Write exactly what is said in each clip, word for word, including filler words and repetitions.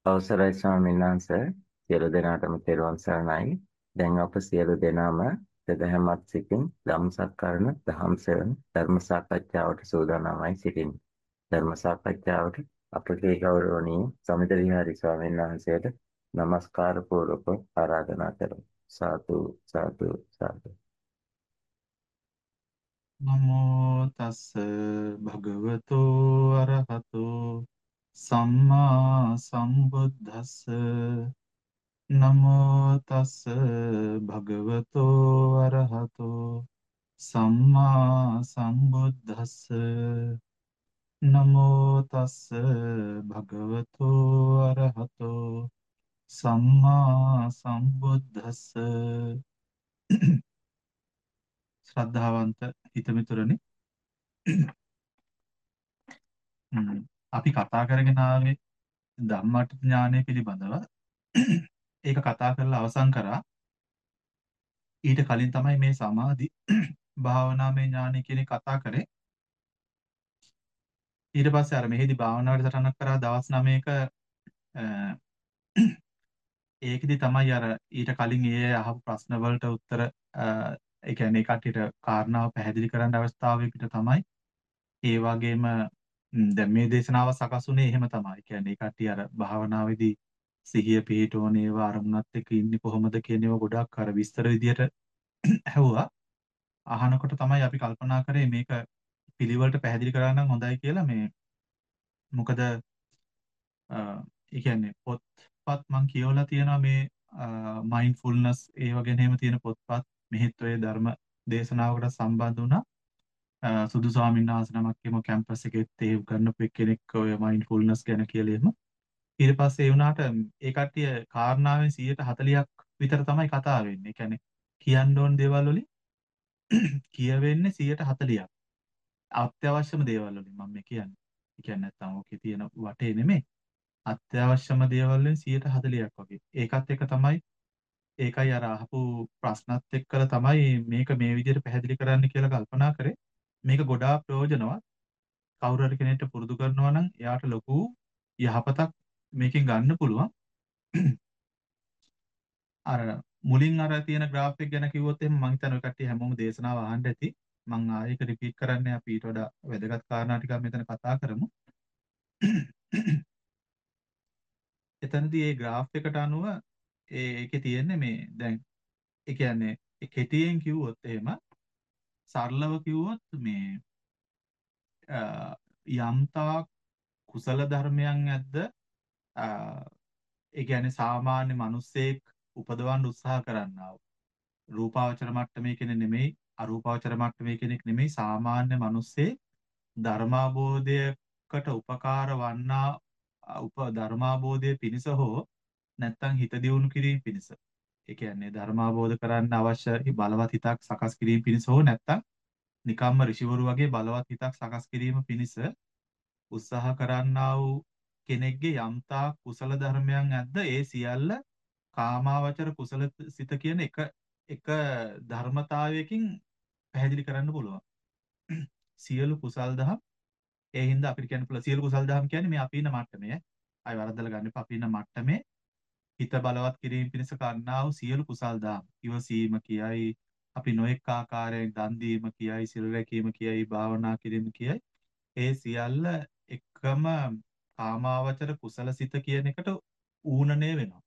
අවසරයි ස්වාමීන් වහන්සේ සියලු දෙනාටම තෙරුවන් සරණයි. දැන් අප සියලු දෙනාම දෙදහමත් සිතින් ධම්ම සත්කරණ දහම් සෙවන ධර්ම සාකච්ඡාවට සූදානම්යි සිටින්නේ. ධර්ම සාකච්ඡාවට අපගේ ගෞරවනීය සමිත විහාරි ස්වාමීන් වහන්සේට নমස්කාර පූර්වක ආරාධනා කරමු. සාදු සාදු සාදු. නමෝ තස්ස භගවතෝ අරහතෝ සම්මා සම්බුද්දස්ස නමෝ තස්ස භගවතෝ අරහතෝ සම්මා සම්බුද්දස්ස නමෝ තස්ස භගවතෝ අරහතෝ සම්මා සම්බුද්දස්ස ශ්‍රද්ධාවන්ත හිතමිතුරනි, ම්, අපි කතා කරගෙන ආවේ ධම්මට ඥානය පිළිබඳව. ඒක කතා කරලා අවසන් කරා. ඊට කලින් තමයි මේ සමාධි භාවනාමය ඥානය කියන එක කතා කරේ. ඊට පස්සේ අර මෙහෙදි භාවනාවට සටහනක් කරා දවස් නවයක. අ, ඒකෙදි තමයි අර ඊට කලින් ඒ අහපු ප්‍රශ්න වලට උත්තර, අ, ඒ කියන්නේ ඒ කට්ටියට කාරණාව පැහැදිලි කරන්න අවස්ථාවකට තමයි. ඒ වගේම ම්, දැන් මේ දේශනාව සකස් වුණේ එහෙම තමයි. ඒ කියන්නේ ඒ කට්ටිය අර භාවනාවේදී සිහිය පිහිටෝන ඒවා අරමුණත් එක්ක ඉන්නේ කොහොමද කියන ඒවා ගොඩක් අර විස්තර විදියට ඇහුවා. අහනකොට තමයි අපි කල්පනා කරේ මේක පිළිවෙලට පැහැදිලි කරා නම් හොඳයි කියලා. මේ මොකද අ, ඒ කියන්නේ පොත්පත් මම කියවලා තියෙනවා මේ මයින්ඩ්ෆුල්නස් ඒ වගේ එහෙම තියෙන පොත්පත්. මෙහෙත් ඔය ධර්ම දේශනාවකට සම්බන්ධ වුණා. අ, සුදු ස්වාමීන් වහන්සේ නමක් එම කැම්පස් එකෙත් ඒ කරනපු එක්කෙනෙක් ඔය මයින්ඩ්ෆුල්නස් ගැන කියලා එහෙම. ඊට පස්සේ ඒ වුණාට ඒ කට්ටිය කාරණාවෙන් සියයට හතළිහක් විතර තමයි කතා වෙන්නේ. ඒ කියන්නේ කියන්න ඕන දේවල් වලින් කියවෙන්නේ සියයට හතළිහක්. අත්‍යවශ්‍යම දේවල් වලින් මම මේ කියන්නේ. ඒ කියන්නේ නැත්තම් ඕකේ තියෙන වටේ නෙමෙයි. අත්‍යවශ්‍යම දේවල් වලින් සියයට හතළිහක් වගේ. ඒකත් එක තමයි. ඒකයි අර අහපු ප්‍රශ්නත් එක්කලා තමයි මේක මේ විදිහට පැහැදිලි කරන්න කියලා කල්පනා කරේ. මේක ගොඩාක් ප්‍රයෝජනවත්. කවුරු හරි කෙනෙක්ට පුරුදු කරනවා නම් එයාට ලොකු යහපතක් මේකෙන් ගන්න පුළුවන්. අර මුලින් අර තියෙන graph එක ගැන කිව්වොත් එහෙනම් මම හිතන්නේ ඔය කට්ටිය හැමෝම දේශනාව අහන්න ඇති. මම ආයෙක රිපීට් කරන්නේ අපි ඊට වඩා වැදගත් කාරණා ටිකක් මෙතන කතා කරමු. එතනදී මේ graph එකට අනුව ඒ ඒකේ තියෙන්නේ මේ දැන් ඒ කියන්නේ ඒ කෙටියෙන් කිව්වොත් එහෙම සරලව කිව්වොත් මේ අ, යම්තා කුසල ධර්මයන් ඇද්ද, අ, ඒ කියන්නේ සාමාන්‍ය මිනිස්සෙක් උපදවන්න උත්සාහ කරන්නා වූ රූපාවචර මට්ටමේ කෙනෙක් නෙමෙයි, අරූපාවචර මට්ටමේ කෙනෙක් නෙමෙයි, සාමාන්‍ය මිනිස්සේ ධර්මාබෝධයකට උපකාර වන්නා අ, උප ධර්මාබෝධය පිණිස හෝ නැත්තම් හිත දියුණු කිරීම පිණිස, ඒ කියන්නේ ධර්මාබෝධ කරන්න අවශ්‍ය බලවත් හිතක් සකස් කිරීම පිණිස හෝ නැත්තම් නිකම්ම ඍෂිවරු වගේ බලවත් හිතක් සකස් කිරීම පිණිස උත්සාහ කරන්නා වූ කෙනෙක්ගේ යම්තා කුසල ධර්මයන් ඇද්ද ඒ සියල්ල කාමාවචර කුසල සිත කියන එක එක ධර්මතාවයකින් පැහැදිලි කරන්න පුළුවන්. සියලු කුසල් දහම් ඒ හින්දා අපිට කියන්න පුළුවන් සියලු කුසල් දහම් කියන්නේ මේ අපි ඉන්න මට්ටමේ. අය වරද්දලා ගන්න එපා. අපි ඉන්න මට්ටමේ හිත බලවත් කිරීම පිණිස කරන්නා වූ සියලු කුසල් දහම්. ඉවසීම කියයි, අපි නොඑක ආකාරයෙන් දන් දීම කියයි, සිල් රැකීම කියයි, භාවනා කිරීම කියයි. ඒ සියල්ල එකම කාමාවචර කුසලසිත කියන එකට ඌනණය වෙනවා.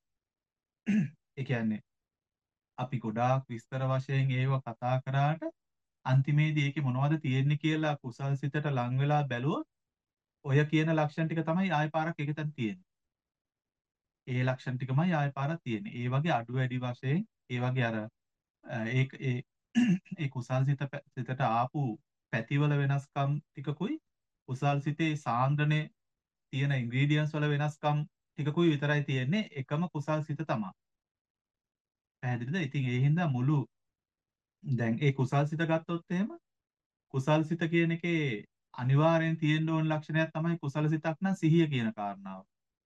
ඒ කියන්නේ අපි ගොඩාක් විස්තර වශයෙන් ඒව කතා කරාට අන්තිමේදී ඒකේ මොනවද තියෙන්නේ කියලා කුසල් සිතට ලං වෙලා බැලුවොත් ඔය කියන ලක්ෂණ ටික තමයි ආය පාරක් එකතන තියෙන්නේ. ඒ ලක්ෂණ ටිකමයි ආය පාරක් තියෙන්නේ. ඒ වගේ අඩු වැඩි වශයෙන් ඒ වගේ අර අ, ඒක ඒ ඒ කුසල් සිත පੈ- සිතට ආපු පැතිවල වෙනස්කම් ටිකකුයි කුසල් සිතේ සාන්ද්‍රණේ තියෙන ඉන්ග්‍රීඩියන්ස් වල වෙනස්කම් ටිකකුයි විතරයි තියෙන්නේ. එකම කුසල් සිත තමයි. පැහැදිලිද? ඉතින් ඒ හින්දා මුළු දැන් ඒ කුසල් සිත ගත්තොත් එහෙම කුසල් සිත කියන එකේ අනිවාර්යෙන් තියෙන්න ඕන ලක්ෂණයක් තමයි කුසල සිතක් නම් සිහිය කියන කාරණාව.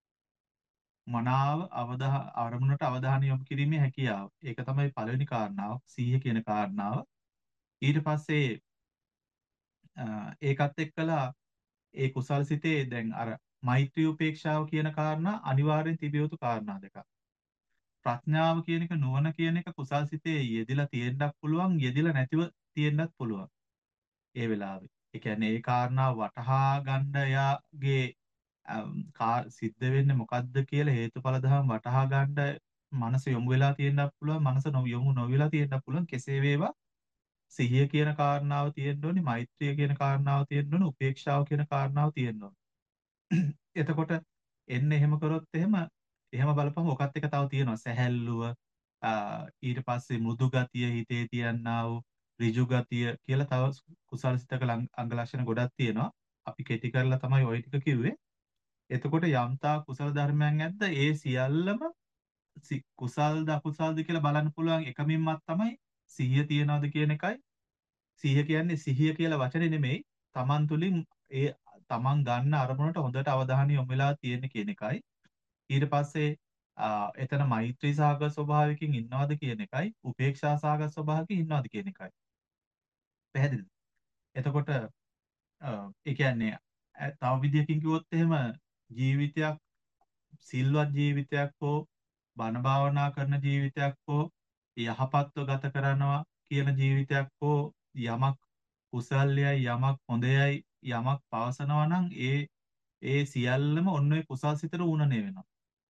මනාව අවධා අරමුණට අවධානය යොමු කිරීමේ හැකියාව. ඒක තමයි පළවෙනි කාරණාව, සිහිය කියන කාරණාව. ඊට පස්සේ අ, ඒකත් එක්කලා ඒ කුසල් සිතේ දැන් අර මෛත්‍රී උපේක්ෂාව කියන කාරණා අනිවාර්යෙන් තිබිය යුතු කාරණා දෙකක්. ප්‍රඥාව කියන එක නුවණ කියන එක කුසල් සිතේ යෙදිලා තියෙන්නත් පුළුවන් යෙදිලා නැතිව තියෙන්නත් පුළුවන්. ඒ වෙලාවේ. ඒ කියන්නේ ඒ කාරණාව වටහා ගන්න එයාගේ අම්, කා සිද්ධ වෙන්නේ මොකද්ද කියලා හේතුඵල ධර්ම වටහා ගන්න මනස යොමු වෙලා තියෙන්නත් පුළුවන් මනස නො- යොමු නොවෙලා තියෙන්නත් පුළුවන් කෙසේ වේවා සිහිය කියන කාරණාව තියෙන්න ඕනේ මෛත්‍රිය කියන කාරණාව තියෙන්න ඕනේ උපේක්ෂාව කියන කාරණාව තියෙන්න ඕනේ. එතකොට එන්න එහෙම කරොත් එහෙම එහෙම බලපං ඔකත් එක තව තියෙනවා සැහැල්ලුව ආ, ඊට පස්සේ මෘදු ගතිය හිතේ තියන්නා වූ ඍජු ගතිය කියලා තව කුසල සිතක ලං- අංග ලක්ෂණ ගොඩක් තියෙනවා. අපි කෙටි කරලා තමයි ওই ටික කිව්වේ. එතකොට යම්තා කුසල ධර්මයන් ඇද්ද ඒ සියල්ලම සි- කුසල්ද අකුසල්ද කියලා බලන්න පුළුවන් එකමින්මත් තමයි සිහිය තියනවාද කියන එකයි. සිහිය කියන්නේ සිහිය කියලා වචනේ නෙමෙයි. Taman තුලින් ඒ Taman ගන්න අරමුණට හොඳට අවධානය යොමු වෙලා තියෙන කියන එකයි. ඊට පස්සේ ආ, එතන මෛත්‍රී සාගත ස්වභාවයකින් ඉන්නවද කියන එකයි උපේක්ෂා සාගත ස්වභාවයකින් ඉන්නවද කියන එකයි. පැහැදිලිද? එතකොට අ, ඒ කියන්නේ ඈ තව විදියකින් කිව්වොත් එහෙම ජීවිතයක් සිල්වත් ජීවිතයක් හෝ බණ භාවනා කරන ජීවිතයක් හෝ යහපත්ව ගත කරනවා කියන ජීවිතයක් හෝ යමක් කුසල්යයි යමක් හොඳයයි යමක් පවසනවා නම් ඒ ඒ සියල්ලම ඔන්න ඔය කුසල් සිතට උනනේ වෙනවා.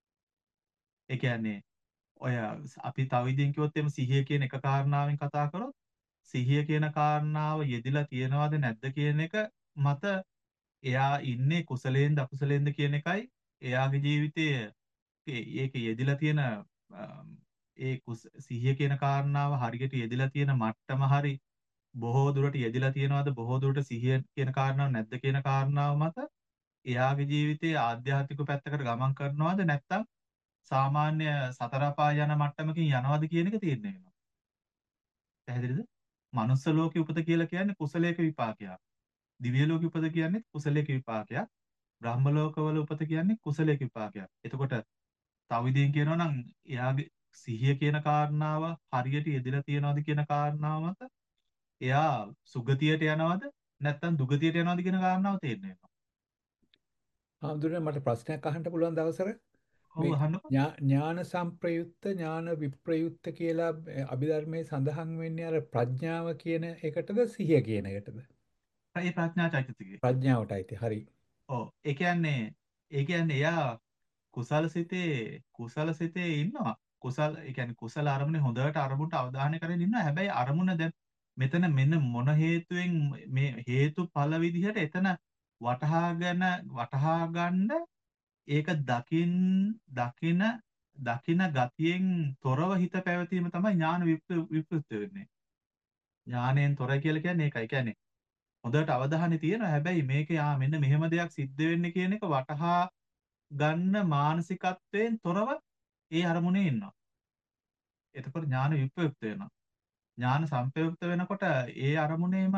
ඒ කියන්නේ ඔය අපි තව විදිහින් කිව්වොත් එimhe සිහිය කියන එක කාරණාවෙන් කතා කරොත් සිහිය කියන කාරණාව යෙදිලා තියෙනවද නැද්ද කියන එක මත එයා ඉන්නේ කුසලයෙන්ද අකුසලයෙන්ද කියන එකයි එයාගේ ජීවිතයේ ඒ- ඒක යෙදිලා තියෙන අම්, ඒ කුස සිහිය කියන කාරණාව හරියට යෙදිලා තියෙන මට්ටම හරි බොහෝ දුරට යෙදිලා තියෙනවද බොහෝ දුරට සිහිය කියන කාරණාව නැද්ද කියන කාරණාව මත එයාගේ ජීවිතයේ ආධ්‍යාත්මික පැත්තකට ගමන් කරනවද නැත්නම් සාමාන්‍ය සතර අපාය යන මට්ටමකින් යනවද කියන එක තීරණය වෙනවා. පැහැදිලිද? මනුස්ස ලෝකේ උපත කියලා කියන්නේ කුසලයක විපාකයක්. දිව්‍ය ලෝකේ උපත කියන්නේ කුසලයක විපාකයක්. බ්‍රහ්ම ලෝකවල උපත කියන්නේ කුසලයක විපාකයක්. එතකොට තව විදිහෙන් කියනවා නම් එයාගේ සිහිය කියන කාරණාව හරියට යෙදලා තියනවාද කියන කාරණාව මත එයා සුගතියට යනවද නැත්නම් දුගතියට යනවද කියන කාරණාව තේරෙන්න වෙනවා. හාමුදුරනේ මට ප්‍රශ්නයක් අහන්න පුළුවන් දවසර ඔව් මේ අහන්නකෝ. ඥා- ඥාන සංප්‍රයුක්ත ඥාන විප්‍රයුක්ත කියලා අ, අභිධර්මයේ සඳහන් වෙන්නේ අර ප්‍රඥාව කියන එකටද සිහිය කියන එකටද? ඒ ප්‍රඥා චෛතසිකය. ප්‍රඥාවටයි. හරි. ඔව්. ඒ කියන්නේ ඒ කියන්නේ එයා කුසල සිතේ කුසල සිතේ ඉන්නවා. කුසල ඒ කියන්නේ කුසල අරමුණේ හොඳට අරමුණට අවධානය කරගෙන ඉන්නවා. හැබැයි අරමුණ දැන් මෙතන මෙන්න මොන හේතුවෙන් මේ හේතුඵල විදිහට එතන වටහාගෙන වටහා ගන්න ඒක දකින් දකින දකින ගතියෙන් තොරව හිත පැවතීම තමයි ඥාන විප්‍ර- විප්‍රයුක්ත වෙන්නේ. ඥානයෙන් තොර කියලා කියන්නේ ඒකයි. කියන්නේ හොඳට අවධානය තියෙනවා. හැබැයි මේකේ ආ මෙන්න මෙහෙම දෙයක් සිද්ධ වෙන්නේ කියන එක වටහා ගන්න මානසිකත්වයෙන් තොරව ඒ අරමුණේ ඉන්නවා. එතකොට ඥාන විප්‍රයුක්ත වෙනවා. ඥාන සංප්‍රයුක්ත වෙනකොට ඒ අරමුණේම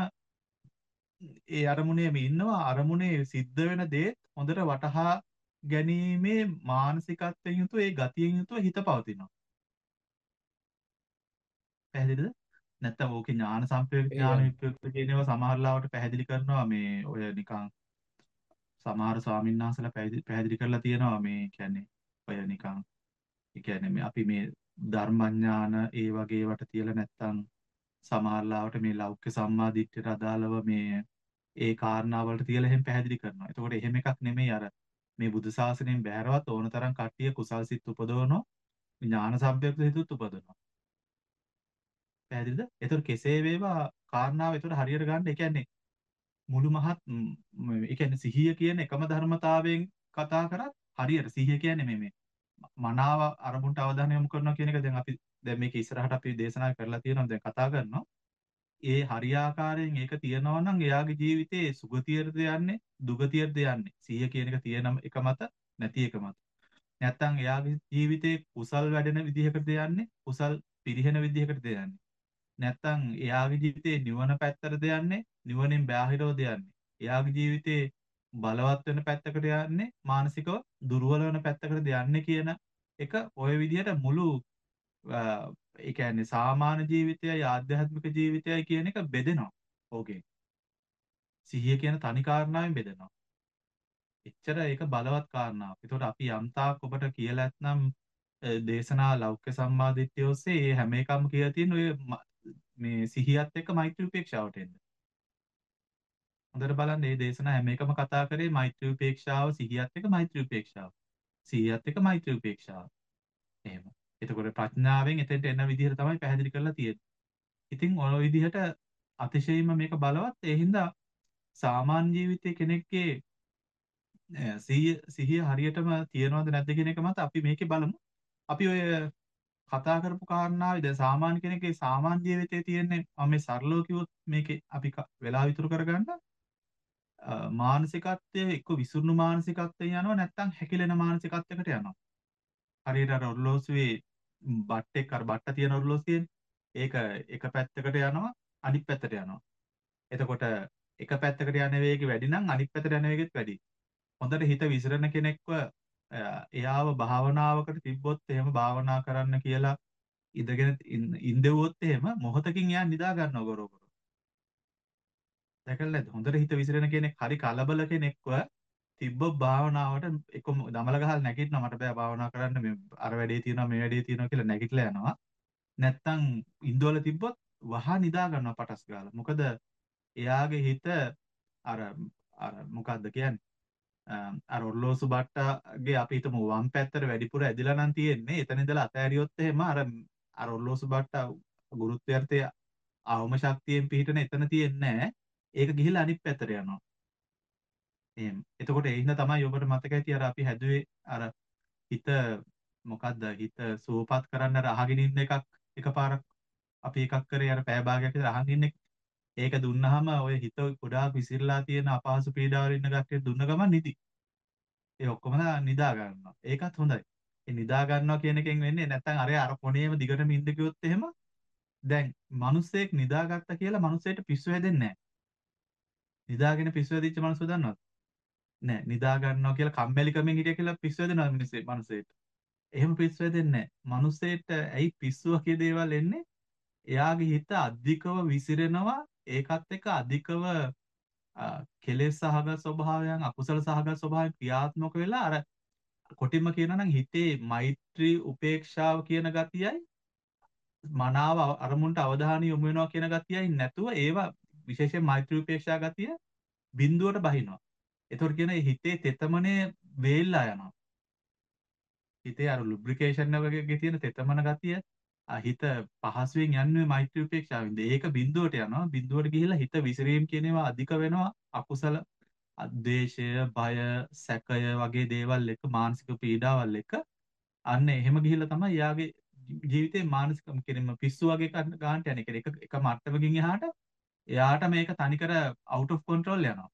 ඒ අරමුණේම ඉන්නවා. අරමුණේ සිද්ධ වෙන දේත් හොඳට වටහා ගැනීමේ මානසිකත්වයෙන් යුතුව ඒ ගතියෙන් යුතුව හිත පවතිනවා. පැහැදිලිද? නැත්තම් ඕකේ ඥාන සංප්‍රයුක්ත ඒ ඥාන යන් විප්‍රයුක්ත කියන ඒවා සමහර ලාවට පැහැදිලි කරනවා මේ ඔය නිකන් සමහර ස්වාමීන් වහන්සේලා පැහැදිලි පැහැදිලි කරලා තියෙනවා මේ කියන්නේ ඔය නිකන් ඒ කියන්නේ මේ අපි මේ ධර්මඥාන ඒ වගේ වට තියලා නැත්තම් සමහරලාවට මේ ලෞකික සම්මා දිට්ඨියට අදාළව මේ ඒ කාරණාවලට තියලා එහෙම පැහැදිලි කරනවා. එතකොට එහෙම එකක් නෙමෙයි අර මේ බුදු සාසනයෙන් බැහැරවත් ඕන තරම් කට්ටිය කුසල් සිත් උපදවනවා ඥාන සම්ප්‍රයුක්ත සිතුත් උපදවනවා. පැහැදිලිද? එතකොට කෙසේ වේවා කාරණාව එතකොට හරියට ගන්න. ඒ කියන්නේ මුළු මහත් ම්, ම, ඒ කියන්නේ සිහිය කියන එකම ධර්මතාවයෙන් කතා කරත් හරියට සිහිය කියන්නේ මේ මේ මනාව අරමුණට අවධානය යොමු කරනවා කියන එක දැන් අපි දැන් මේක ඉස්සරහට අපි දේශනා කරලා තියෙනවා දැන් කතා කරනවා ඒ හරියාකාරයෙන් ඒක තියනවා නම් එයාගේ ජීවිතේ සුගතියටද යන්නේ දුගතියටද යන්නේ සිහිය කියන එක තියෙන එක මත නැති එක මත නැත්තම් එයාගේ ජීවිතේ කුසල් වැඩෙන විදිහකටද යන්නේ කුසල් පිරිහෙන විදිහකටද යන්නේ නැත්තම් එයාගේ ජීවිතේ නිවන පැත්තටද යන්නේ නිවනෙන් බාහිරවද යන්නේ එයාගේ ජීවිතේ බලවත් වෙන පැත්තකට යන්නේ මානසිකව දුර්වල වෙන පැත්තකටද යන්නේ කියන එක ওই විදිහට මුළු අ, ඒ කියන්නේ සාමාන්‍ය ජීවිතයයි ආධ්‍යාත්මික ජීවිතයයි කියන එක බෙදෙනවා. ඕකේ. සිහිය කියන තනි කාරණාවෙන් බෙදෙනවා. එච්චර ඒක බලවත් කාරණාවක්. ඒතකොට අපි යම් තාක් ඔබට කියලා ඇත්නම් දේශනා ලෞක්‍ය සම්මාදිට්ඨිය ඔස්සේ මේ හැම එකම කියලා තියෙන ඔය මේ සිහියත් එක්ක මෛත්‍රී උපේක්ෂාවට එන්න. හොඳට බලන්න මේ දේශනා හැම එකම කතා කරේ මෛත්‍රී උපේක්ෂාව සිහියත් එක්ක මෛත්‍රී උපේක්ෂාව. සිහියත් එක්ක මෛත්‍රී උපේක්ෂාව. එහෙම. එතකොට ප්‍රඥාවෙන් එතෙන්ට එන විදිහට තමයි පැහැදිලි කරලා තියෙන්නේ. ඉතින් ඔය විදිහට අතිශයින්ම මේක බලවත්. ඒ හින්දා සාමාන්‍ය ජීවිතයේ කෙනෙක්ගේ සිහිය සිහිය හරියටම තියනවද නැද්ද කියන එක මත අපි මේකේ බලමු. අපි ඔය කතා කරපු කාරණාවේ දැන් සාමාන්‍ය කෙනෙක්ගේ සාමාන්‍ය ජීවිතයේ තියෙන්නේ මම මේ සරලව කිව්වොත් මේකේ අපි වෙලා විතර කරගන්න මානසිකත්වයේ එක්ක විසුණු මානසිකත්වයෙන් යනවා නැත්නම් හැකිලෙන මානසිකත්වයකට යනවා. හරියට අර ඔර්ලෝසුවේ බට්ටෙක් අර බට්ට තියෙන ඔර්ලෝසියෙන් ඒක එක පැත්තකට යනවා අනිත් පැත්තට යනවා. එතකොට එක පැත්තකට යන වේගෙ වැඩි නම් අනිත් පැත්තට යන වේගෙත් වැඩි. හොඳට හිත විසිරෙන කෙනෙක්ව එයාව භාවනාවකට තිබ්බොත් එහෙම භාවනා කරන්න කියලා ඉඳගෙන ඉඳෙව්වොත් එහෙම මොහොතකින් එයා නිදා ගන්නවා ගොරෝගොර. දැකලා නැද්ද? හොඳට හිත විසිරෙන කෙනෙක් හරි කලබල කෙනෙක්ව තිබ්බොත් භාවනාවට එක දමල ගහලා නැගිටිනවා මට බෑ භාවනා කරන්න මේ අර වැඩේ තියෙනවා මේ වැඩේ තියෙනවා කියලා නැගිටලා යනවා. නැත්තම් ඉන්දවල තිබ්බොත් වහා නිදා ගන්නවා පටස් ගාලා. මොකද එයාගේ හිත අර අර මොකද්ද කියන්නේ? අර ඔර්ලෝසු බට්ටගේ අපි හිතමු වම් පැත්තට වැඩිපුර ඇදිලා නම් තියෙන්නේ. එතන ඉඳලා අතෑරියොත් එහෙම අර අර ඔර්ලෝසු බට්ට ගුරුත්වයර්ථයේ අවම ශක්තියෙන් පිහිටන එතන තියෙන්නේ නැහැ. ඒක ගිහිල්ලා අනිත් පැත්තට යනවා. එහෙම. එතකොට ඒ හින්දා තමයි ඔබට මතක ඇති අර අපි හැදුවේ අර හිත මොකද්ද හිත සුවපත් කරන්න අර අහගෙන ඉන්න එකක් එකපාරක් අපි එකක් කරේ අර පෑ භාගයක් විතර අහන් ඉන්න එක. ඒක දුන්නාම ඔය හිත ගොඩාක් විසිරලා තියෙන අපහසු පීඩාවල ඉන්න කට්ටිය දුන්න ගමන් නිදි. ඒ ඔක්කොම නිදා ගන්නවා. ඒකත් හොඳයි. ඒ නිදා ගන්නවා කියන එකෙන් වෙන්නේ නැත්නම් අර අර කොණේම දිගටම ඉඳ ගියොත් එහෙම දැන් මිනිස්සෙක් නිදාගත්තා කියලා මිනිස්සෙට පිස්සු හැදෙන්නේ නැහැ. නිදාගෙන පිස්සු හැදිච්ච මිනිස්සු දන්නවද? නෑ. නිදා ගන්නවා කියලා කම්මැලිකමෙන් හිටිය කියලා පිස්සු හැදෙනවද මිනිස්සේ මිනිස්සෙට? එහෙම පිස්සු හැදෙන්නේ නැහැ. මිනිස්සෙට ඇයි පිස්සු වගේ දේවල් එන්නේ? එයාගේ හිත අධිකව විසිරෙනවා. ඒකත් එක්ක අධිකව කෙලෙස් සහගත ස්වභාවයන් අකුසල සහගත ස්වභාවයන් ක්‍රියාත්මක වෙලා අර කොටින්ම කියනවා නම් හිතේ මෛත්‍රී උපේක්ෂාව කියන ගතියයි මනාව අරමුණට අවධානය යොමු වෙනවා කියන ගතියයි නැතුව ඒවා විශේෂයෙන් මෛත්‍රී උපේක්ෂා ගතිය බිඳුවට බහිනවා. ඒතකොට කියන හිතේ තෙතමනේ වේල්ලා යනවා. හිතේ අර ලුබ්‍රිකේෂන් වගේ තියෙන තෙතමන ගතිය හිත පහසුවෙන් යන්නේ මෛත්‍රී උපේක්ෂාවෙන්ද. ඒක බිඳුවට යනවා. බිඳුවට ගිහිල්ලා හිත විසිරීම කියන ඒවා අධික වෙනවා. අකුසල ද්වේෂය, බය, සැකය වගේ දේවල් එක මානසික පීඩාවල් එක අන්න එහෙම ගිහිල්ලා තමයි යාගේ ජීවිතේ මානසික කිරීම පිස්සු වගේ ගන්නට යන එක. එක එක මට්ටමකින් එහාට එයාට මේක තනිකර out of control යනවා.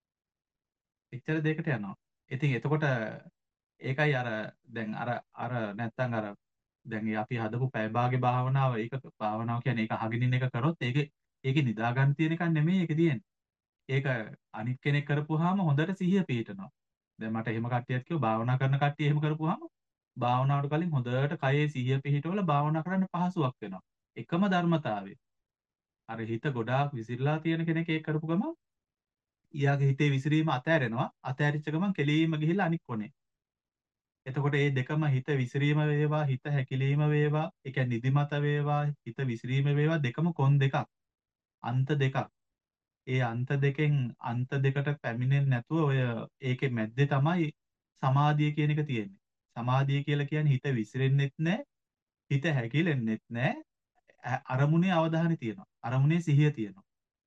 එච්චර දෙයකට යනවා. ඉතින් එතකොට ඒකයි අර දැන් අර අර නැත්තම් අර දැන් අපි හදපු පැය භාගේ භාවනාව ඒක භාවනාව කියන්නේ ඒක අහගෙන ඉන්න එක කරොත් ඒකේ ඒකේ නිදා ගන්න තියෙන එකක් නෙමෙයි ඒක තියෙන්නේ. ඒක අනිත් කෙනෙක් කරපුවාම හොඳට සිහිය පිහිටනවා. දැන් මට එහෙම කට්ටියක් කිව්වා භාවනා කරන කට්ටිය එහෙම කරපුවාම භාවනාවට කලින් හොඳට කයේ සිහිය පිහිටවල භාවනා කරන්න පහසුවක් වෙනවා. එකම ධර්මතාවය. අර හිත ගොඩාක් විසිරලා තියෙන කෙනෙක් ඒක කරපු ගමන් ඊයාගේ හිතේ විසිරීම අතෑරෙනවා. අතෑරිච්ච ගමන් කෙලීම ගිහිල්ලා අනිත් කොනේ. එතකොට මේ දෙකම හිත විසිරීම වේවා හිත හැකිලීම වේවා ඒ කියන්නේ නිදිමත වේවා හිත විසිරීම වේවා දෙකම කොන් දෙකක්. අන්ත දෙකක්. ඒ අන්ත දෙකෙන් අන්ත දෙකට පැමිණෙන්නේ නැතුව ඔය ඒකේ මැද්දේ තමයි සමාධිය කියන එක තියෙන්නේ. සමාධිය කියලා කියන්නේ හිත විසිරෙන්නෙත් නැහැ, හිත හැකිලෙන්නෙත් නැහැ. අරමුණේ අවධානය තියෙනවා. අරමුණේ සිහිය තියෙනවා.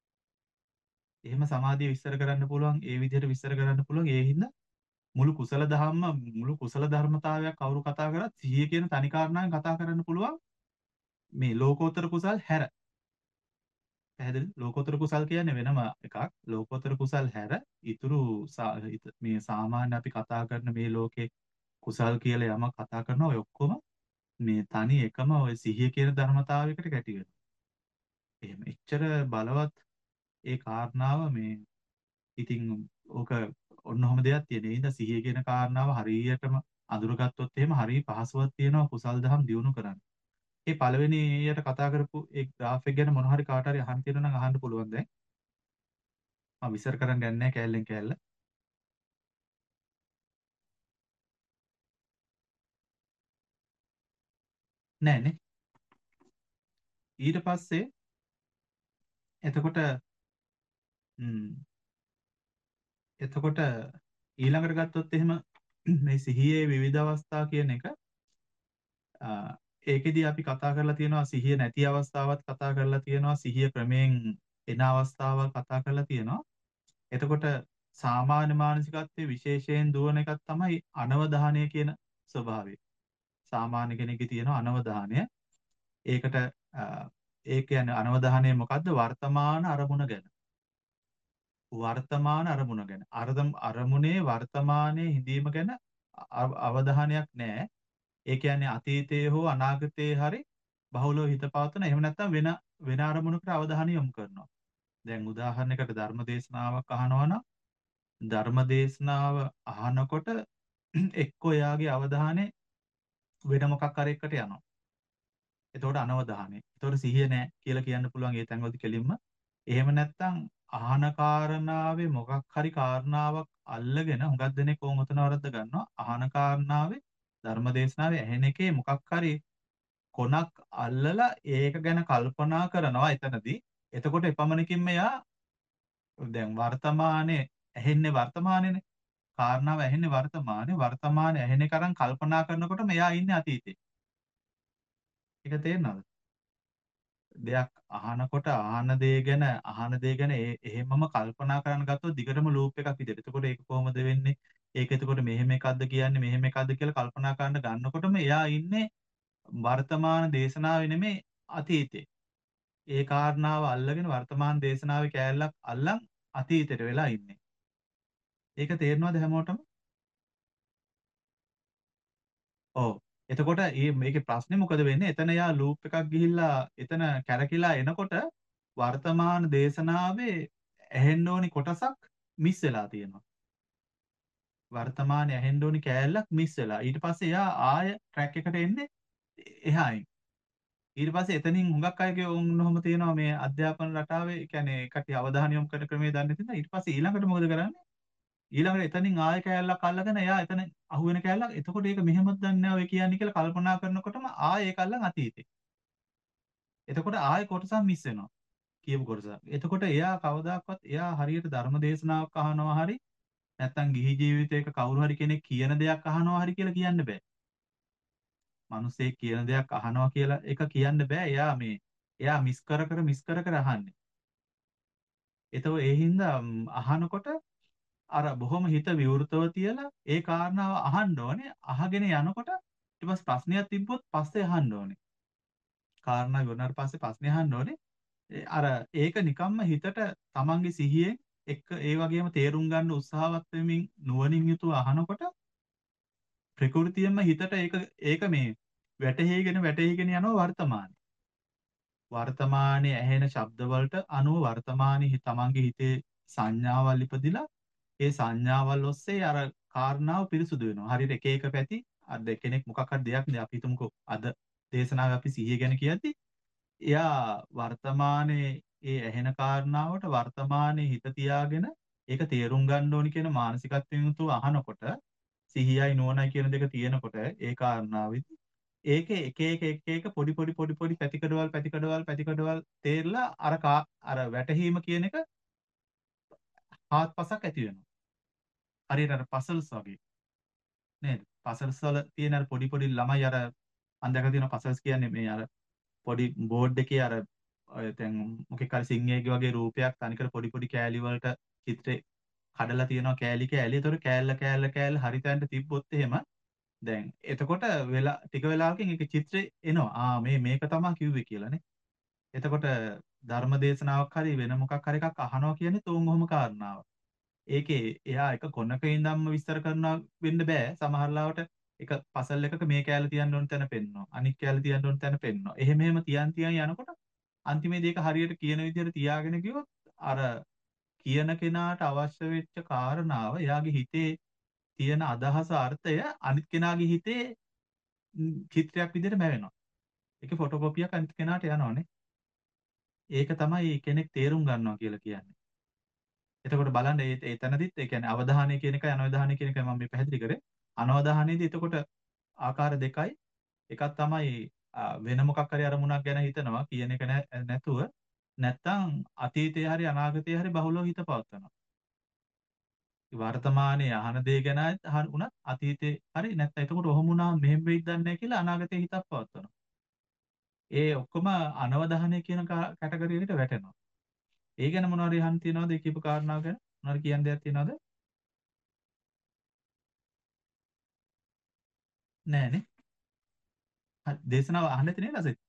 එහෙම සමාධිය විස්තර කරන්න පුළුවන්, ඒ විදිහට විස්තර කරන්න පුළුවන්. ඒ හින්දා මුළු කුසල ධම්ම මුළු කුසල ධර්මතාවයක් කවුරු කතා කරත් සිහිය කියන තනි කාරණාවෙන් කතා කරන්න පුළුවන්. මේ ලෝකෝත්තර කුසල් හැර පැහැදිලි ලෝකෝත්තර කුසල් කියන්නේ වෙනම එකක්. ලෝකෝත්තර කුසල් හැර ඉතුරු මේ සාමාන්‍ය අපි කතා කරන මේ ලෝකේ කුසල් කියලා යමක් කතා කරනවා ඔය ඔක්කොම මේ තනි එකම ඔය සිහිය කියන ධර්මතාවයකට කැටි වෙනවා. එහෙම එච්චර බලවත් ඒ කාරණාව මේ ඉතින් ඕක ඔන්න ඔහම දෙයක් තියෙන. ඒ හින්දා සිහිය කියන කාරණාව හරියටම අඳුරගත්තොත් එහෙම හරිය පහසුවක් තියෙනවා කුසල් දහම් දියුණු කරන්න. ඒ පළවෙනි ඊයට කතා කරපු ඒ graph එක ගැන මොන හරි කාට හරි අහන්න තියෙනවා නම් අහන්න පුළුවන් දැන්. මම විස්තර කරන්න යන්නේ නැහැ කෑල්ලෙන් කෑල්ල. නෑනේ. ඊට පස්සේ එතකොට ම්, එතකොට ඊළඟට ගත්තොත් එහෙම මේ සිහියේ විවිධ අවස්ථා කියන එක අ, ඒකෙදි අපි කතා කරලා තියෙනවා සිහිය නැති අවස්ථාවත් කතා කරලා තියෙනවා සිහිය ක්‍රමයෙන් එන අවස්ථාවල් කතා කරලා තියෙනවා. එතකොට සාමාන්‍ය මානසිකත්වයේ විශේෂයෙන් දුවන එකක් තමයි අනවධානය කියන ස්වභාවය. සාමාන්‍ය කෙනෙක්ගේ තියෙන අනවධානය. ඒකට අ, ඒ කියන්නේ අනවධානය මොකද්ද? වර්තමාන අරමුණ ගැන. වර්තමාන අරමුණ ගැන. අරදම් අරමුණේ වර්තමානයේ හිඳීම ගැන අ- අවධානයක් නැහැ. ඒ කියන්නේ අතීතයේ හෝ අනාගතයේ හරි බහුලව හිත පවත්වන එහෙම නැත්නම් වෙන වෙන අරමුණකට අවධානය යොමු කරනවා. දැන් උදාහරණයකට ධර්ම දේශනාවක් අහනවා නම් ධර්ම දේශනාව අහනකොට එක්කෝ එයාගේ අවධානය වෙන මොකක් හරි එකට යනවා. එතකොට අනවධානය. එතකොට සිහිය නැහැ කියලා කියන්න පුළුවන් ඒ තැන්වලදී කෙලින්ම. එහෙම නැත්නම් අහන කාරණාවේ මොකක් හරි කාරණාවක් අල්ලගෙන හුඟක් දෙනෙක් ඕන් උතන වරද්ද ගන්නවා. අහන කාරණාවේ ධර්මදේශනාවේ ඇහෙන එකේ මොකක් හරි කොනක් අල්ලලා ඒක ගැන කල්පනා කරනවා එතනදී. එතකොට එපමණකින්ම එයා දැන් වර්තමානයේ ඇහෙන්නේ වර්තමානයේනේ. කාරණාව ඇහෙන්නේ වර්තමානයේ. වර්තමානයේ ඇහෙන එක අරන් කල්පනා කරනකොටම එයා ඉන්නේ අතීතේ. ඒක තේරෙනවද? දෙයක් අහනකොට අහන දේ ගැන අහන දේ ගැන ඒ එහෙමම කල්පනා කරන්න ගත්තොත් දිගටම ලූප් එකක් විදිහට. එතකොට ඒක කොහොමද වෙන්නේ? ඒක එතකොට මෙහෙම එකක්ද කියන්නේ මෙහෙම එකක්ද කියලා කල්පනා කරන්න ගන්නකොටම එයා ඉන්නේ වර්තමාන දේශනාවේ නෙමෙයි අතීතේ. ඒ කාරණාව අල්ලගෙන වර්තමාන දේශනාවේ කෑල්ලක් අල්ලන් අතීතයට වෙලා ඉන්නේ. ඒක තේරෙනවද හැමෝටම? ඔව්. එතකොට මේ මේකේ ප්‍රශ්නේ මොකද වෙන්නේ? එතන යා ලූප් එකක් ගිහිල්ලා එතන කැරකිලා එනකොට වර්තමාන දේශනාවේ ඇහෙන්න ඕනි කොටසක් මිස් වෙලා තියෙනවා. වර්තමානයේ ඇහෙන්න ඕනි කෑල්ලක් මිස් වෙලා. ඊට පස්සේ යා ආය ට්‍රැක් එකට එන්නේ එහායින්. ඊට පස්සේ එතනින් හුඟක් අයගේ ඔන්නෝම තියෙනවා මේ අධ්‍යාපන රටාවේ ඒ කියන්නේ කටි අවධානය යොමු කරන ක්‍රමයේ දන්නේ නැතිනම් ඊට පස්සේ ඊළඟට මොකද කරන්නේ? ඊළඟට එතනින් ආය කෑල්ලක් අල්ලගෙන එයා එතන අහුවෙන කෑල්ලක් එතකොට ඒක මෙහෙමද දන්නේ නැහැ ඔය කියන්නේ කියලා කල්පනා කරනකොටම ආය ඒක අල්ලන් අතීතේ. එතකොට ආය කොටසක් මිස් වෙනවා කියපු කොටස. එතකොට එයා කවදාකවත් එයා හරියට ධර්ම දේශනාවක් අහනවා හරි නැත්නම් ගිහි ජීවිතයක කවුරු හරි කෙනෙක් කියන දෙයක් අහනවා හරි කියලා කියන්න බෑ. මිනිස්සෙක් කියන දෙයක් අහනවා කියලා එක කියන්න බෑ. එයා මේ එයා මිස් කර කර මිස් කර කර අහන්නේ. ඒතෝ ඒ හින්දා ම්, අහනකොට අර බොහොම හිත විවෘතව තියලා ඒ කාරණාව අහන්න ඕනේ. අහගෙන යනකොට ඊට පස්සේ ප්‍රශ්නයක් තිබ්බොත් පස්සේ අහන්න ඕනේ. කාරණා ඉවරනාට පස්සේ ප්‍රශ්නේ අහන්න ඕනේ. ඒ අර ඒක නිකම්ම හිතට තමන්ගේ සිහියෙන් එක්ක ඒ වගේම තේරුම් ගන්න උත්සාහවත් වෙමින් නුවණින් යුතුව අහනකොට ප්‍රകൃතියෙන්ම හිතට ඒක ඒක මේ වැටහිගෙන වැටහිගෙන යනවා වර්තමානයේ. වර්තමානයේ ඇහෙන ශබ්ද වලට අනුව වර්තමානයේ තමන්ගේ හිතේ සංඥාවල් ඉපදිලා ඒ සංඥාවල් ඔස්සේ අර කාරණාව පිරිසුදු වෙනවා. හරියට එක එක පැති අර දෙකෙනෙක් මොකක් හරි දෙයක් නේ අපි හිතමුකෝ අද දේශනාවේ අපි සිහිය ගැන කියද්දි එයා වර්තමානයේ ඒ ඇහෙන කාරණාවට වර්තමානයේ හිත තියාගෙන ඒක තේරුම් ගන්න ඕනි කියන මානසිකත්වයෙන් යුතුව අහනකොට සිහියයි නුවණයි කියන දෙක තියෙනකොට ඒ කාරණාවෙදි ඒකේ එක එක එක එක පොඩි පොඩි පොඩි පොඩි පැතිකඩවල් පැතිකඩවල් පැතිකඩවල් තේරලා අර කා- අර වැටහීම කියන එක හාත්පසක් ඇති වෙනවා. හරියට අර පසල්ස් වගේ නේද? පසල්ස් වල තියෙන අර පොඩි පොඩි ළමයි අර මම දැකලා තියෙනවා පසල්ස් කියන්නේ මේ අර පොඩි බෝඩ් එකේ අර ඔය දැන් මොකෙක් හරි සිංහයෙක්ගේ වගේ රූපයක් තනිකර පොඩි පොඩි කෑලි වලට චිත්‍රේ කඩලා තියෙනවා කෑලි කෑලි. ඒතකොට කෑල්ල කෑල්ල කෑල්ල හරි තැනට තිබ්බොත් එහෙම දැන් එතකොට වෙලා ටික වෙලාවකින් ඒක චිත්‍රේ එනවා. ආ මේ මේක තමයි කිව්වේ කියලානේ. එතකොට ධර්ම දේශනාවක් හරි වෙන මොකක් හරි එකක් අහනවා කියන්නේ තෝන් ඔහොම කාරණාවක්. ඒකේ එයා එක කොනක ඉඳන්ම විස්තර කරනවා වෙන්න බෑ. සමහර ලාවට එක පසල් එකක මේ කෑල්ල තියන්න ඕන තැන පෙන්නනවා. අනික් කෑල්ල තියන්න ඕන තැන පෙන්නනවා. එහෙම එහෙම තියන් තියන් යනකොට අන්තිමේදී ඒක හරියට කියන විදිහට තියාගෙන ගියොත් අර කියන කෙනාට අවශ්‍ය වෙච්ච කාරණාව එයාගේ හිතේ තියෙන අදහස අර්ථය අනිත් කෙනාගේ හිතේ ම්, චිත්‍රයක් විදිහට මැවෙනවා. ඒකේ ෆොටෝකොපියක් අනිත් කෙනාට යනවානේ. ඒක තමයි කෙනෙක් තේරුම් ගන්නවා කියලා කියන්නේ. එතකොට බලන්න ඒ එතනදිත් ඒ කියන්නේ අවධානය කියන එකයි අනවධානය කියන එකයි මම මේ පැහැදිලි කරේ. අනවධානයේදී එතකොට ආකාර දෙකයි. එකක් තමයි ආ, වෙන මොකක් හරි අරමුණක් ගැන හිතනවා කියන එක නෑ- නැතුව නැත්තම් අතීතයේ හරි අනාගතයේ හරි බහුලව හිත පවත්වනවා. වර්තමානයේ අහන දේ ගැන අහන උනත් අතීතේ හරි නැත්නම් එතකොට ඔහොම වුණාම මෙහෙම වෙයිද දන්නේ නැහැ කියලා අනාගතේ හිතක් පවත්වනවා. ඒ ඔක්කොම අනවධානය කියන කැටගරියට වැටෙනවා. ඒ ගැන මොනවද අහන්න තියනවද? ඒ කියපු කාරණාව ගැන මොනවද කියන්න දෙයක් තියනවද? නෑනේ. හරි දේශනාව අහන්න නැති නේද අසෙත්?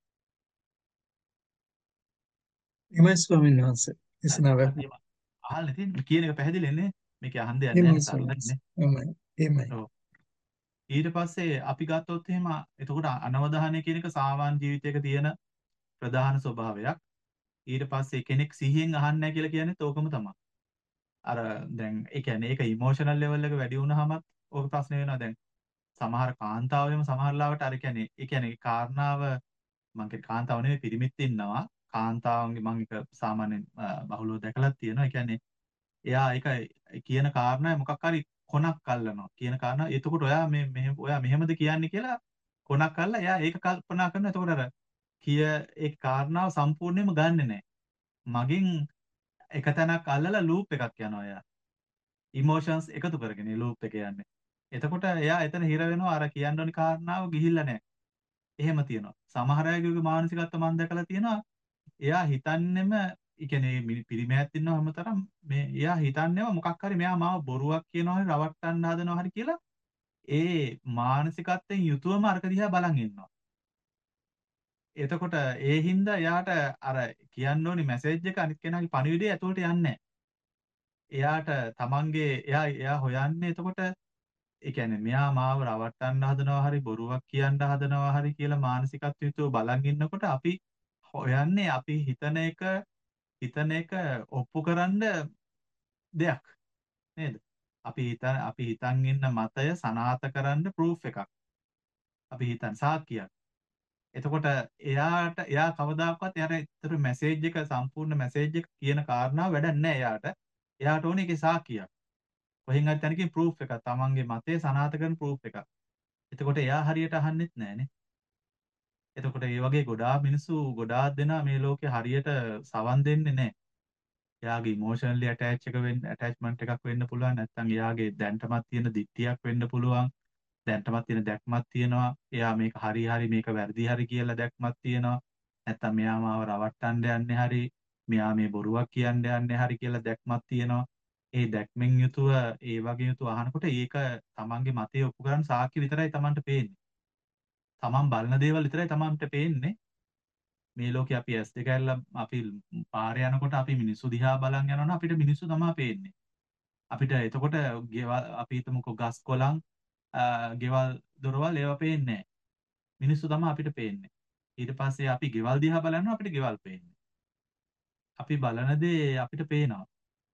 එමයි ස්වාමීන් වහන්සේ. හරි. දේශනාව හරි. එහෙම අහන්න තියෙන්නේ කියන එක පැහැදිලිනේ. මේකේ අහන්න දෙයක් එමයි නෑනේ ස්වාමීන් සරලයිනේ. වහන්සේ. එමයි. එමයි. ඔව්. ඊට පස්සේ අපි ගත්තොත් එහෙම එතකොට අනවධානය කියන එක සාමාන්‍ය ජීවිතයක තියෙන ප්‍රධාන ස්වභාවයක්. ඊට පස්සේ කෙනෙක් සිහියෙන් අහන්නේ නැහැ කියලා කියන්නේත් ඕකම තමයි. අර දැන් ඒ කියන්නේ ඒක ඉමෝෂනල් ලෙවල් එක වැඩි වුණාමත් ඕක ප්‍රශ්න වෙනවා. දැන් සමහර කාන්තාවයම සමහර ලාවට අර කියන්නේ ඒ කියන්නේ කාරණාව මම කියන්නේ කාන්තාව නෙවෙයි පිරිමිත් ඉන්නවා. කාන්තාවන්ගේ මම ඒක සාමාන්‍යයෙන් අ, බහුලව දැකලා තියෙනවා. ඒ කියන්නේ එයා ඒක කියන කාරණා මොකක් හරි කොනක් අල්ලනවා. කියන කාරණා එතකොට ඔයා මේ මෙහෙම ඔයා මෙහෙමද කියන්නේ කියලා කොනක් අල්ලලා එයා ඒක කල්පනා කරනවා. එතකොට අර කිය ඒ කාරණාව සම්පූර්ණයෙන්ම ගන්නෙ නැහැ. මගෙන් එක තැනක් අල්ලලා ලූප් එකක් යනවා එයා. ඉමෝෂන්ස් එකතු කරගෙන ඒ ලූප් එක යන්නේ. එතකොට එයා එතන හිර වෙනවා අර කියන්න ඕනි කාරණාව ගිහිල්ලා නැහැ. එහෙම තියෙනවා. සමහර අයගේ මානසිකත්ව මම දැකලා තියෙනවා. එයා හිතන්නෙම ඒ කියන්නේ මිනි- පිරිමෑත් ඉන්නවා හැමතරම් මේ එයා හිතන්නේම මොකක් හරි මෙයා මාව බොරුවක් කියනවා හරි රවට්ටන්න හදනවා හරි කියලා ඒ මානසිකත්වයෙන් යුතුවම අරක දිහා බලන් ඉන්නවා. එතකොට ඒ හින්දා එයාට අර කියන්න ඕනි මැසේජ් එක අනිත් කෙනාගේ පණිවිඩය ඇතුළට යන්නේ නැහැ. එයාට තමන්ගේ එයා එයා හොයන්නේ එතකොට ඒ කියන්නේ මෙයා මාව රවට්ටන්න හදනවා හරි බොරුවක් කියන්න හදනවා හරි කියලා මානසිකත්වය යුතුව බලන් ඉන්නකොට අපි හොයන්නේ අපි හිතන එක හිතන එක ඔප්පු කරන්න දෙයක් නේද? අපි හිතන අපි හිතන් ඉන්න මතය සනාථ කරන්න ප්‍රූෆ් එකක්. අපි හිතන් සාක්කියක්. එතකොට එයාට එයා කවදාකවත් එයාට ඒතර මැසේජ් එක සම්පූර්ණ මැසේජ් එක කියන කාරණාව වැඩක් නැහැ එයාට. එයාට ඕනේ ඒකේ සාක්කියක්. කොහෙන් හරි තැනකින් ප්‍රූෆ් එකක්. තමන්ගේ මතය සනාථ කරන ප්‍රූෆ් එකක්. එතකොට එයා හරියට අහන්නෙත් නැහනේ. එතකොට ඒ වගේ ගොඩාක් මිනිස්සු ගොඩාක් දෙනා මේ ලෝකේ හරියට සවන් දෙන්නේ නැහැ. එයාගේ ඉමෝෂනලි ඇටච් එක වෙන්න ඇටැච්මන්ට් එකක් වෙන්න පුළුවන්. නැත්නම් එයාගේ දැනටමත් තියෙන දික්තියක් වෙන්න පුළුවන්. දැනටමත් තියෙන දැක්මක් තියෙනවා. එයා මේක හරි හරි මේක වැරදි හරි කියලා දැක්මක් තියෙනවා. නැත්නම් මෙයා මාව රවට්ටන්න යන්නේ හරි මෙයා මේ බොරුවක් කියන්න යන්නේ හරි කියලා දැක්මක් තියෙනවා. ඒ දැක්මෙන් යුතුව ඒ වගේ යුතුව අහනකොට ඒක තමන්ගේ මතය ඔප්පු කරන් සාක්ෂි විතරයි තමන්ට පේන්නේ. තමන් බලන දේවල් විතරයි තමන්ට පේන්නේ. මේ ලෝකේ අපි ඇස් දෙක ඇරලා අපි පාරේ යනකොට අපි මිනිස්සු දිහා බලන් යනවනම් අපිට මිනිස්සු තමයි පේන්නේ. අපිට එතකොට ගෙවල් අපි හිතමුකෝ ගස් කොළන් අ, ගෙවල් දොරවල් ඒවා පේන්නේ නැහැ. මිනිස්සු තමයි අපිට පේන්නේ. ඊට පස්සේ අපි ගෙවල් දිහා බලනවා අපිට ගෙවල් පේන්නේ. අපි බලන දේ අපිට පේනවා.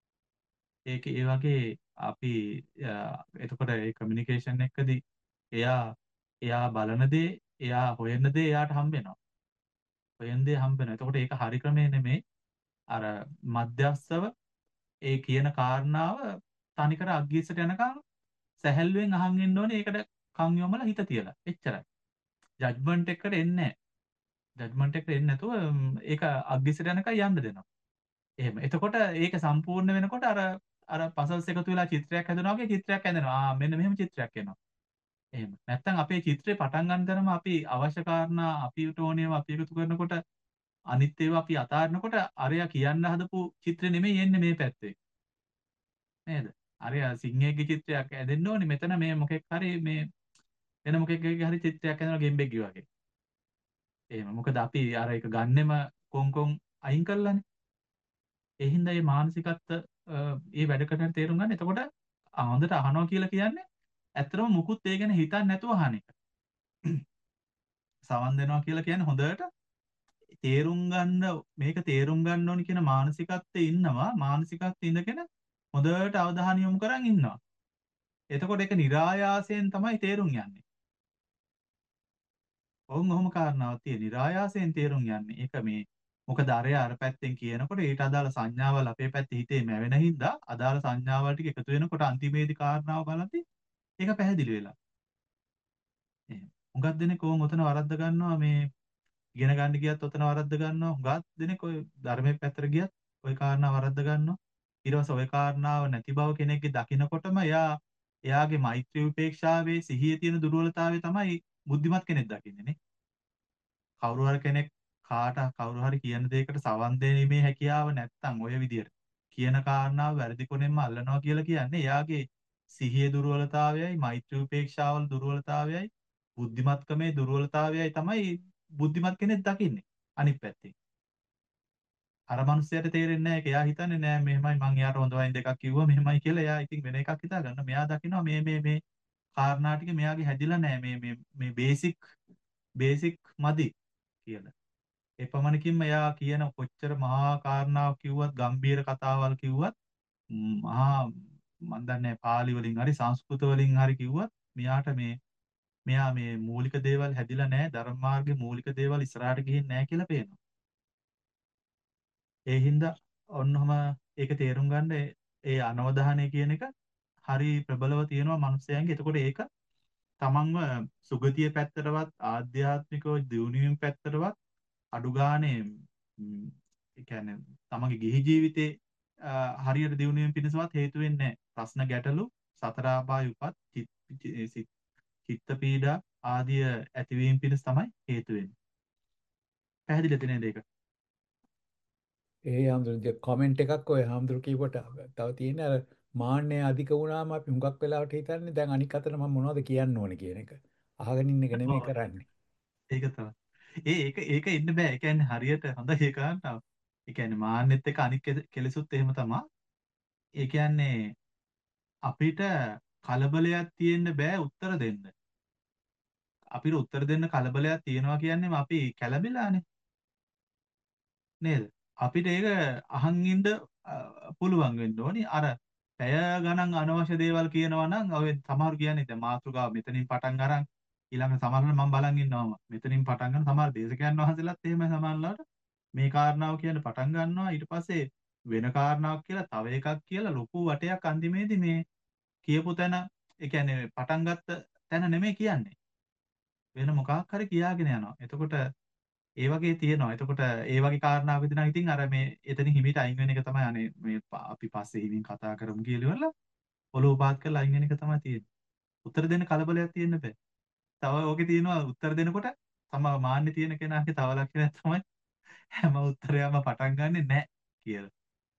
ඒක ඒ වගේ අපි අ, එතකොට ඒ කමියුනිකේෂන් එකදී එයා එයා බලන දේ එයා හොයන දේ එයාට හම්බ වෙනවා. හොයන දේ හම්බ වෙනවා. එතකොට ඒක හරි ක්‍රමේ නෙමෙයි. අර මධ්‍යස්ථව ඒ කියන කාරණාව තනිකර අග්ගිස්සට යනකම් සැහැල්ලුවෙන් අහන් ඉන්න ඕනේ. ඒකට කන් යොමලා හිත තියලා. එච්චරයි. ජජ්මන්ට් එකකට එන්නේ නැහැ. ජජ්මන්ට් එකට එන්නේ නැතුව ම්, ඒක අග්ගිස්සට යනකම් යන්න දෙනවා. එහෙම. එතකොට ඒක සම්පූර්ණ වෙනකොට අර අර පසල්ස් එකතු වෙලා චිත්‍රයක් හැදෙනවා වගේ චිත්‍රයක් හැදෙනවා. ආ මෙන්න මෙහෙම චිත්‍රයක් එනවා. එහෙම. නැත්තම් අපේ චිත්‍රේ පටන් ගන්න තරම අපි අවශ්‍ය කාරණා අපිට ඕනේව අපි එකතු කරනකොට අනිත් ඒවා අපි අතාරිනකොට අරයා කියන්න හදපු චිත්‍රෙ නෙමෙයි එන්නේ මේ පැත්තේ. නේද? අරයා සිංහයෙක්ගේ චිත්‍රයක් ඇදෙන්න ඕනේ. මෙතන මේ මොකෙක් හරි මේ වෙන මොකෙක්ගේ හරි චිත්‍රයක් ඇදෙනවා ගෙම්බෙක්ගේ වගේ. එහෙම. මොකද අපි අර එක ගන්නෙම කොන් කොන් අයින් කරලානේ. ඒ හින්දා මේ මානසිකත්ව ඒ වැඩකට තේරුම් ගන්න. එතකොට ආ, හොඳට අහනවා කියලා කියන්නේ ඇත්තටම මුකුත් ඒ ගැන හිතන්නේ නැතුව අහන එක. සවන් දෙනවා කියලා කියන්නේ හොඳට තේරුම් ගන්න මේක තේරුම් ගන්න ඕනි කියන මානසිකත්වයේ ඉන්නවා. මානසිකත්වයේ ඉඳගෙන හොඳට අවධානය යොමු කරන් ඉන්නවා. එතකොට ඒක નિરાයාසයෙන් තමයි තේරුම් යන්නේ. ඔවුන් ඔහොම කාරණාවක් තියෙන. નિરાයාසයෙන් තේරුම් යන්නේ. ඒක මේ මොකද අරය අර පැත්තෙන් කියනකොට ඊට අදාළ සංඥාවල් අපේ පැත්තේ හිතේ මැවෙන හින්දා අදාළ සංඥාවල් ටික එකතු වෙනකොට අන්තිමේදී කාරණාව බලද්දි ඒක පැහැදිලි වෙලා. එහෙම. හුඟක් දෙනෙක් ඕන් ඔතන වරද්ද ගන්නවා මේ ඉගෙන ගන්න ගියත් ඔතන වරද්ද ගන්නවා. හුඟක් දෙනෙක් ඔය ධර්මයේ පැත්තට ගියත් ওই කාරණා වරද්ද ගන්නවා. ඊට පස්සේ ওই කාරණාව නැති බව කෙනෙක්ගේ දකිනකොටම එයා එයාගේ මෛත්‍රී උපේක්ෂාවේ සිහියේ තියෙන දුර්වලතාවය තමයි බුද්ධිමත් කෙනෙක් දකින්නේ නේ. කවුරු හරි කෙනෙක් කාට කවුරු හරි කියන දෙයකට සවන් දෙීමේ හැකියාව නැත්තම් ඔය විදියට කියන කාරණාව වැරදි කොනෙන්ම අල්ලනවා කියලා කියන්නේ එයාගේ සිහියේ දුර්වලතාවයයි මෛත්‍රී උපේක්ෂාවල දුර්වලතාවයයි බුද්ධිමත්කමේ දුර්වලතාවයයි තමයි බුද්ධිමත් කෙනෙක් දකින්නේ අනිත් පැත්තේ. අර මනුස්සයාට තේරෙන්නේ නැහැ ඒක. එයා හිතන්නේ නෑ මෙහෙමයි මං එයාට හොඳ වයින් දෙකක් කිව්වා මෙහෙමයි කියලා. එයා ඉතින් වෙන එකක් හිතා ගන්න. මෙයා දකිනවා මේ මේ මේ කාරණා ටික මෙයාගේ හැදිලා නෑ මේ මේ මේ බේසික් බේසික් මදි කියලා. එපමණකින්ම එයා කියන කොච්චර මහා කාරණාවක් කිව්වත් ගම්බීර කතාවල් කිව්වත් මහා මන් දන්නේ පාලි වලින් හරි සංස්කෘත වලින් හරි කිව්වත් මෙයාට මේ මෙයා මේ මූලික දේවල් හැදිලා නැහැ ධර්ම මාර්ගයේ මූලික දේවල් ඉස්සරහට ගිහින් නැහැ කියලා පේනවා. ඒ හින්දා ඔන්නෝම ඒක තේරුම් ගන්න ඒ අනවධානය කියන එක හරි ප්‍රබලව තියෙනවා මිනිස්යාගේ. එතකොට ඒක තමන්ව සුගතිය පැත්තටවත් ආධ්‍යාත්මිකව දියුණුවීම පැත්තටවත් අඩු ගානේ ඒ කියන්නේ තමන්ගේ ගිහි ජීවිතේ හරියට දියුණුවීම පිණිසවත් හේතු වෙන්නේ නැහැ. ප්‍රශ්න ගැටලු සතර ආපාය උපත් චිත්ත පීඩා ආදිය ඇතිවීම පිණිස තමයි හේතු වෙන්නේ. පැහැදිලිද නේද ඒක? ඒ හාමුදුරුවෝ කමෙන්ට් එකක් ඔය හාමුදුරුවෝ කියවට තව තියෙන අර මාන්නය අධික වුණාම අපි හුඟක් වෙලාවට හිතන්නේ දැන් අනික් අතට මම මොනවද කියන්න ඕනේ කියන එක. අහගෙන ඉන්න එක නෙමෙයි කරන්නේ. ඒක තමයි. ඒ ඒක ඒක ඉන්න බෑ. ඒ කියන්නේ හරියට හොඳ ඒ කාරණාව. ඒ කියන්නේ මාන්නෙත් එක අනික් කෙලෙසුත් එහෙම තමයි. ඒ කියන්නේ අපිට කලබලයක් තියෙන්න බෑ උත්තර දෙන්න. අපිට උත්තර දෙන්න කලබලයක් තියෙනවා කියන්නේම අපි කැළඹිලානේ. නේද? අපිට ඒක අහන් ඉන්න පුළුවන් වෙන්න ඕනි. අර පැය ගණන් අනවශ්‍ය දේවල් කියනවා නම් ඔය සමහර කියන්නේ දැන් මාතෘකාව මෙතනින් පටන් අරන් ඊළඟ සමහරවල් මම බලන් ඉන්නවම මෙතනින් පටන් ගන්න සමහර දේශකයන් වහන්සේලාත් එහෙමයි සමහරවල්ලාට මේ කාරණාව කියන පටන් ගන්නවා ඊට පස්සේ වෙන කාරණාවක් කියලා තව එකක් කියලා ලොකු වටයක් අන්තිමේදී මේ කියපු තැන ඒ කියන්නේ පටන් ගත්ත තැන නෙමෙයි කියන්නේ වෙන මොකක් හරි කියාගෙන යනවා. එතකොට ඒ වගේ තියෙනවා. එතකොට ඒ වගේ කාරණාවකදී නම් ඉතින් අර මේ එතනින් හිමීට අයින් වෙන එක තමයි අනේ මේ අපි පස්සේ හිමින් කතා කරමු කියලා ඉවරලා ඔලුව පාත් කරලා අයින් වෙන එක තමයි තියෙන්නේ. උත්තර දෙන්න කලබලයක් තියෙන්න බෑ. තව ඕකේ තියෙනවා උත්තර දෙනකොට තම මාන්නේ තියෙන කෙනාගේ තව ලක්ෂණයක් තමයි හැම උත්තරයක්ම පටන් ගන්නෙ නැහැ කියලා.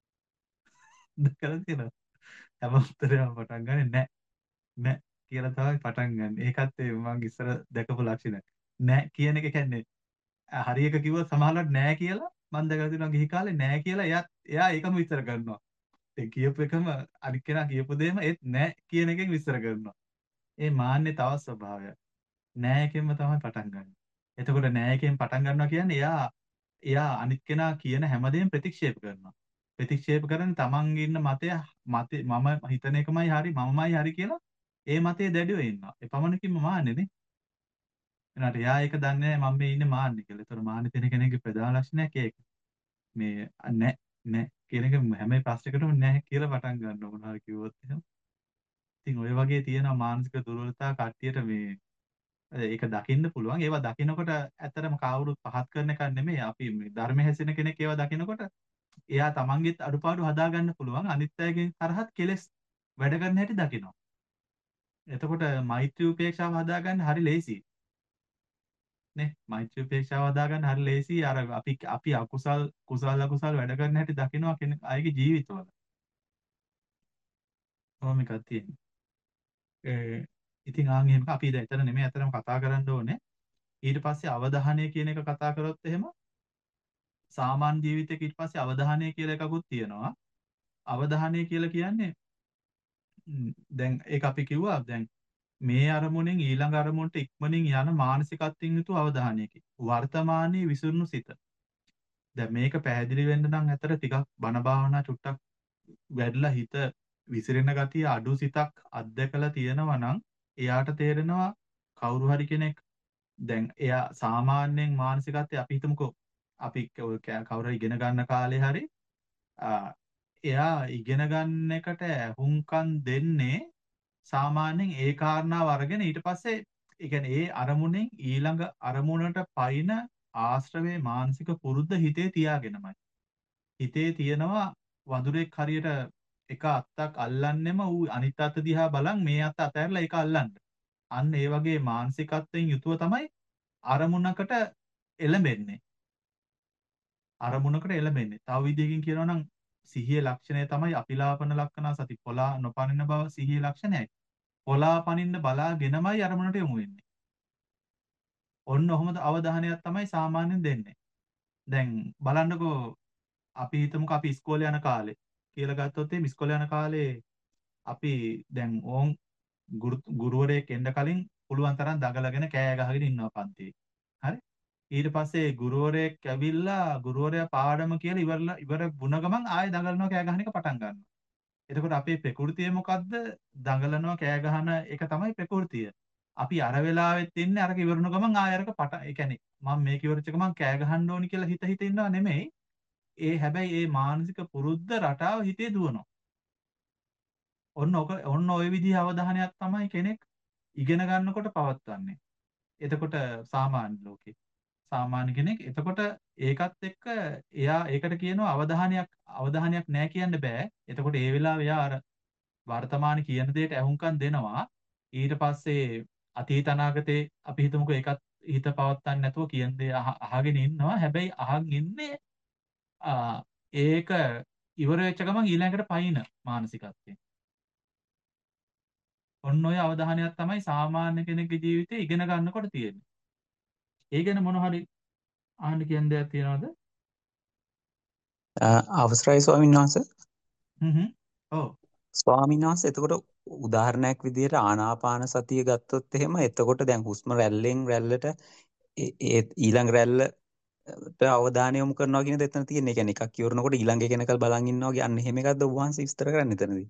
දැකලා තියෙනවද? හැම උත්තරයක්ම පටන් ගන්නෙ නැහැ. නැහැ කියලා තමයි පටන් ගන්නෙ. ඒකත් ඒ මම ඉස්සර දැකපු ලක්ෂණයක්. නැහැ කියන එක කියන්නේ හරි එක කිව්වොත් සමහරවිට නෑ කියලා මම දැකලා තියෙනවා ගිහි කාලේ නෑ කියලා එයා එයා ඒකම විස්තර කරනවා. ඒ කියපු එකම අනිත් කෙනා කියපු දෙයම ඒත් නෑ කියන එකෙන් විස්තර කරනවා. ඒ මාන්නේ තව ස්වභාවයක්. නෑ එකෙන්ම තමයි පටන් ගන්න. එතකොට නෑ එකෙන් පටන් ගන්නවා කියන්නේ එයා එයා අනිත් කෙනා කියන හැමදේම ප්‍රතික්ෂේප කරනවා. ප්‍රතික්ෂේප කරන්නේ තමන්ගේ ඉන්න මතය මතේ මම හිතන එකමයි හරි මමමයි හරි කියලා ඒ මතේ දැඩිව ඉන්නවා. ඒ පමණකින්ම මාන්නේනේ. එනට එයා ඒක දන්නේ නැහැ මම මේ ඉන්නේ මාන්නේ කියලා. ඒතර මාන්නේ තියෙන කෙනෙක්ගේ ප්‍රධාන ලක්ෂණයක් ඒක. මේ නැහැ නැහැ කියන එක හැම ප්‍රශ්නයකටම නැහැ කියලා පටන් ගන්නවා මොනවා හරි කිව්වොත් එහෙම. ඉතින් ඔය වගේ තියෙන මානසික දුර්වලතා කට්ටියට මේ ඒක දකින්න පුළුවන්. ඒවා දකිනකොට ඇත්තටම කවුරුත් පහත් කරන එකක් නෙමෙයි. අපි මේ ධර්ම හැසිරෙන කෙනෙක් ඒවා දකිනකොට එයා තමන්ගේත් අඩුපාඩු හදාගන්න පුළුවන්. අනිත් අයගෙන් තරහත් කෙලස් වැඩ කරන හැටි දකිනවා. එතකොට මෛත්‍රී උපේක්ෂාව හදාගන්න හරි ලේසියි. නේ මෛත්‍රී උපේක්ෂාව හදාගන්න හරි ලේසියි. අර අපි අපි අකුසල් කුසල අකුසල් වැඩ කරන හැටි දකිනවා කෙනෙක් අයගේ ජීවිතවල. කොහොම එකක් තියෙන්නේ. ඒ ඉතින් ආන් එහෙම අපි දැන් එතන නෙමෙයි අතරම කතා කරන්න ඕනේ. ඊට පස්සේ අවධානය කියන එක කතා කරොත් එහෙම සාමාන්‍ය ජීවිතයක ඊට පස්සේ අවධානය කියලා එකකුත් තියෙනවා. අවධානය කියලා කියන්නේ දැන් ඒක අපි කිව්වා දැන් මේ අරමුණෙන් ඊළඟ අරමුණට ඉක්මනින් යන මානසිකත්වයෙන් යුතු අවධානයකි. වර්තමානයේ විසිරුණු සිත. දැන් මේක පැහැදිලි වෙන්න නම් ඇතර ටිකක් බණ භාවනා චුට්ටක් වැඩිලා හිත විසිරෙන ගතිය අඩු සිතක් අත්දැකලා තියෙනවා නම් එයාට තේරෙනවා කවුරු හරි කෙනෙක් දැන් එයා සාමාන්‍යයෙන් මානසිකත්වයේ අපි හිතමුකෝ අපි කවුරු ඉගෙන ගන්න කාලේ හරි එයා ඉගෙන ගන්න එකට හුම්කම් දෙන්නේ සාමාන්‍යයෙන් ඒ කාරණාව අරගෙන ඊට පස්සේ ඒ කියන්නේ ඒ අරමුණෙන් ඊළඟ අරමුණට පයින් ආශ්‍රවයේ මානසික පුරුද්ද හිතේ තියාගෙනමයි. හිතේ තියෙනවා වඳුරෙක් හරියට එක අත්තක් අල්ලන්නෙම ඌ අනිත් අත දිහා බලන් මේ අත අතහැරලා ඒක අල්ලන්න. අන්න ඒ වගේ මානසිකත්වයෙන් යුතුව තමයි අරමුණකට එළඹෙන්නේ. අරමුණකට එළඹෙන්නේ. තව විදිහකින් කියනවා නම් සිහියේ ලක්ෂණය තමයි අපිලාපන ලක්ෂණ සති පොලා නොපනින බව සිහියේ ලක්ෂණයයි. පොලා පනින්න බලාගෙනමයි අරමුණට යොමු වෙන්නේ. ඔන්න ඔහොම අවධානයක් තමයි සාමාන්‍යයෙන් දෙන්නේ. දැන් බලන්නකෝ අපි හිතමුකෝ අපි ඉස්කෝලේ යන කාලේ කියලා ගත්තොත් එimhe ඉස්කෝලේ යන කාලේ අපි දැන් ඕන් ගුරුවරයෙක් එන්න කලින් පුළුවන් තරම් දඟලගෙන කෑ ගහගෙන ඉන්නවා පන්තියේ. හරි? ඊට පස්සේ ගුරුවරයෙක් ඇවිල්ලා ගුරුවරයා පාඩම කියලා ඉවරලා ඉවර වුණ ගමන් ආයෙ දඟලනවා කෑ ගහන එක පටන් ගන්නවා. එතකොට අපේ ප්‍රകൃතිය මොකද්ද? දඟලනවා කෑ ගහන එක තමයි ප්‍රകൃතිය. අපි අර වෙලාවෙත් ඉන්නේ අරක ඉවරුණ ගමන් ආයෙ අරක පට ඒ කියන්නේ මම මේක ඉවරච්ච ගමන් කෑ ගහන්න ඕනි කියලා හිත හිත ඉන්නව නෙමෙයි. ඒ හැබැයි ඒ මානසික පුරුද්ද රටාව හිතේ දුවනවා. ඔන්න ඔක ඔන්න ওই විදිහ අවධානයක් තමයි කෙනෙක් ඉගෙන ගන්නකොට පවත්වන්නේ. එතකොට සාමාන්‍ය ලෝකේ සාමාන්‍ය කෙනෙක් එතකොට ඒකත් එක්ක එයා ඒකට කියනවා අවධානයක් අවධානයක් නැහැ කියන්න බෑ. එතකොට ඒ වෙලාවේ එයා අර වර්තමාන කියන දෙයට ඇහුම්කන් දෙනවා. ඊට පස්සේ අතීත අනාගතේ අපි හිතමුකෝ ඒකත් හිත පවත්වන්නේ නැතුව කියන දේ අහගෙන ඉන්නවා. හැබැයි අහන් ඉන්නේ ඒක ඉවර වෙච්ච ගමන් ඊළඟට පයින් මානසිකත්වයෙන්. ඔන්න ඔය අවධානයක් තමයි සාමාන්‍ය කෙනෙක්ගේ ජීවිතේ ඉගෙන ගන්නකොට තියෙන්නේ. ඒ ගැන මොන හරි අහන්න කියන දෙයක් තියෙනවද? අවසරයි ස්වාමීන් වහන්සේ. හ්ම් හ්ම්. ඔව්. ස්වාමීන් වහන්සේ එතකොට උදාහරණයක් විදිහට ආනාපාන සතිය ගත්තොත් එහෙම එතකොට දැන් හුස්ම රැල්ලෙන් රැල්ලට ඒ ඊළඟ රැල්ලට අවධානය යොමු කරනවා කියන දේ එතන තියෙන්නේ. ඒ කියන්නේ එකක් ඉවරනකොට ඊළඟ එක වෙනකල් බලන් ඉන්නවා කියන්නේ එහෙම එකක්ද ඔබ වහන්සේ විස්තර කරන්නේ එතනදී?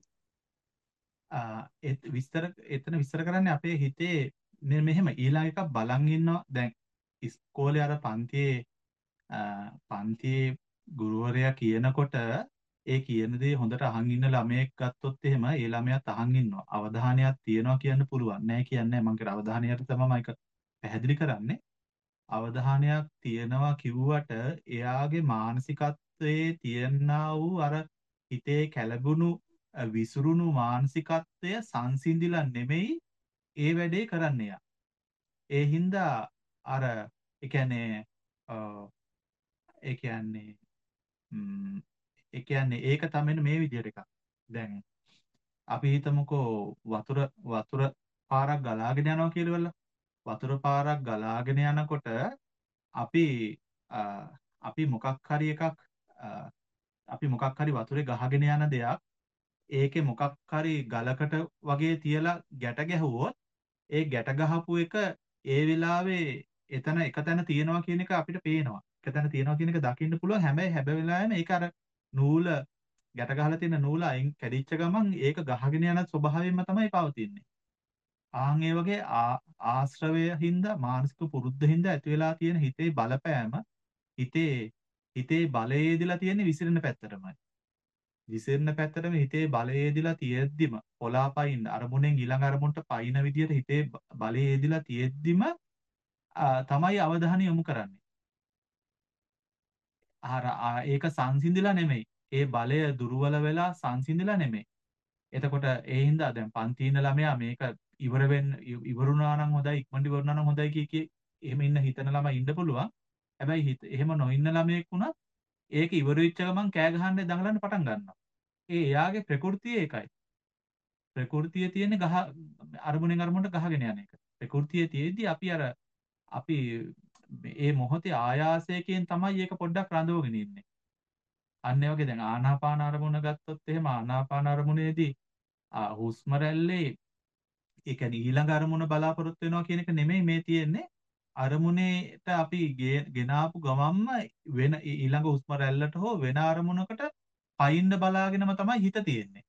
ඒ විස්තර එතන විස්තර කරන්නේ අපේ හිතේ මෙ මෙහෙම ඊළඟ එකක් බලන් ඉන්නවා. දැන් ඉස්කෝලේ අර පන්තියේ පන්තියේ ගුරුවරයා කියනකොට ඒ කියන දේ හොඳට අහන් ඉන්න ළමයෙක් ගත්තොත් එහෙම ඒ ළමයාත් අහන් ඉන්නවා. අවධානයක් තියනවා කියන්න පුළුවන්. නෑ කියන්නේ මම කියන අවධානයට තමයි මම ඒක පැහැදිලි කරන්නේ. අවධානයක් තියනවා කිව්වට එයාගේ මානසිකත්වයේ තියනා වූ අර හිතේ කැළඹුණු විසිරුණු මානසිකත්වය සංසිඳිලා නෙමෙයි ඒ වැඩේ කරන්නේ යා. ඒ හින්දා අර ඒ කියන්නේ ඒ කියන්නේ ඒ කියන්නේ ඒක තමයි මේ විදිහට එකක්. දැන් අපි හිතමුකෝ වතුර වතුර පාරක් ගලාගෙන යනවා කියලා. වතුර පාරක් ගලාගෙන යනකොට අපි අපි මොකක් හරි එකක් අපි මොකක් හරි වතුරේ ගහගෙන යන දෙයක් ඒකේ මොකක් හරි ගලකට වගේ තියලා ගැට ගැහුවොත් ඒ ගැට ගහපු එක ඒ වෙලාවේ එතන එක තැන තියෙනවා කියන එක අපිට පේනවා. එක තැන තියෙනවා කියන එක දකින්න පුළුවන්. හැබැයි හැබ වෙලාවෙම ඒක අර නූල ගැට ගහලා තියෙන නූල අයින් කැඩිච්ච ගමන් ඒක ගහගෙන යන ස්වභාවයෙන්ම තමයි පවතින්නේ. ආන් ඒ වගේ ආශ්‍රවය හින්දා මානසික පුරුද්ද හින්දා ඇති වෙලා තියෙන හිතේ බලපෑම හිතේ හිතේ බලයේ දීලා තියෙන විසිරෙන පැත්තටමයි. විසිරෙන පැත්තටම හිතේ බලයේ දීලා තියෙද්දිම පොලාපයින් අරමුණෙන් ඊළඟ අරමුණට පයින් විදියට හිතේ බලයේ දීලා තියෙද්දිම තමයි අවධානය යොමු කරන්නේ. අර ඒක සංසිඳිලා නෙමෙයි. ඒ බලය දුර්වල වෙලා සංසිඳිලා නෙමෙයි. එතකොට ඒ හින්දා දැන් පන්ති ඉන්න ළමයා මේක ඉවර වෙන්න ඉවරුණා නම් හොඳයි ඉක්මනට ඉවරුණා නම් හොඳයි කිය කී එහෙම ඉන්න හිතන ළමයි ඉන්න පුළුවන්. හැබැයි හිත එහෙම නොඉන්න ළමයෙක් වුණත් ඒක ඉවර වෙච්ච ගමන් කෑ ගහන්න දඟලන්න පටන් ගන්නවා. ඒ එයාගේ ප්‍රകൃතිය ඒකයි. ප්‍රകൃතිය තියෙන්නේ ගහ අරමුණෙන් අරමුණට ගහගෙන යන එක. ප්‍රകൃතිය තියෙද්දි අපි අර අපි මේ මොහොතේ ආයාසයෙන් තමයි ඒක පොඩ්ඩක් රඳවගෙන ඉන්නේ. අන්න ඒ වගේ දැන් ආනාපාන අරමුණ ගත්තොත් එහෙම ආනාපාන අරමුණේදී හුස්ම රැල්ලේ ඒ කියන්නේ ඊළඟ අරමුණ බලාපොරොත්තු වෙනවා කියන එක නෙමෙයි මේ තියෙන්නේ. අරමුණේට අපි ගෙනාපු ගමම්ම වෙන ඊළඟ හුස්ම රැල්ලට හෝ වෙන අරමුණකට පයින්න බලාගෙනම තමයි හිත තියෙන්නේ.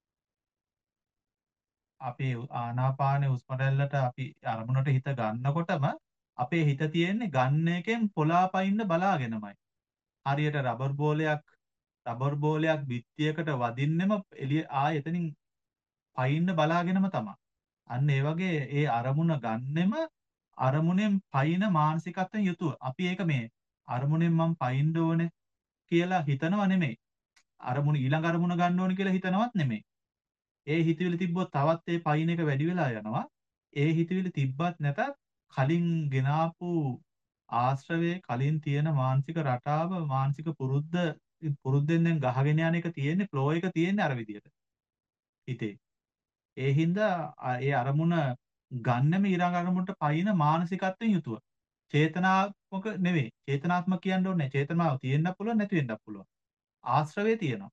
අපේ ආනාපාන හුස්ම රැල්ලට අපි අරමුණට හිත ගන්නකොටම අපේ හිත තියෙන්නේ ගන්න එකෙන් පොලා පයින්න බලාගෙනමයි. හරියට රබර් බෝලයක් රබර් බෝලයක් බිත්තියකට වදින්නෙම එළිය ආයෙ එතනින් පයින්න බලාගෙනම තමයි. අන්න ඒ වගේ ඒ අරමුණ ගන්නෙම අරමුණෙන් පයින් මානසිකත්වයෙන් යුතුව. අපි ඒක මේ අරමුණෙන් මම පයින්න ඕනේ කියලා හිතනව නෙමෙයි. අරමුණ ඊළඟ අරමුණ ගන්න ඕනේ කියලා හිතනවත් නෙමෙයි. ඒ හිතවිලි තිබ්බොත් තවත් ඒ පයින් එක වැඩි වෙලා යනවා. ඒ හිතවිලි තිබ්බත් නැතත් කලින් ගෙනාපු ආශ්‍රවයේ කලින් තියෙන මානසික රටාව මානසික පුරුද්ද පුරුද්දෙන් දැන් ගහගෙන යන එක තියෙන්නේ ෆ්ලෝ එක තියෙන්නේ අර විදියට හිතේ. ඒ හින්දා අ- ඒ අරමුණ ගන්නෙම ඊළඟ අරමුණට පයින් මානසිකත්වයෙන් යුතුව. චේතනාත්මක නෙවෙයි. චේතනාත්මක කියන්න ඕනේ නැහැ. චේතනාව තියෙන්නත් පුළුවන් නැති වෙන්නත් පුළුවන්. ආශ්‍රවයේ තියෙනවා.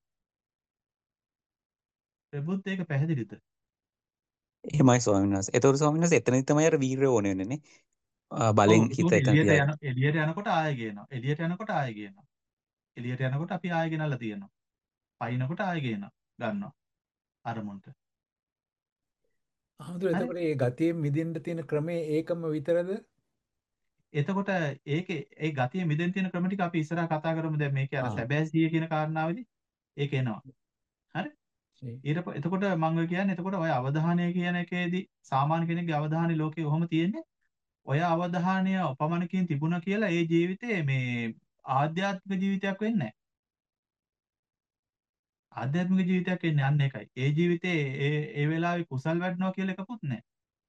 ප්‍රබුද්ධ ඒක පැහැදිලිද? එහෙමයි ස්වාමීන් වහන්සේ. ඒතකොට ස්වාමීන් වහන්සේ එතනදි තමයි අර වීරය ඕනේ වෙන්නේ නේ. ආ, බලෙන් ඔව් හිත ඒක එකඟ එළියට තියාගෙන. යන එළියට යනකොට ආයෙ ගේනවා. එළියට යනකොට ආයෙ ගේනවා. එළියට යනකොට අපි ආයෙ ගෙනල්ලා තියෙනවා. පයින්නකොට ආයෙ ගේනවා. ගන්නවා අරමුණට. හාමුදුරුවෝ හරි? එතකොට මේ ගතියෙන් මිදෙන්න තියෙන ක්‍රමය ඒකම විතරද? එතකොට ඒකේ ඒ ගතිය මිදෙන් තියෙන ක්‍රම ටික අපි ඉස්සරහා කතා කරමු. දැන් මේකේ අර ආ සැබෑ සිහිය කියන කාරණාවේදී ඒක එනවා. හරි? ඒ ඊට ප- එතකොට මම ඔය කියන්නේ එතකොට ඔය අවධානය කියන එකේදී සාමාන්‍ය කෙනෙක්ගේ අවධානය ලෝකේ කොහොම තියෙන්නේ? ඔය අවධානය උපමනකින් තිබුණා කියලා ඒ ජීවිතේ මේ ආධ්‍යාත්මික ජීවිතයක් වෙන්නේ නැහැ. ආධ්‍යාත්මික ජීවිතයක් වෙන්නේ අන්න ඒකයි. ඒ ජීවිතේ ඒ ඒ වෙලාවේ කුසල් වැඩනවා කියලා එකකුත් නැහැ.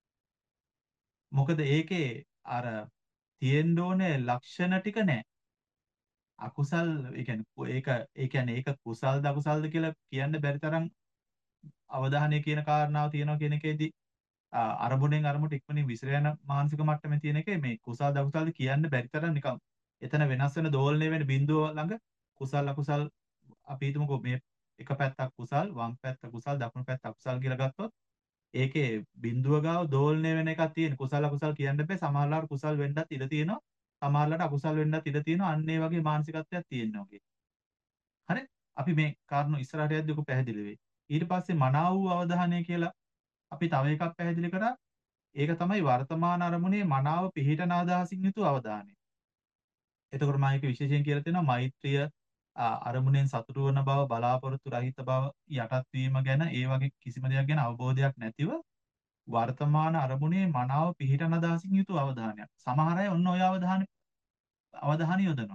මොකද ඒකේ අර තියෙන්න ඕනේ ලක්ෂණ ටික නැහැ. අකුසල් ඒ කියන්නේ ಕು- ඒක ඒ කියන්නේ ඒක කුසල්ද අකුසල්ද කියලා කියන්න බැරි තරම් අවධානය කියන කාරණාව තියෙනවා කියන එකේදී ආ, අරමුණෙන් අරමුණට ඉක්මනින් විසිර යන මානසික මට්ටමේ තියෙන එකේ මේ කුසල් අකුසල්ද කියන්න බැරි තරම් නිකන් එතන වෙනස් වෙන දෝලණය වෙන බිඳුව ළඟ කුසල් අකුසල් අපි හිතමුකෝ මේ එක පැත්තක් කුසල් වම් පැත්ත කුසල් දකුණු පැත්ත අකුසල් කියලා ගත්තොත් ඒකේ බිඳුව ගාව දෝලණය වෙන එකක් තියෙන කුසල අකුසල් කියන්න බෑ සමහරවල්ලාට කුසල් වෙන්නත් ඉඩ තියෙනවා සමහරවල්ලාට අකුසල් වෙන්නත් ඉඩ තියෙනවා අන්න ඒ වගේ මානසිකත්වයක් තියෙනවා වගේ හරි අපි මේ කාරණු ඉස්සරහට යද්දී ඔක පැහැදිලි වෙයි ඊට පස්සේ මනාව වූ අවධානය කියලා අපි තව එකක් පැහැදිලි කරා ඒක තමයි වර්තමාන අරමුණේ මනාව පිහිටන අදහසින් යුතු අවධානය එතකොට මම ඒක විශේෂයෙන් කියලා තියෙනවා මෛත්‍රිය ආ, අරමුණෙන් සතුටු වන බව බලාපොරොත්තු රහිත බව යටත් වීම ගැන ඒ වගේ කිසිම දෙයක් ගැන අවබෝධයක් නැතිව වර්තමාන අරමුණේ මනාව පිහිටන අදහසින් යුතු අවධානයක්. සමහර අය ඔන්න ඔය අවධානය අවධානය යොදනවා.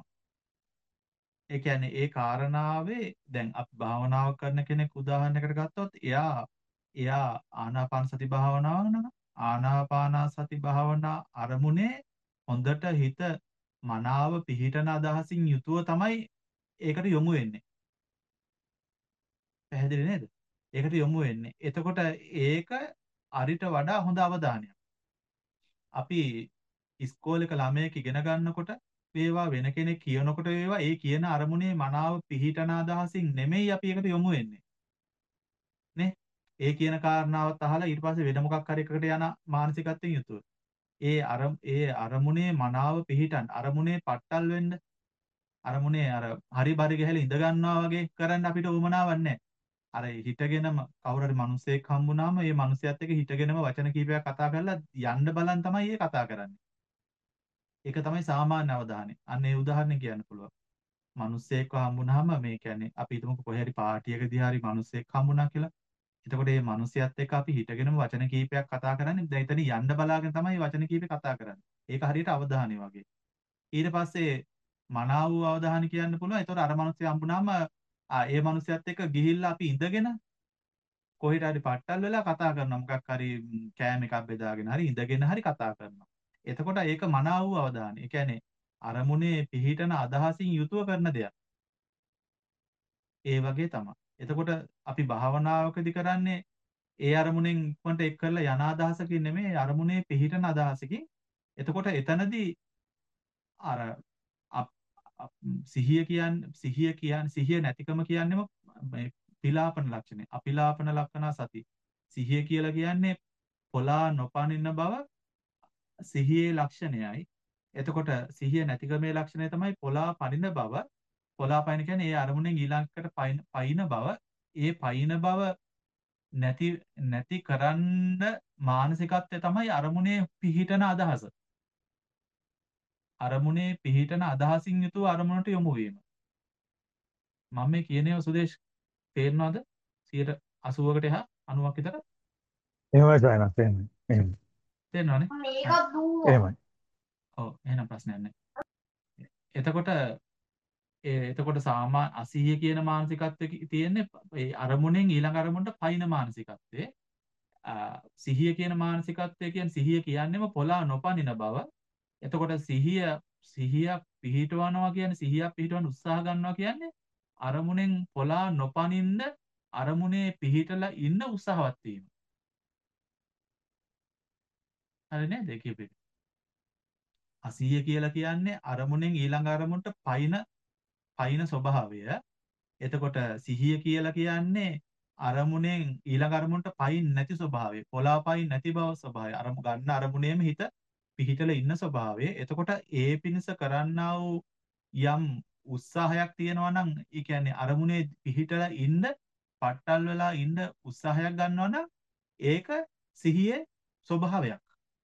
ඒ කියන්නේ ඒ කාරණාවේ දැන් අපි භාවනාව කරන කෙනෙක් උදාහරණයකට ගත්තොත් එයා එයා ආනාපාන සති භාවනාව කරනවා. ආනාපාන සති භාවනා අරමුණේ හොඳට හිත මනාව පිහිටන අදහසින් යුතුව තමයි ඒකට යොමු වෙන්නේ. පැහැදිලි නේද? ඒකට යොමු වෙන්නේ. එතකොට ඒක අරිට වඩා හොඳ අවධානයක්. අපි ඉස්කෝලේක ළමයෙක් ඉගෙන ගන්නකොට වේවා වෙන කෙනෙක් කියනකොට වේවා ඒ කියන අරමුණේ මනාව පිහිටන අදහසින් නෙමෙයි අපි ඒකට යොමු වෙන්නේ නේ ඒ කියන කාරණාවත් අහලා ඊට පස්සේ වෙන මොකක් හරි එකකට යන මානසිකත්වයෙන් යුතුව ඒ අර ඒ අරමුණේ මනාව පිහිටන් අරමුණේ පట్టල් වෙන්න අරමුණේ අර හරි බරි ගහලා ඉඳ ගන්නවා වගේ කරන්න අපිට උවමනාවක් නැහැ අර හිටගෙනම කවුරු හරි මිනිස්සෙක් හම්බුනාම ඒ මිනිසයාත් එක්ක හිටගෙනම වචන කීපයක් කතා කරලා යන්න බලන් තමයි ඒ කතා කරන්නේ ඒක තමයි සාමාන්‍ය අවධානය. අන්න ඒ උදාහරණය කියන්න පුළුවන්. මිනිස්සෙක්ව හම්බුනහම මේ කියන්නේ අපි හිතමුකෝ කොහේ හරි පාටියකදී හරි මිනිස්සෙක් හම්බුනා කියලා. එතකොට මේ මිනිසයාත් එක්ක අපි හිටගෙනම වචන කීපයක් කතා කරන්නේ. දැන් එතන යන්න බලාගෙන තමයි වචන කීපේ කතා කරන්නේ. ඒක හරියට අවධානය වගේ. ඊට පස්සේ මනාව වූ අවධානය කියන්න පුළුවන්. එතකොට අර මිනිස්සයා හම්බුනාම ආ ඒ මිනිසයාත් එක්ක ගිහිල්ලා අපි ඉඳගෙන කොහෙට හරි පට්ටල් වෙලා කතා කරනවා. මොකක් හරි ම්, කෑම එකක් බෙදාගෙන හරි ඉඳගෙන හරි කතා කරනවා. එතකොට ඒක මනාව වූ අවධානය. ඒ කියන්නේ අරමුණේ පිහිටන අදහසින් යුතුව කරන දෙයක්. ඒ වගේ තමයි. එතකොට අපි භාවනාවකදී කරන්නේ ඒ අරමුණෙන් ඉක්මනට එක් කරලා යන අදහසකින් නෙමෙයි අරමුණේ පිහිටන අදහසකින්. එතකොට එතනදී අර අප- අප- සිහිය කියන්නේ සිහිය කියන්නේ සිහිය නැතිකම කියන්නේම මේ පිලාපන ලක්ෂණය. අපිලාපන ලක්ෂණ සති. සිහිය කියලා කියන්නේ පොලා නොපනින්න බව සිහියේ ලක්ෂණයයි. එතකොට සිහිය නැතිකමේ ලක්ෂණය තමයි පොලා පනින බව. පොලා පනින කියන්නේ ඒ අරමුණෙන් ඊළඟට පයින් පයින් බව. ඒ පයින් බව නැති නැති කරන්න මානසිකත්වය තමයි අරමුණේ පිහිටන අදහස. අරමුණේ පිහිටන අදහසින් යුතුව අරමුණට යොමු වීම. මම මේ කියනේව සුදේශ් තේරෙනවනේ? එහෙමයි. ඔව් එහෙනම් ප්‍රශ්නයක් නැහැ. එතකොට ඒ එතකොට සාමා අසීය කියන මානසිකත්වයේ තියෙන්නේ ඒ අරමුණෙන් ඊළඟ අරමුණට පයින් මානසිකත්වයේ. සිහිය කියන මානසිකත්වය කියන්නේ සිහිය කියන්නේම පොළා නොපනින බව. එතකොට සිහිය සිහිය පිහිටවනවා කියන්නේ සිහිය පිහිටවන්න උත්සාහ ගන්නවා කියන්නේ අරමුණෙන් පොළා නොපනින්න අරමුණේ පිහිටලා ඉන්න උත්සාහවත් වීම. හරි නේද? ඒ කියපේ. අසීය කියලා කියන්නේ අරමුණෙන් ඊළඟ අරමුණට පයින් පයින් ස්වභාවය. එතකොට සිහිය කියලා කියන්නේ අරමුණෙන් ඊළඟ අරමුණට පයින් නැති ස්වභාවය. පොළා පයින් නැති බව ස්වභාවය. අරමු ගන්න අරමුණේම හිත පිහිටලා ඉන්න ස්වභාවය. එතකොට ඒ පිණිස කරන්නා වූ යම් උත්සාහයක් තියෙනවා නම් ඒ කියන්නේ අරමුණේ පිහිටලා ඉන්න පට්ටල් වෙලා ඉන්න උත්සාහයක් ගන්නවා නම් ඒක සිහියේ ස්වභාවයක්.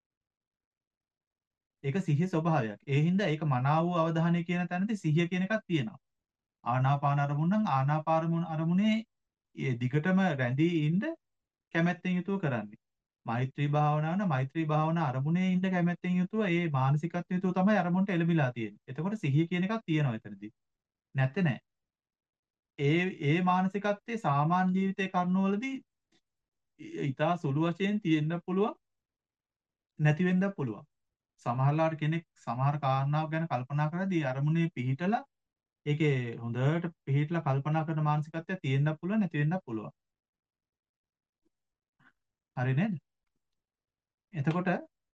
ඒක සිහියේ ස්වභාවයක්. ඒ හින්දා ඒක මනාව වූ අවධානය කියන තැනදී සිහිය කියන එකක් තියෙනවා. ආනාපාන අරමුණ නම් ආනාපාන අරමුණේ ඒ දිගටම රැඳී ඉන්න කැමැත්තෙන් යුතුව කරන්නේ. මෛත්‍රී භාවනාව නම් මෛත්‍රී භාවනා අරමුණේ ඉන්න කැමැත්තෙන් යුතුව ඒ මානසිකත්වය යුතුව තමයි අරමුණට එළඹිලා තියෙන්නේ. එතකොට සිහිය කියන එකක් තියෙනවා එතනදී. නැත්තේ නෑ. ඒ ඒ මානසිකත්වයේ සාමාන්‍ය ජීවිතයේ කරුණවලදී ඊටා සුළු වශයෙන් තියෙන්න පුළුවන් නැති වෙන්නත් පුළුවන්. සමහරලාට කෙනෙක් සමහර කාරණාවක් ගැන කල්පනා කරද්දී අරමුණේ පිහිටලා ඒකේ හොඳට පිහිටලා කල්පනා කරන මානසිකත්වය තියෙන්නත් පුළුවන් නැති වෙන්නත් පුළුවන්. හරි නේද? එතකොට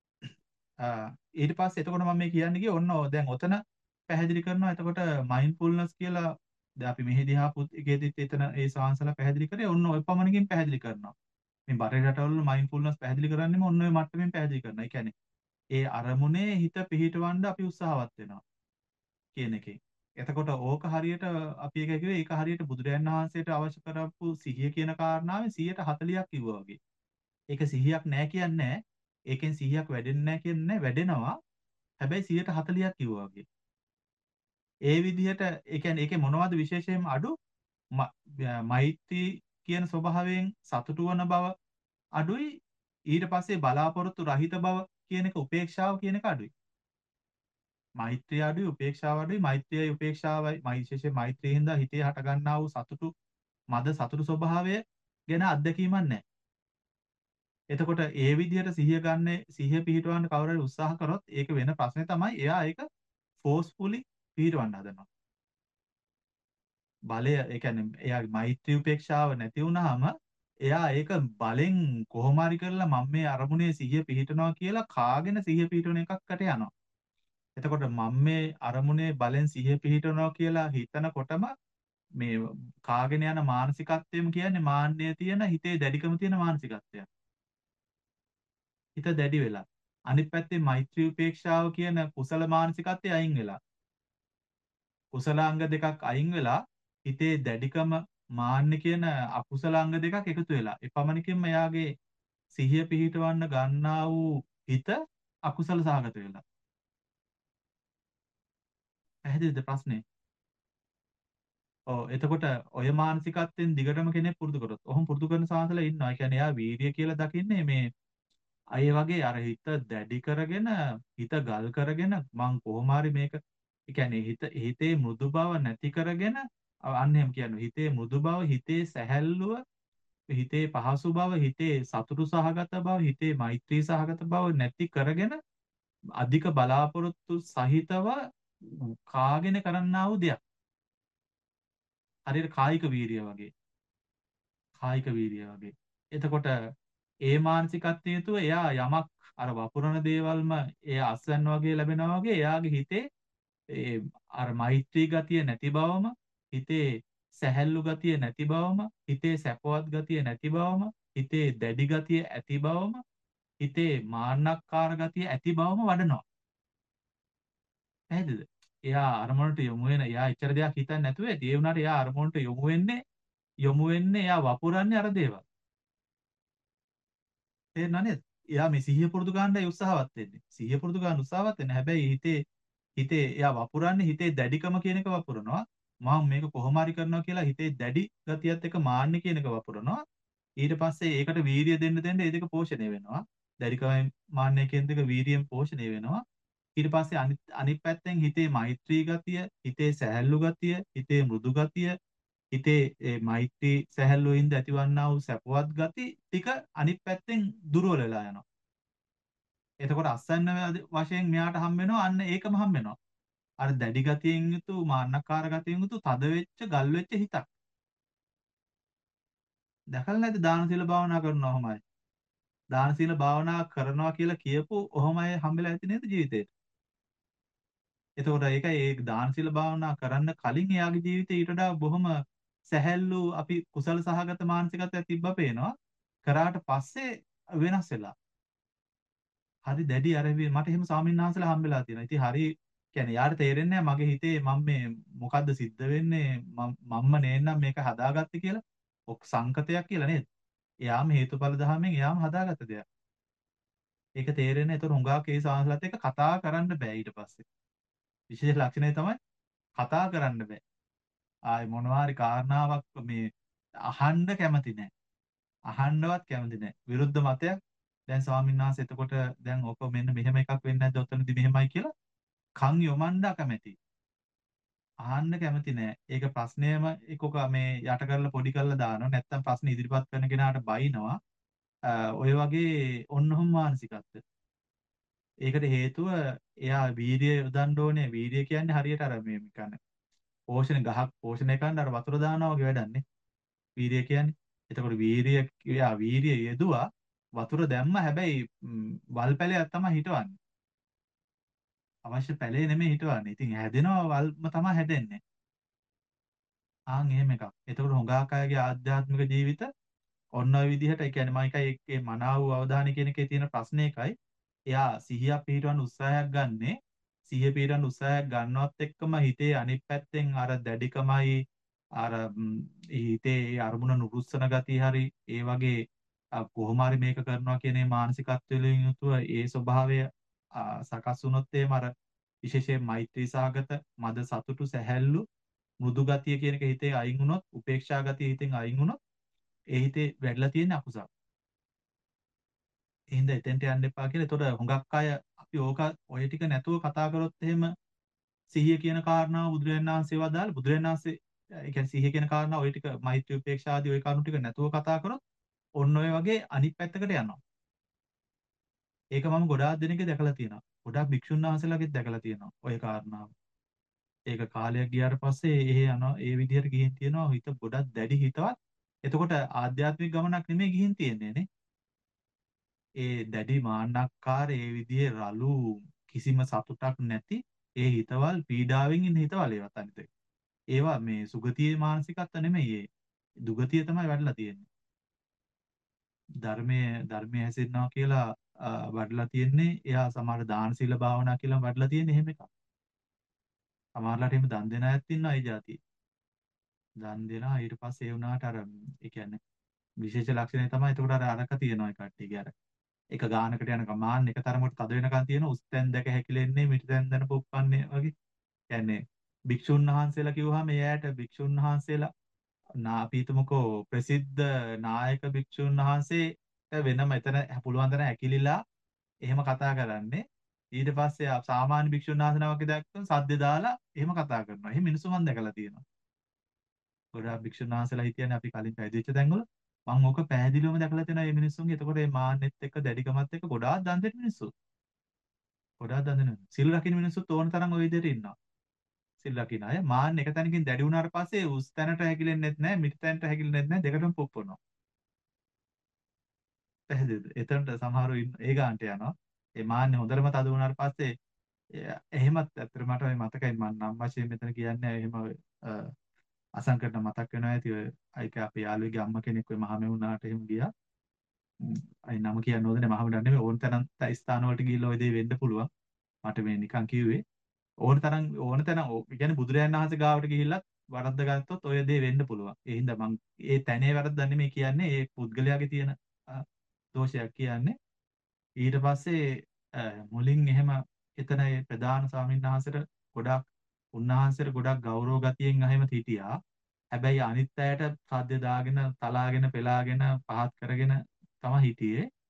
ඊට පස්සේ එතකොට මම මේ කියන්නේ කිය ඔන්න දැන් ඔතන පැහැදිලි කරනවා. එතකොට මයින්ඩ්ෆුල්නස් කියලා දැන් අපි මෙහි දිහා පුත් එකේදීත් එතන ඒ සාංශලා පැහැදිලි කරේ ඔන්න ඔය පමණකින් පැහැදිලි කරනවා. මේ බරේ රටවල මයින්ඩ්ෆුල්නස් පැහැදිලි කරන්නේම ඔන්න ඔය මට්ටමින් පැහැදිලි කරනවා. ඒ කියන්නේ ඒ අරමුණේ හිත පිහිටවන්න අපි උත්සාහවත් වෙනවා කියන එකේ. එතකොට ඕක හරියට අපි එක කිව්වේ ඒක හරියට බුදුරජාණන් වහන්සේට අවශ්‍ය කරපු සිහිය කියන කාරණාවේ සියයට හතළියක් කිව්වා වගේ. ඒක සිහියක් නෑ කියන්නේ නෑ. ඒකෙන් සිහියක් වැඩෙන්නේ නෑ කියන්නේ වැඩෙනවා. හැබැයි සියයට හතළියක් කිව්වා වගේ. ඒ විදිහට ඒ කියන්නේ ඒකේ මොනවද විශේෂයෙන්ම අඩු මෛත්‍රී කියන ස්වභාවයෙන් සතුටු වන බව අඩුයි. ඊට පස්සේ බලාපොරොත්තු රහිත බව කියන එක උපේක්ෂාව කියන එක අඩුයි. මෛත්‍රිය අඩුයි උපේක්ෂාව අඩුයි. මෛත්‍රියයි උපේක්ෂාවයි විශේෂයෙන් මෛත්‍රියෙන් හිතේ හට ගන්නා වූ සතුටු මද සතුටු ස්වභාවය ගැන අත්දැකීමක් නැහැ. එතකොට ඒ විදිහට සිහිය ගන්න සිහිය පිහිටවන්න කවුරු හරි උත්සාහ කරොත් ඒක වෙන ප්‍රශ්නේ තමයි එයා ඒක ෆෝස්ෆුලි පිහිටවන්න හදනවා. බලය ඒ කියන්නේ එයාගේ මෛත්‍රී උපේක්ෂාව නැති වුනහම එයා ඒක බලෙන් කොහොම හරි කරලා මම මේ අරමුණේ සිහිය පිහිටනවා කියලා කාගෙන සිහිය පිහිටවන එකකට යනවා. එතකොට මම මේ අරමුණේ බලෙන් සිහිය පිහිටවනවා කියලා හිතනකොටම මේ කාගෙන යන මානසිකත්වයම කියන්නේ මාන්නය තියෙන හිතේ දැඩිකම තියෙන මානසිකත්වයක්. හිත දැඩි වෙලා. අනිත් පැත්තේ මෛත්‍රී උපේක්ෂාව කියන කුසල මානසිකත්වය අයින් වෙලා. කුසලාංග දෙකක් අයින් වෙලා හිතේ දැඩිකම මාන්න කියන අකුසලාංග දෙකක් එකතු වෙලා. එපමණකින්ම එයාගේ සිහිය පිහිටවන්න ගන්නා වූ හිත අකුසල සහගත වෙලා. පැහැදිලිද ප්‍රශ්නේ? ඔව් එතකොට ඔය මානසිකත්වයෙන් දිගටම කෙනෙක් පුරුදු කරොත් ඔහොම පුරුදු කරන සාසල ඉන්නවා. ඒ කියන්නේ එයා වීර්ය කියලා දකින්නේ මේ අය වගේ අර හිත දැඩි කරගෙන හිත ගල් කරගෙන මං කොහොම හරි මේක ඒ කියන්නේ හිත හිතේ මෘදු බව නැති කරගෙන අන්න එහෙම කියන්නේ හිතේ මෘදු බව හිතේ සැහැල්ලුව හිතේ පහසු බව හිතේ සතුටු සහගත බව හිතේ මෛත්‍රී සහගත බව නැති කරගෙන අධික බලාපොරොත්තු සහිතව කාගෙන කරන්නා වූ දෙයක්. හරියට කායික වීර්යය වගේ. කායික වීර්යය වගේ. එතකොට ඒ මානසිකත්වයේ තුව එයා යමක් අර වපුරන දේවල්ම එයා අස්වැන්න වගේ ලැබෙනවා වගේ එයාගේ හිතේ ඒ අර මෛත්‍රී ගතිය නැති බවම හිතේ සැහැල්ලු ගතිය නැති බවම හිතේ සැපවත් ගතිය නැති බවම හිතේ දැඩි ගතිය ඇති බවම හිතේ මාන්නක්කාර ගතිය ඇති බවම වඩනවා. පැහැදිලිද? එයා අරමුණට යොමු වෙන එයා ඉච්චර දෙයක් හිතන්නේ නැතුව ඒ වුණාට එයා අරමුණට යොමු වෙන්නේ යොමු වෙන්නේ එයා වපුරන්නේ අර දේවල්. තේරුණා නේද? එයා මේ සිහිය පුරුදු ගන්නයි උත්සාහවත් වෙන්නේ. සිහිය පුරුදු ගන්න උත්සාහවත් වෙන්නේ. හැබැයි හිතේ හිතේ එයා වපුරන්නේ හිතේ දැඩිකම කියන එක වපුරනවා. මම මේක කොහොම හරි කරනවා කියලා හිතේ දැඩි ගතියත් එක්ක මාන්නේ කියන එක වපුරනවා. ඊට පස්සේ ඒකට වීරිය දෙන්න දෙන්න ඒ දෙක පෝෂණය වෙනවා. දැඩිකම මාන්නය කියන දෙක වීරියෙන් පෝෂණය වෙනවා. ඊට පස්සේ අනිත් අනිත් පැත්තෙන් හිතේ මෛත්‍රී ගතිය, හිතේ සැහැල්ලු ගතිය, හිතේ මෘදු ගතිය, හිතේ ඒ මෛත්‍රී සැහැල්ලුවින්ද ඇතිවන්නා වූ සැපවත් ගති ටික අනිත් පැත්තෙන් දුර්වල වෙලා යනවා. එතකොට අසන්න වශයෙන් මෙයාට හම් වෙනවා අන්න ඒකම හම් වෙනවා. අර දැඩි ගතියෙන් යුතු මාන්නකාර ගතියෙන් යුතු තද වෙච්ච ගල් වෙච්ච හිතක්. දැකලා නැද්ද දාන සීල භාවනා කරනවා ඔහමයි. දාන සීල භාවනා කරනවා කියලා කියපු ඔහමයි හම්බෙලා ඇති නේද ජීවිතේට. එතකොට ඒකයි ඒ දාන සීල භාවනා කරන්න කලින් එයාගේ ජීවිතේ ඊට වඩා බොහොම සැහැල්ලු අපි කුසල සහගත මානසිකත්වයක් තිබ්බා පේනවා. කරාට පස්සේ වෙනස් වෙලා. හරි දැඩි අර මට එහෙම ස්වාමීන් වහන්සේලා හම්බෙලා තියෙනවා. ඉතින් හරි කියන්නේ යාට තේරෙන්නේ නැහැ මගේ හිතේ මම මේ මොකද්ද සිද්ධ වෙන්නේ මම්ම නේනම් මේක හදාගත්තේ කියලා. ඔක් සංකතයක් කියලා නේද? එයාම හේතුඵල ධර්මයෙන් එයාම හදාගත්ත දෙයක්. ඒක තේරෙන්නේ ඒතර හුඟක් ඒ සාහසලත් එක්ක කතා කරන්න බෑ ඊට පස්සේ. විශේෂ ලක්ෂණය තමයි කතා කරන්න බෑ. ආයි මොනවා හරි කාරණාවක් මේ අහන්න කැමති නැහැ. අහන්නවත් කැමති නැහැ. විරුද්ධ මතයක් දැන් ස්වාමීන් වහන්සේ එතකොට දැන් ඔක මෙන්න මෙහෙම එකක් වෙන්නේ නැද්ද ඔතනදි මෙහෙමයි කියලා කන් යොමන්න කැමති. අහන්න කැමති නෑ. ඒක ප්‍රශ්නයම එකක මේ යට කරලා පොඩි කරලා දානවා. නැත්තම් ප්‍රශ්න ඉදිරිපත් කරන කෙනාට බයිනවා. ඔය වගේ ඔන්නෝම මානසිකත්වය. ඒකට හේතුව එයා වීර්යය යොදන්න ඕනේ. වීර්යය කියන්නේ හරියට අර මේ කියන්නේ පෝෂණ ගහක් පෝෂණය කරන්න අර වතුර දානවා වගේ වැඩන්නේ. වීර්යය කියන්නේ. එතකොට වීර්යය එයා වීර්යය යෙදුවා වතුර දැම්ම හැබැයි වල් පැලයක් තමයි හිටවන්නේ. අවශ්‍ය පැලේ නෙමෙයි හිටවන්නේ. ඉතින් හැදෙනවා වල්ම තමයි හැදෙන්නේ. ආන් එහෙම එකක්. එතකොට හුඟක් අයගේ ආධ්‍යාත්මික ජීවිත ඔන්න ඔය විදිහට ඒ කියන්නේ මම එකයි ඒකේ මනාව අවධානය කියන එකේ තියෙන ප්‍රශ්නේ එකයි. එයා සිහිය පිහිටවන්න උත්සාහයක් ගන්නෙ. සිහිය පිහිටවන්න උත්සාහයක් ගන්නවත් එක්කම හිතේ අනිත් පැත්තෙන් අර දැඩිකමයි අර හිතේ අරමුණ නුරුස්සන ගතිය හරි ඒ වගේ කොහොම හරි මේක කරනවා කියන මේ මානසිකත්වයෙන් යුතුව ඒ ස්වභාවය සකස් වුණොත් එහෙම අර විශේෂයෙන් මෛත්‍රී සහගත මද සතුටු සැහැල්ලු මෘදු ගතිය කියන එක හිතේ අයින් වුණොත් උපේක්ෂා ගතිය හිතෙන් අයින් වුණොත් ඒ හිතේ වැඩිලා තියෙන අකුසල. එහෙනම් එතෙන්ට යන්න එපා කියලා. ඒතකොට හුඟක් අය අපි ඕක ඔය ටික නැතුව කතා කරොත් එහෙම සිහිය කියන කාරණාව බුදුරජාණන් වහන්සේ වදාළ බුදුරජාණන් වහන්සේ ඒ කියන්නේ සිහිය කියන කාරණාව ඔය ටික මෛත්‍රී උපේක්ෂා ආදී ඔය කරුණු ටික නැතුව කතා කරොත් ඔන්න ඔය වගේ අනිත් පැත්තකට යනවා. ඒක මම ගොඩාක් දෙනෙක්ගේ දැකලා තියෙනවා. ගොඩාක් භික්ෂුන් වහන්සේලාගෙත් දැකලා තියෙනවා ඔය කාරණාව. ඒක කාලයක් ගියාට පස්සේ එහෙ යනවා ඒ විදිහට ගිහින් තියෙනවා හිත ගොඩක් දැඩි හිතවත්. එතකොට ආධ්‍යාත්මික ගමනක් නෙමෙයි ගිහින් තියෙන්නේ නේ. ඒ දැඩි මාන්නක්කාර ඒ විදිහේ රළු කිසිම සතුටක් නැති ඒ හිතවල් පීඩාවෙන් ඉන්න හිතවල් ඒවත් අනිත් එක. ඒවා මේ සුගතියේ මානසිකත්ව නෙමෙයි ඒ. දුගතිය තමයි වැඩිලා තියෙන්නේ. ධර්මයේ ධර්මයේ හැසිරෙනවා කියලා වඩලා තියෙන්නේ එයා සමහර දාන සීල භාවනා කියලා වඩලා තියෙන්නේ එහෙම එකක්. සමහරලාට එහෙම දන් දෙන අයත් ඉන්නවා ඒ જાතියේ. දන් දෙනවා ඊට පස්සේ ඒ වුණාට අර ඒ කියන්නේ විශේෂ ලක්ෂණය තමයි එතකොට අර අරක තියෙනවා ඒ කට්ටියගේ අර එක ගානකට යනකම් මාන්න එක තරමකට තද වෙනකන් තියෙන උස්තෙන් දැක හැකිලෙන්නේ මිටෙන් දැන පුප්පන්නේ වගේ. කියන්නේ භික්ෂුන් වහන්සේලා කිව්වහම එයාට භික්ෂුන් වහන්සේලා නාපීතමකෝ ප්‍රසිද්ධ නායක භික්ෂුන් වහන්සේට වෙනම එතන පුළුවන් තරම් ඇකිලිලා එහෙම කතා කරන්නේ. ඊට පස්සේ සාමාන්‍ය භික්ෂුන් වහන්සේලා වගේ දැක්කම සද්ද දාලා එහෙම කතා කරනවා. එහෙම මිනිස්සු මම දැකලා තියෙනවා. ගොඩාක් භික්ෂුන් වහන්සේලා හිටියනේ අපි කලින් පැවිදිච්ච තැන්වල මම ඕක පැහැදිලිවම දැකලා තියෙනවා මේ මිනිස්සුන්ගේ. එතකොට මේ මාන්නෙත් එක්ක දැඩිකමත් එක්ක ගොඩාක් දන් දෙන මිනිස්සු. ගොඩාක් දන් දෙන. සිල් රකින්න මිනිස්සුත් ඕන තරම් ওই විදිහට ඉන්නවා. සිල් රකින්න අය මාන්න එක තැනකින් දැඩි වුණාට පස්සේ උස් තැනට හැකිලෙන්නෙත් නැහැ, මිට තැනට හැකිලෙන්නෙත් නැහැ, දෙකටම පුප්පනවා. පැහැදිලිද? එතනට සමහරව ඒ ගානට යනවා. ඒ මාන්නේ හොඳටම තද වුණාට පස්සේ එහෙමත් ඇත්තට මට මේ මතකයි මම නම් වශයෙන් මෙතන කියන්නේ එහෙම අසංකරන මතක් වෙනවා ඇති ඔය ඒක අපේ යාළුවෙගේ අම්මා කෙනෙක් ඔය මහමෙවුනාට එහෙම ගියා. අයි නම කියන්න ඕනේ මහමෙවුනා නෙමෙයි ඕන තරම් ස්ථාන වලට ගිහිල්ලා ඔය දේ වෙන්න පුළුවන්. මට මේ නිකන් කිව්වේ ඕන තරම් ඕන තරම් ඒ කියන්නේ බුදුරජාණන් වහන්සේ ගාවට ගිහිල්ලත් වරද්ද ගත්තොත් ඔය දේ වෙන්න පුළුවන්. ඒ හින්දා මම ඒ තැනේ වරද්දක් නෙමෙයි කියන්නේ ඒ පුද්ගලයාගේ තියෙන දෝෂයක් කියන්නේ. ඊට පස්සේ මුලින් එහෙම එතන ඒ ප්‍රධාන ස්වාමීන් වහන්සේට ගොඩක් උන්වහන්සේට ගොඩක් ගෞරව ගතියෙන් අහිම හිටියා. හැබැයි අනිත් අයට සද්ද දාගෙන තලාගෙන පෙලාගෙන පහත් කරගෙන තමයි හිටියේ.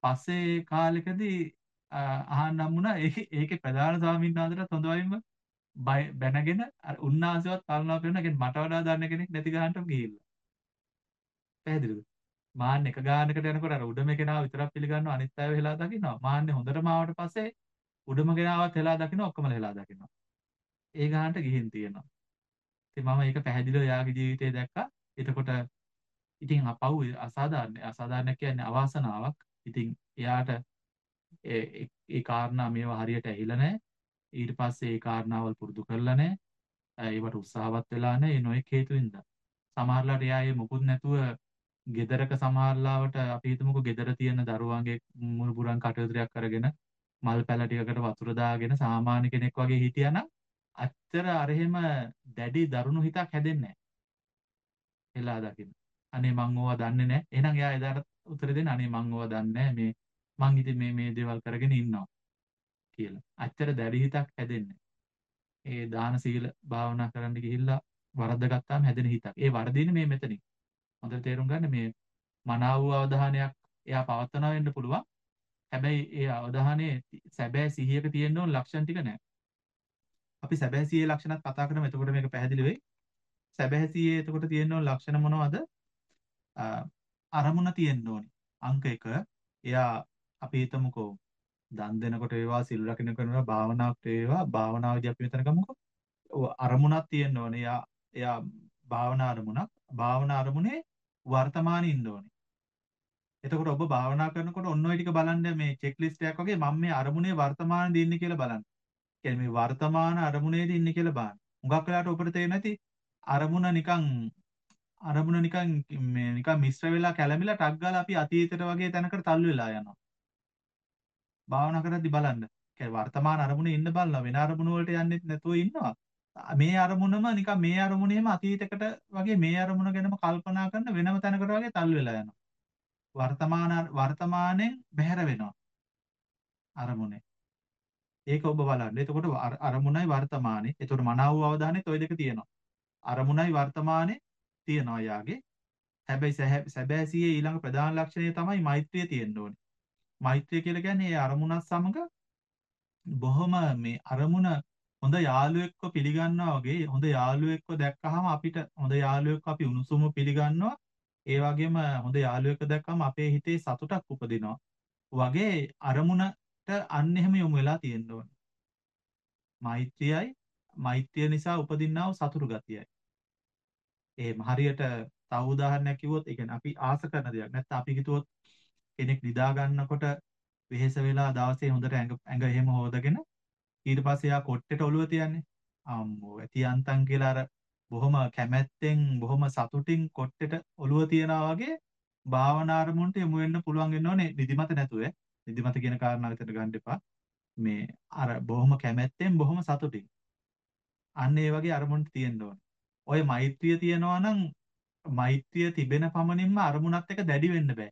පස්සේ කාලෙකදී අහන්න හම්බුණා ඒකේ ඒකේ ප්‍රධාන ස්වාමීන් වහන්සේට හොඳයින්ම බය බැනගෙන අර උන්වහන්සේවත් කල්පනා කරනවා කියන්නේ මට වඩා දන්න කෙනෙක් නැති ගානට ගිහිල්ලා. පැහැදිලිද? මාන්න එක ගානකට යනකොට අර උඩම කෙනාව විතරක් පිළිගන්නවා අනිත් අයව හෙලා දකින්නවා. මාන්නේ හොඳටම ආවට පස්සේ උඩම කෙනාවත් හෙලා දකින්නවා ඔක්කොම හෙලා දකින්නවා. ඒ ගානට ගිහින් තියෙනවා. ඉතින් මම ඒක පැහැදිලිව යාගේ ජීවිතේ දැක්කා. එතකොට ඉතින් අපව් අසාධාරණ අසාධාරණ කියන්නේ අවාසනාවක්. ඉතින් එයාට ඒ ඒ කාරණා මේවා හරියට ඇහිලා නැහැ. ඊට පස්සේ ඒ කාරණාවල් පුරුදු කරලා නැහැ. ඒවට උත්සාහවත් වෙලා නැහැ. ඒ නොයෙක් හේතුවින්ද. සමහරලාට එයා ඒ මොකුත් නැතුව ගෙදරක සමහරලාවට අපි හිතමුකෝ ගෙදර තියෙන දරුවන්ගේ මුල්පුරන් කටයුතුයක් කරගෙන මල් පැල ටිකකට වතුර දාගෙන සාමාන්‍ය කෙනෙක් වගේ හිටියානම් අච්චර අර එහෙම දැඩි දරුණු හිතක් හැදෙන්නේ නැහැ. එලා දකින්න. අනේ මං ඕවා දන්නේ නැහැ. එහෙනම් එයා එදාට උත්තර දෙන්න අනේ මං ඕවා දන්නේ නැහැ. මේ මං ඉතින් මේ මේ දේවල් කරගෙන ඉන්නවා කියලා. අච්චර දැඩි හිතක් හැදෙන්නේ. ඒ දාන සීල භාවනා කරන්න ගිහිල්ලා වරද්ද ගත්තාම හැදෙන හිතක්. ඒ වර්ධින්නේ මේ මෙතනින්. හොඳට තේරුම් ගන්න මේ මනාව වූ අවධානයක් එයා පවත්වනවා වෙන්න පුළුවන්. හැබැයි ඒ අවධානයේ සැබෑ සිහියක තියෙන්න ඕන ලක්ෂණ ටික නැහැ. අපි සැබෑ සිහියේ ලක්ෂණත් කතා කරමු. එතකොට මේක පැහැදිලි වෙයි. සැබෑ සිහියේ එතකොට තියෙන්න ඕන ලක්ෂණ මොනවද? අරමුණ තියෙන්න ඕනි. අංක එක එයා අපි හිතමුකෝ දන් දෙනකොට වේවා සිල් රකින්න කරනවා භාවනාවට වේවා භාවනාවේදී අපි මෙතන ගමුකෝ. අරමුණක් තියෙන්න ඕනේ. එයා එයා භාවනා අරමුණක්. භාවනා අරමුණේ වර්තමානයේ ඉන්න ඕනේ. එතකොට ඔබ භාවනා කරනකොට ඔන්න ඔය ටික බලන්න මේ චෙක් ලිස්ට් එකක් වගේ මම මේ අරමුණේ වර්තමානයේ ඉන්නේ කියලා බලන්න. කියන්නේ මේ වර්තමාන අරමුණේදී ඉන්නේ කියලා බලන්න. හුඟක් වෙලාවට ඔබට තේරෙන්නේ නැති අරමුණ නිකන් අරමුණ නිකන් මේ නිකන් මිශ්‍ර වෙලා කැළඹිලා ටක් ගාලා අපි අතීතයට වගේ තැනකට තල්ලු වෙලා යනවා. භාවනා කරද්දී බලන්න. කියන්නේ වර්තමාන අරමුණේ ඉන්න බලනවා වෙන අරමුණු වලට යන්නෙත් නැතුව ඉන්නවා. මේ අරමුණම නිකන් මේ අරමුණේම අතීතයකට වගේ මේ අරමුණ ගැනම කල්පනා කරන වෙනම තැනකට වගේ තල්ලු වෙලා යනවා. වර්තමාන වර්තමානයෙන් බැහැර වෙනවා අරමුණේ. ඒක ඔබ බලන්න. එතකොට අරමුණයි වර්තමානේ. එතකොට මනාව වූ අවධානයත් ওই දෙක තියෙනවා. අරමුණයි වර්තමානේ තියෙනවා යාගේ. හැබැයි සැබෑ සිහියේ ඊළඟ ප්‍රධාන ලක්ෂණය තමයි මෛත්‍රිය තියෙන්න ඕනේ. මෛත්‍රිය කියලා කියන්නේ ඒ අරමුණත් සමග බොහොම මේ අරමුණ හොඳ යාළුවෙක්ව පිළිගන්නවා වගේ හොඳ යාළුවෙක්ව දැක්කහම අපිට හොඳ යාළුවෙක්ව අපි උණුසුම පිළිගන්නවා. ඒ වගේම හොඳ යාළුවෙක්ව දැක්කම අපේ හිතේ සතුටක් උපදිනවා. වගේ අරමුණට අන්න එහෙම යොමු වෙලා තියෙන්න ඕනේ. මෛත්‍රියයි මෛත්‍රිය නිසා උපදින්නා වූ සතුරු ගතියයි. එහෙම හරියට තව උදාහරණයක් කිව්වොත් ඒ කියන්නේ අපි ආස කරන දෙයක්. නැත්නම් අපි හිතුවොත් කෙනෙක් නිදා ගන්නකොට වෙහෙස වෙලා දවසේ හොඳට ඇඟ ඇඟ එහෙම හොදගෙන ඊට පස්සේ යා කොට්ටේට ඔළුව තියන්නේ. අම්මෝ ඇති අන්තම් කියලා අර බොහොම කැමැත්තෙන් බොහොම සතුටින් කොට්ටේට ඔළුව තියනවා වගේ භාවනා අරමුණට යොමු වෙන්න පුළුවන් වෙන්න ඕනේ නිදිමත නැතුව. නිදිමත කියන කාරණාව විතර ගන්න එපා. මේ අර බොහොම කැමැත්තෙන් බොහොම සතුටින්. අන්න ඒ වගේ අරමුණට තියෙන්න ඕනේ. ඔය මෛත්‍රිය තියනවා නම් මෛත්‍රිය තිබෙන පමණින්ම අරමුණත් එක්ක දැඩි වෙන්න බෑ.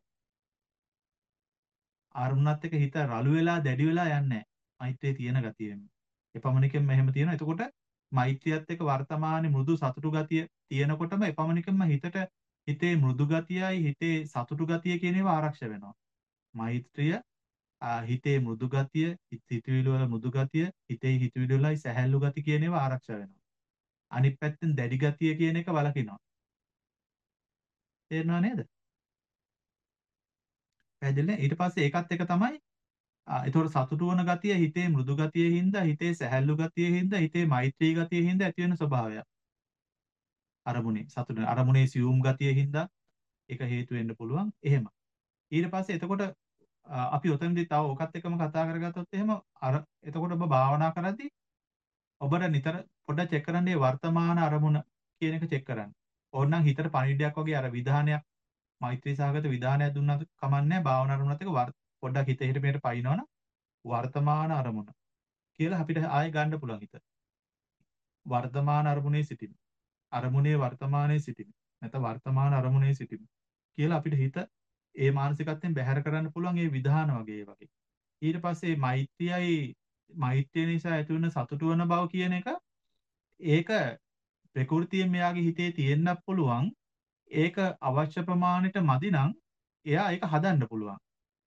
අරමුණත් එක්ක හිත රළු වෙලා දැඩි වෙලා යන්නේ නැහැ. මෛත්‍රිය තියෙන ගතියෙම. එපමණකින්ම එහෙම තියෙනවා. එතකොට මෛත්‍රියත් එක්ක වර්තමානයේ මෘදු සතුටු ගතිය තියෙනකොටම එපමණකින්ම හිතට හිතේ මෘදු ගතියයි හිතේ සතුටු ගතිය කියන ඒවා ආරක්ෂා වෙනවා. මෛත්‍රිය හිතේ මෘදු ගතිය, හිතවිලි වල මෘදු ගතිය, හිතේ හිතවිලි වලයි සැහැල්ලු ගතිය කියන ඒවා ආරක්ෂා වෙනවා. අනිත් පැත්තෙන් දැඩි ගතිය කියන එක වළකිනවා. තේරෙනව නේද? පැහැදිලිද? ඊට පස්සේ ඒකත් එක තමයි ඒතකොට සතුටු වන ගතිය හිතේ මෘදු ගතියේ හින්දා හිතේ සැහැල්ලු ගතියේ හින්දා හිතේ මෛත්‍රී ගතියේ හින්දා ඇති වෙන ස්වභාවයක්. අරමුණේ සතුට අරමුණේ සියුම් ගතියේ හින්දා ඒක හේතු වෙන්න පුළුවන්. එහෙම. ඊට පස්සේ එතකොට අපි ඔතනදී තව ඔකත් එක්කම කතා කරගත්තොත් එහෙම අර එතකොට ඔබ භාවනා කරද්දී ඔබට නිතර පොඩ්ඩක් චෙක් කරන්න මේ වර්තමාන අරමුණ කියන එක චෙක් කරන්න. ඕනනම් හිතට පණිවිඩයක් වගේ අර විධානයක් මෛත්‍රී සහගත විධානයක් දුන්නත් කමන්නේ භාවනා අරමුණත් එක්ක පොඩ්ඩක් හිත හිත මෙහෙට පයින්නවනම් වර්තමාන අරමුණ කියලා අපිට ආයෙ ගන්න පුළුවන් හිත. වර්තමාන අරමුණේ සිටින්න. අරමුණේ වර්තමානයේ සිටින්න. නැත්නම් වර්තමාන අරමුණේ සිටින්න කියලා අපිට හිත ඒ මානසිකත්වයෙන් බැහැර කරන්න පුළුවන් ඒ විධාන වගේ වගේ. ඊට පස්සේ මෛත්‍රියයි මෛත්‍රිය නිසා ඇති වෙන සතුට වන බව කියන එක ඒක ප්‍රകൃතියෙන් මෙයාගේ හිතේ තියෙන්නත් පුළුවන්. ඒක අවශ්‍ය ප්‍රමාණයට මදි නම් එයා ඒක හදන්න පුළුවන්.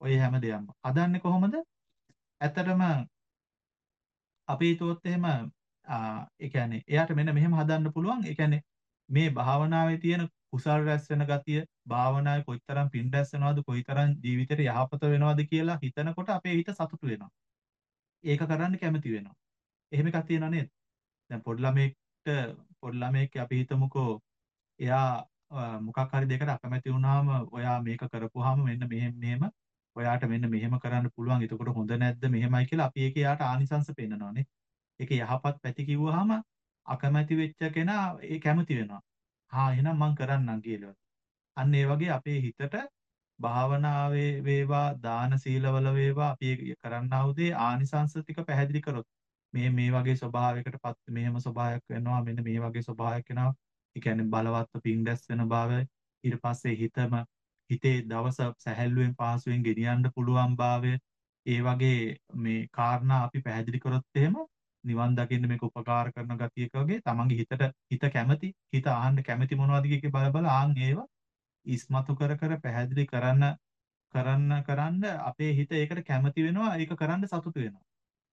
ඔය හැම දෙයක්ම. හදන්නේ කොහොමද? ඇත්තටම අපි හිතුවොත් එහෙම ආ ඒ කියන්නේ එයාට මෙන්න මෙහෙම හදන්න පුළුවන්. ඒ කියන්නේ මේ භාවනාවේ තියෙන කුසල් රැස් වෙන ගතිය, භාවනාවේ කොයිතරම් පින් රැස් වෙනවද, කොයිතරම් ජීවිතේට යහපත වෙනවද කියලා හිතනකොට අපේ හිත සතුටු වෙනවා. ඒක කරන්න කැමති වෙනවා. එහෙම එකක් තියෙනව නේද? දැන් පොඩි ළමයෙක්ට පොඩි ළමයෙක් අපි හිතමුකෝ එයා අ, මොකක් හරි දෙයකට අකමැති වුණාම ඔයා මේක කරපුවාම මෙන්න මෙහෙම මෙහෙම ඔයාට මෙන්න මෙහෙම කරන්න පුළුවන්. එතකොට හොඳ නැද්ද මෙහෙමයි කියලා අපි ඒක එයාට ආනිසංස පෙන්නනවානේ. ඒක යහපත් පැති කිව්වහම අකමැති වෙච්ච කෙනා ඒ කැමති වෙනවා. හා එහෙනම් මං කරන්නම් කියලා. අන්න ඒ වගේ අපේ හිතට භාවනාවේ වේවා දාන සීලවල වේවා අපි ඒ කරන්නා වූ දේ ආනිසංස ටික පැහැදිලි කරොත් මේ මේ වගේ ස්වභාවයකටපත් මෙහෙම ස්වභාවයක් වෙනවා මෙන්න මේ වගේ ස්වභාවයක් වෙනවා. ඒ කියන්නේ බලවත්ව පිං දැස් වෙන භාවය ඊට පස්සේ හිතම හිතේ දවස සැහැල්ලුවෙන් පහසුවෙන් ගෙනියන්න පුළුවන් භාවය ඒ වගේ මේ කාරණා අපි පැහැදිලි කරොත් එහෙම නිවන් දකින්න මේක උපකාර කරන ගතියක වගේ තමන්ගේ හිතට හිත කැමති හිත ආහන්න කැමති මොනවද කියකේ බල බල ආන් ඒවා ඉස්මතු කර කර පැහැදිලි කරන්න කරන්න කරන්න අපේ හිත ඒකට කැමති වෙනවා ඒක කරන්න සතුටු වෙනවා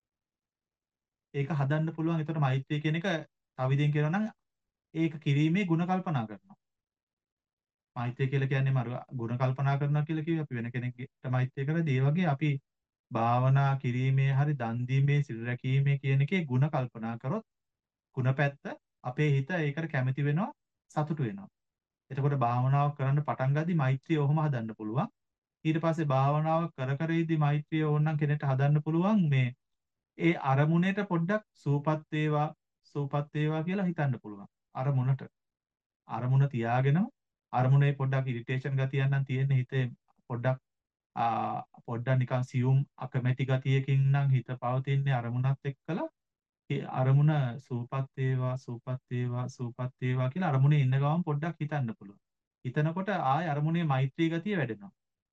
ඒක හදන්න පුළුවන් ඒතර මෛත්‍රිය කියන එක තව විදිහෙන් කියනවා නම් ඒක කිරීමේ ಗುಣ කල්පනා කරනවා මෛත්‍රිය කියලා කියන්නේ මර ಗುಣ කල්පනා කරනවා කියලා කිව්වේ අපි වෙන කෙනෙක්ට මෛත්‍රිය කරද්දී ඒ වගේ අපි භාවනා කිරීමේ හරි දන් දීමේ සිල් රැකීමේ කියන එකේ ಗುಣ කල්පනා කරොත් ಗುಣ පැත්ත අපේ හිත ඒකට කැමති වෙනවා සතුටු වෙනවා එතකොට භාවනාව කරන්න පටන් ගද්දි මෛත්‍රිය ඔහොම හදන්න පුළුවන්. ඊට පස්සේ භාවනාව කර කර ඉදි මෛත්‍රිය ඕනනම් කෙනෙක්ට හදන්න පුළුවන් මේ ඒ අරමුණේට පොඩ්ඩක් සූපත් වේවා සූපත් වේවා කියලා හිතන්න පුළුවන්. අරමුණට. අරමුණ තියාගෙනම අරමුණේ පොඩ්ඩක් ඉරිටේෂන් ගතියක් නම් තියෙන හිතේ පොඩ්ඩක් ආ පොඩ්ඩක් නිකන් සියුම් අකමැති ගතියකින් නම් හිත පවතින්නේ අරමුණත් එක්කලා ඒ අරමුණ සූපත් වේවා සූපත් වේවා සූපත් වේවා කියලා අරමුණේ ඉන්න ගමන් පොඩ්ඩක් හිතන්න පුළුවන්. හිතනකොට ආය අරමුණේ මෛත්‍රී ගතිය වැඩෙනවා.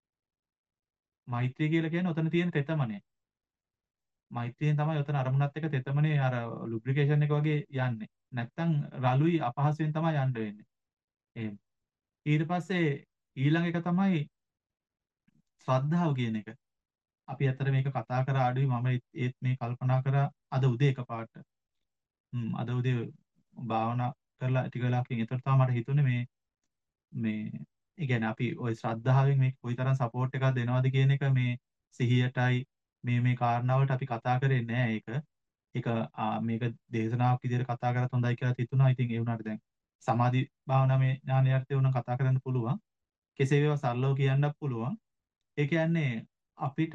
මෛත්‍රී කියලා කියන්නේ ඔතන තියෙන තෙතමනේ. මෛත්‍රියෙන් තමයි ඔතන අරමුණත් එක්ක තෙතමනේ අර ලුබ්‍රිකේෂන් එක වගේ යන්නේ. නැත්තම් රළුයි අපහසුයෙන් තමයි යන්න වෙන්නේ. එහෙම. ඊට පස්සේ ඊළඟ එක තමයි ශ්‍රද්ධාව කියන එක. අපි අතර මේක කතා කර ආඩුයි මම ඒත් මේ කල්පනා කරා අද උදේ එකපාරට. හ්ම් අද උදේ භාවනා කරලා ටික වෙලාවකින් එතකොට තමයි මට හිතුනේ මේ මේ ඒ කියන්නේ අපි ওই ශ්‍රද්ධාවෙන් මේ කොයිතරම් සපෝට් එකක් දෙනවද කියන එක මේ සිහියටයි මේ මේ කාරණාවලට අපි කතා කරේ නෑ ඒක. ඒක මේක දේශනාවක් විදිහට කතා කරත් හොඳයි කියලා හිතුණා. ඉතින් ඒ වුණාට දැන් සමාධි භාවනාවේ ඥානයර්ථය උනම් කතා කරන්න පුළුවන්. කෙසේ වේවා සරලව කියන්නත් පුළුවන්. ඒ කියන්නේ අපිට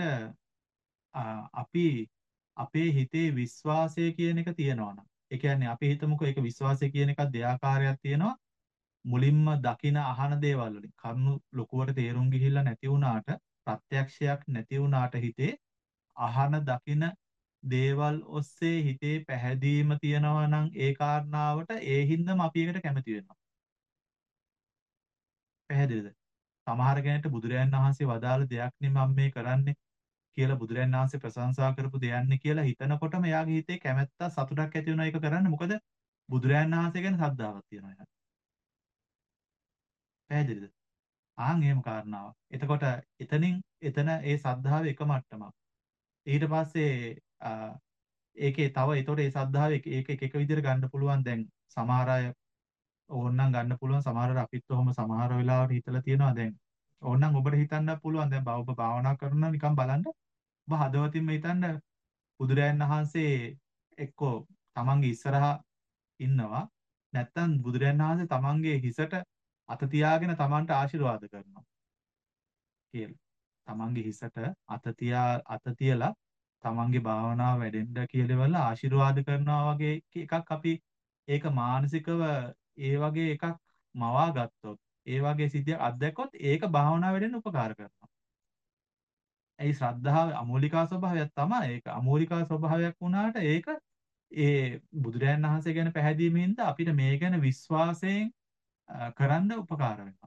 අපි අපේ හිතේ විශ්වාසය කියන එක තියෙනවා නම් ඒ කියන්නේ අපි හිතමුකෝ ඒක විශ්වාසය කියන එකක් දෙආකාරයක් තියෙනවා මුලින්ම දකින අහන දේවල් වලින් කරුණු ලොකුවට තේරුම් ගිහිල්ලා නැති වුණාට ප්‍රත්‍යක්ෂයක් නැති වුණාට හිතේ අහන දකින දේවල් ඔස්සේ හිතේ පැහැදීම තියෙනවා නම් ඒ කාරණාවට ඒ හින්දාම අපි ඒකට කැමති වෙනවා පැහැදිලිද සමහර කෙනෙක්ට බුදුරයන් වහන්සේ වදාළ දෙයක් නේ මම මේ කරන්නේ කියලා බුදුරයන් වහන්සේ ප්‍රශංසා කරපු දෙයන්නේ කියලා හිතනකොටම එයාගේ හිතේ කැමැත්ත සතුටක් ඇති වෙනවා ඒක කරන්න මොකද බුදුරයන් වහන්සේ ගැන ශ්‍රද්ධාවක් තියෙනවා එයාට. පැහැදිලිද? ආන් එහෙම කාරණාවක්. එතකොට එතනින් එතන ඒ ශ්‍රද්ධාව එක මට්ටමක්. ඊට පස්සේ ඒකේ තව ඒතකොට ඒ ශ්‍රද්ධාව ඒක එක එක විදිහට ගන්න පුළුවන් දැන් සමහර අය ඕනනම් ගන්න පුළුවන් සමහර අය අපිත් ඔහොම සමහර වෙලාවට හිතලා තියෙනවා දැන් ඕනනම් ඔබට හිතන්න පුළුවන් දැන් ඔබ භාවනා කරනවා නිකන් බලන්න ඔබ හදවතින්ම හිතන්න බුදුරයන් වහන්සේ එක්කෝ තමන්ගේ ඉස්සරහා ඉන්නවා නැත්තම් බුදුරයන් වහන්සේ තමන්ගේ හිසට අත තියාගෙන තමන්ට ආශිර්වාද කරනවා කියලා. තමන්ගේ හිසට අත තියා අත තියලා තමන්ගේ භාවනාව වැඩෙන්න කියලා ආශිර්වාද කරනවා වගේ එකක් අපි ඒක මානසිකව ඒ වගේ එකක් මවා ගත්තොත් ඒ වගේ සිද්ධියක් අත්දැක්කොත් ඒක භාවනාව වැඩෙන්න උපකාර කරනවා. ඒ ශ්‍රද්ධාව අමූලිකා ස්වභාවයක් තමයි. ඒක අමූලිකා ස්වභාවයක් වුණාට ඒක ඒ බුදුරයන් වහන්සේ ගැන පැහැදීමෙන්ද අපිට මේ ගැන විශ්වාසයෙන් කරන්න උපකාර වෙනවා.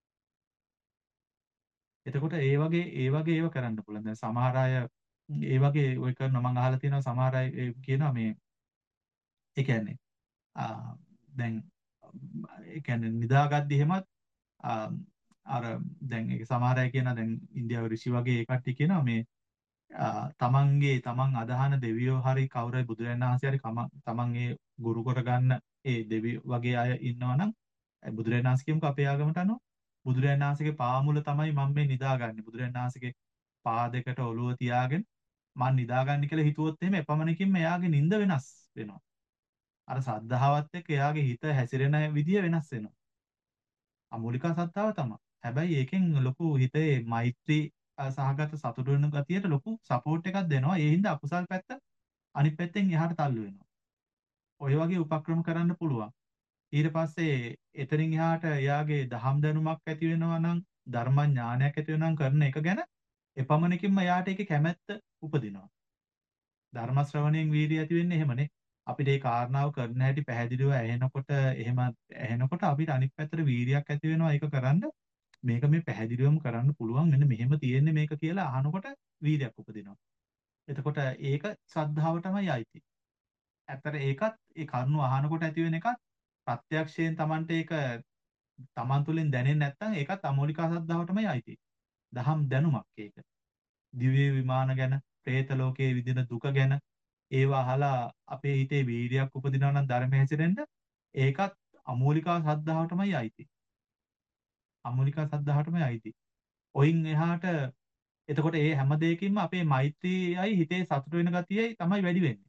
එතකොට ඒ වගේ ඒ වගේ ඒව කරන්න පුළුවන්. දැන් සමහර අය ඒ වගේ ඔය කරන මම අහලා තියෙනවා සමහර අය කියනවා මේ ඒ කියන්නේ දැන් ඒ කියන්නේ නිදාගද්දි එහෙමත් අර දැන් ඒක සමහර අය කියනවා දැන් ඉන්දියාවේ ඍෂි වගේ ඒ කට්ටිය කියනවා මේ අ, තමන්ගේ තමන් අදහන දෙවියෝ හරි කවුරුයි බුදුරජාණන් වහන්සේ හරි කම- තමන් ඒ ගුරු කරගන්න ඒ දෙවියෝ වගේ අය ඉන්නවා නම් ඒ බුදුරජාණන් වහන්සේ කියමුකෝ අපේ ආගමට අනුව බුදුරජාණන් වහන්සේගේ පාමුල තමයි මම මේ නිදාගන්නේ බුදුරජාණන් වහන්සේගේ පා දෙකට ඔළුව තියාගෙන මම නිදාගන්නේ කියලා හිතුවොත් එහෙම එපමණකින්ම එයාගේ නිින්ද වෙනස් වෙනවා. අර සද්ධාවත් එක්ක එයාගේ හිත හැසිරෙන විදිය වෙනස් වෙනවා. අමූලික සද්ධාව තමයි. හැබැයි ඒකෙන් ලොකු හිතේ මෛත්‍රී අ, සහගත සතුට වෙන ගතියට ලොකු සපෝට් එකක් දෙනවා. ඒ හින්දා අකුසල් පැත්ත අනිත් පැත්තෙන් එහාට තල්ලු වෙනවා. ඔය වගේ උපක්‍රම කරන්න පුළුවන්. ඊට පස්සේ එතනින් එහාට එයාගේ දහම් දැනුමක් ඇති වෙනවා නම් ධර්ම ඥානයක් ඇති වෙනවා නම් කරන එක ගැන එපමණකින්ම එයාට ඒකේ කැමැත්ත උපදිනවා. ධර්ම ශ්‍රවණයෙන් වීර්යය ඇති වෙන්නේ එහෙමනේ. අපිට ඒ කාරණාව කරන හැටි පැහැදිලිව ඇහෙනකොට එහෙම ඇහෙනකොට අපිට අනිත් පැත්තට වීර්යයක් ඇති වෙනවා ඒක කරන්න. මේක මේ පැහැදිලිවම කරන්න පුළුවන් මෙන්න මෙහෙම තියෙන්නේ මේක කියලා අහනකොට වීර්යයක් උපදිනවා. එතකොට ඒක ශ්‍රද්ධාවටමයි අයිති. ඇත්තට ඒකත් ඒ කරුණු අහනකොට ඇති වෙන එකත් ප්‍රත්‍යක්ෂයෙන් Tamante ඒක Taman තුලින් දැනෙන්නේ නැත්නම් ඒකත් අමෝලිකා ශ්‍රද්ධාවටමයි අයිති. දහම් දැනුමක් ඒක. දිව්‍ය විමාන ගැන, പ്രേත ලෝකයේ විඳින දුක ගැන ඒවා අහලා අපේ හිතේ වීර්යයක් උපදිනවා නම් ධර්ම හැසිරෙන්න ඒකත් අමෝලිකා ශ්‍රද්ධාවටමයි අයිති. අමෝලිකා ශ්‍රද්ධාවටමයි අයිති. ඔයින් එහාට එතකොට ඒ හැම දෙයකින්ම අපේ මෛත්‍රියයි හිතේ සතුට වෙන ගතියයි තමයි වැඩි වෙන්නේ.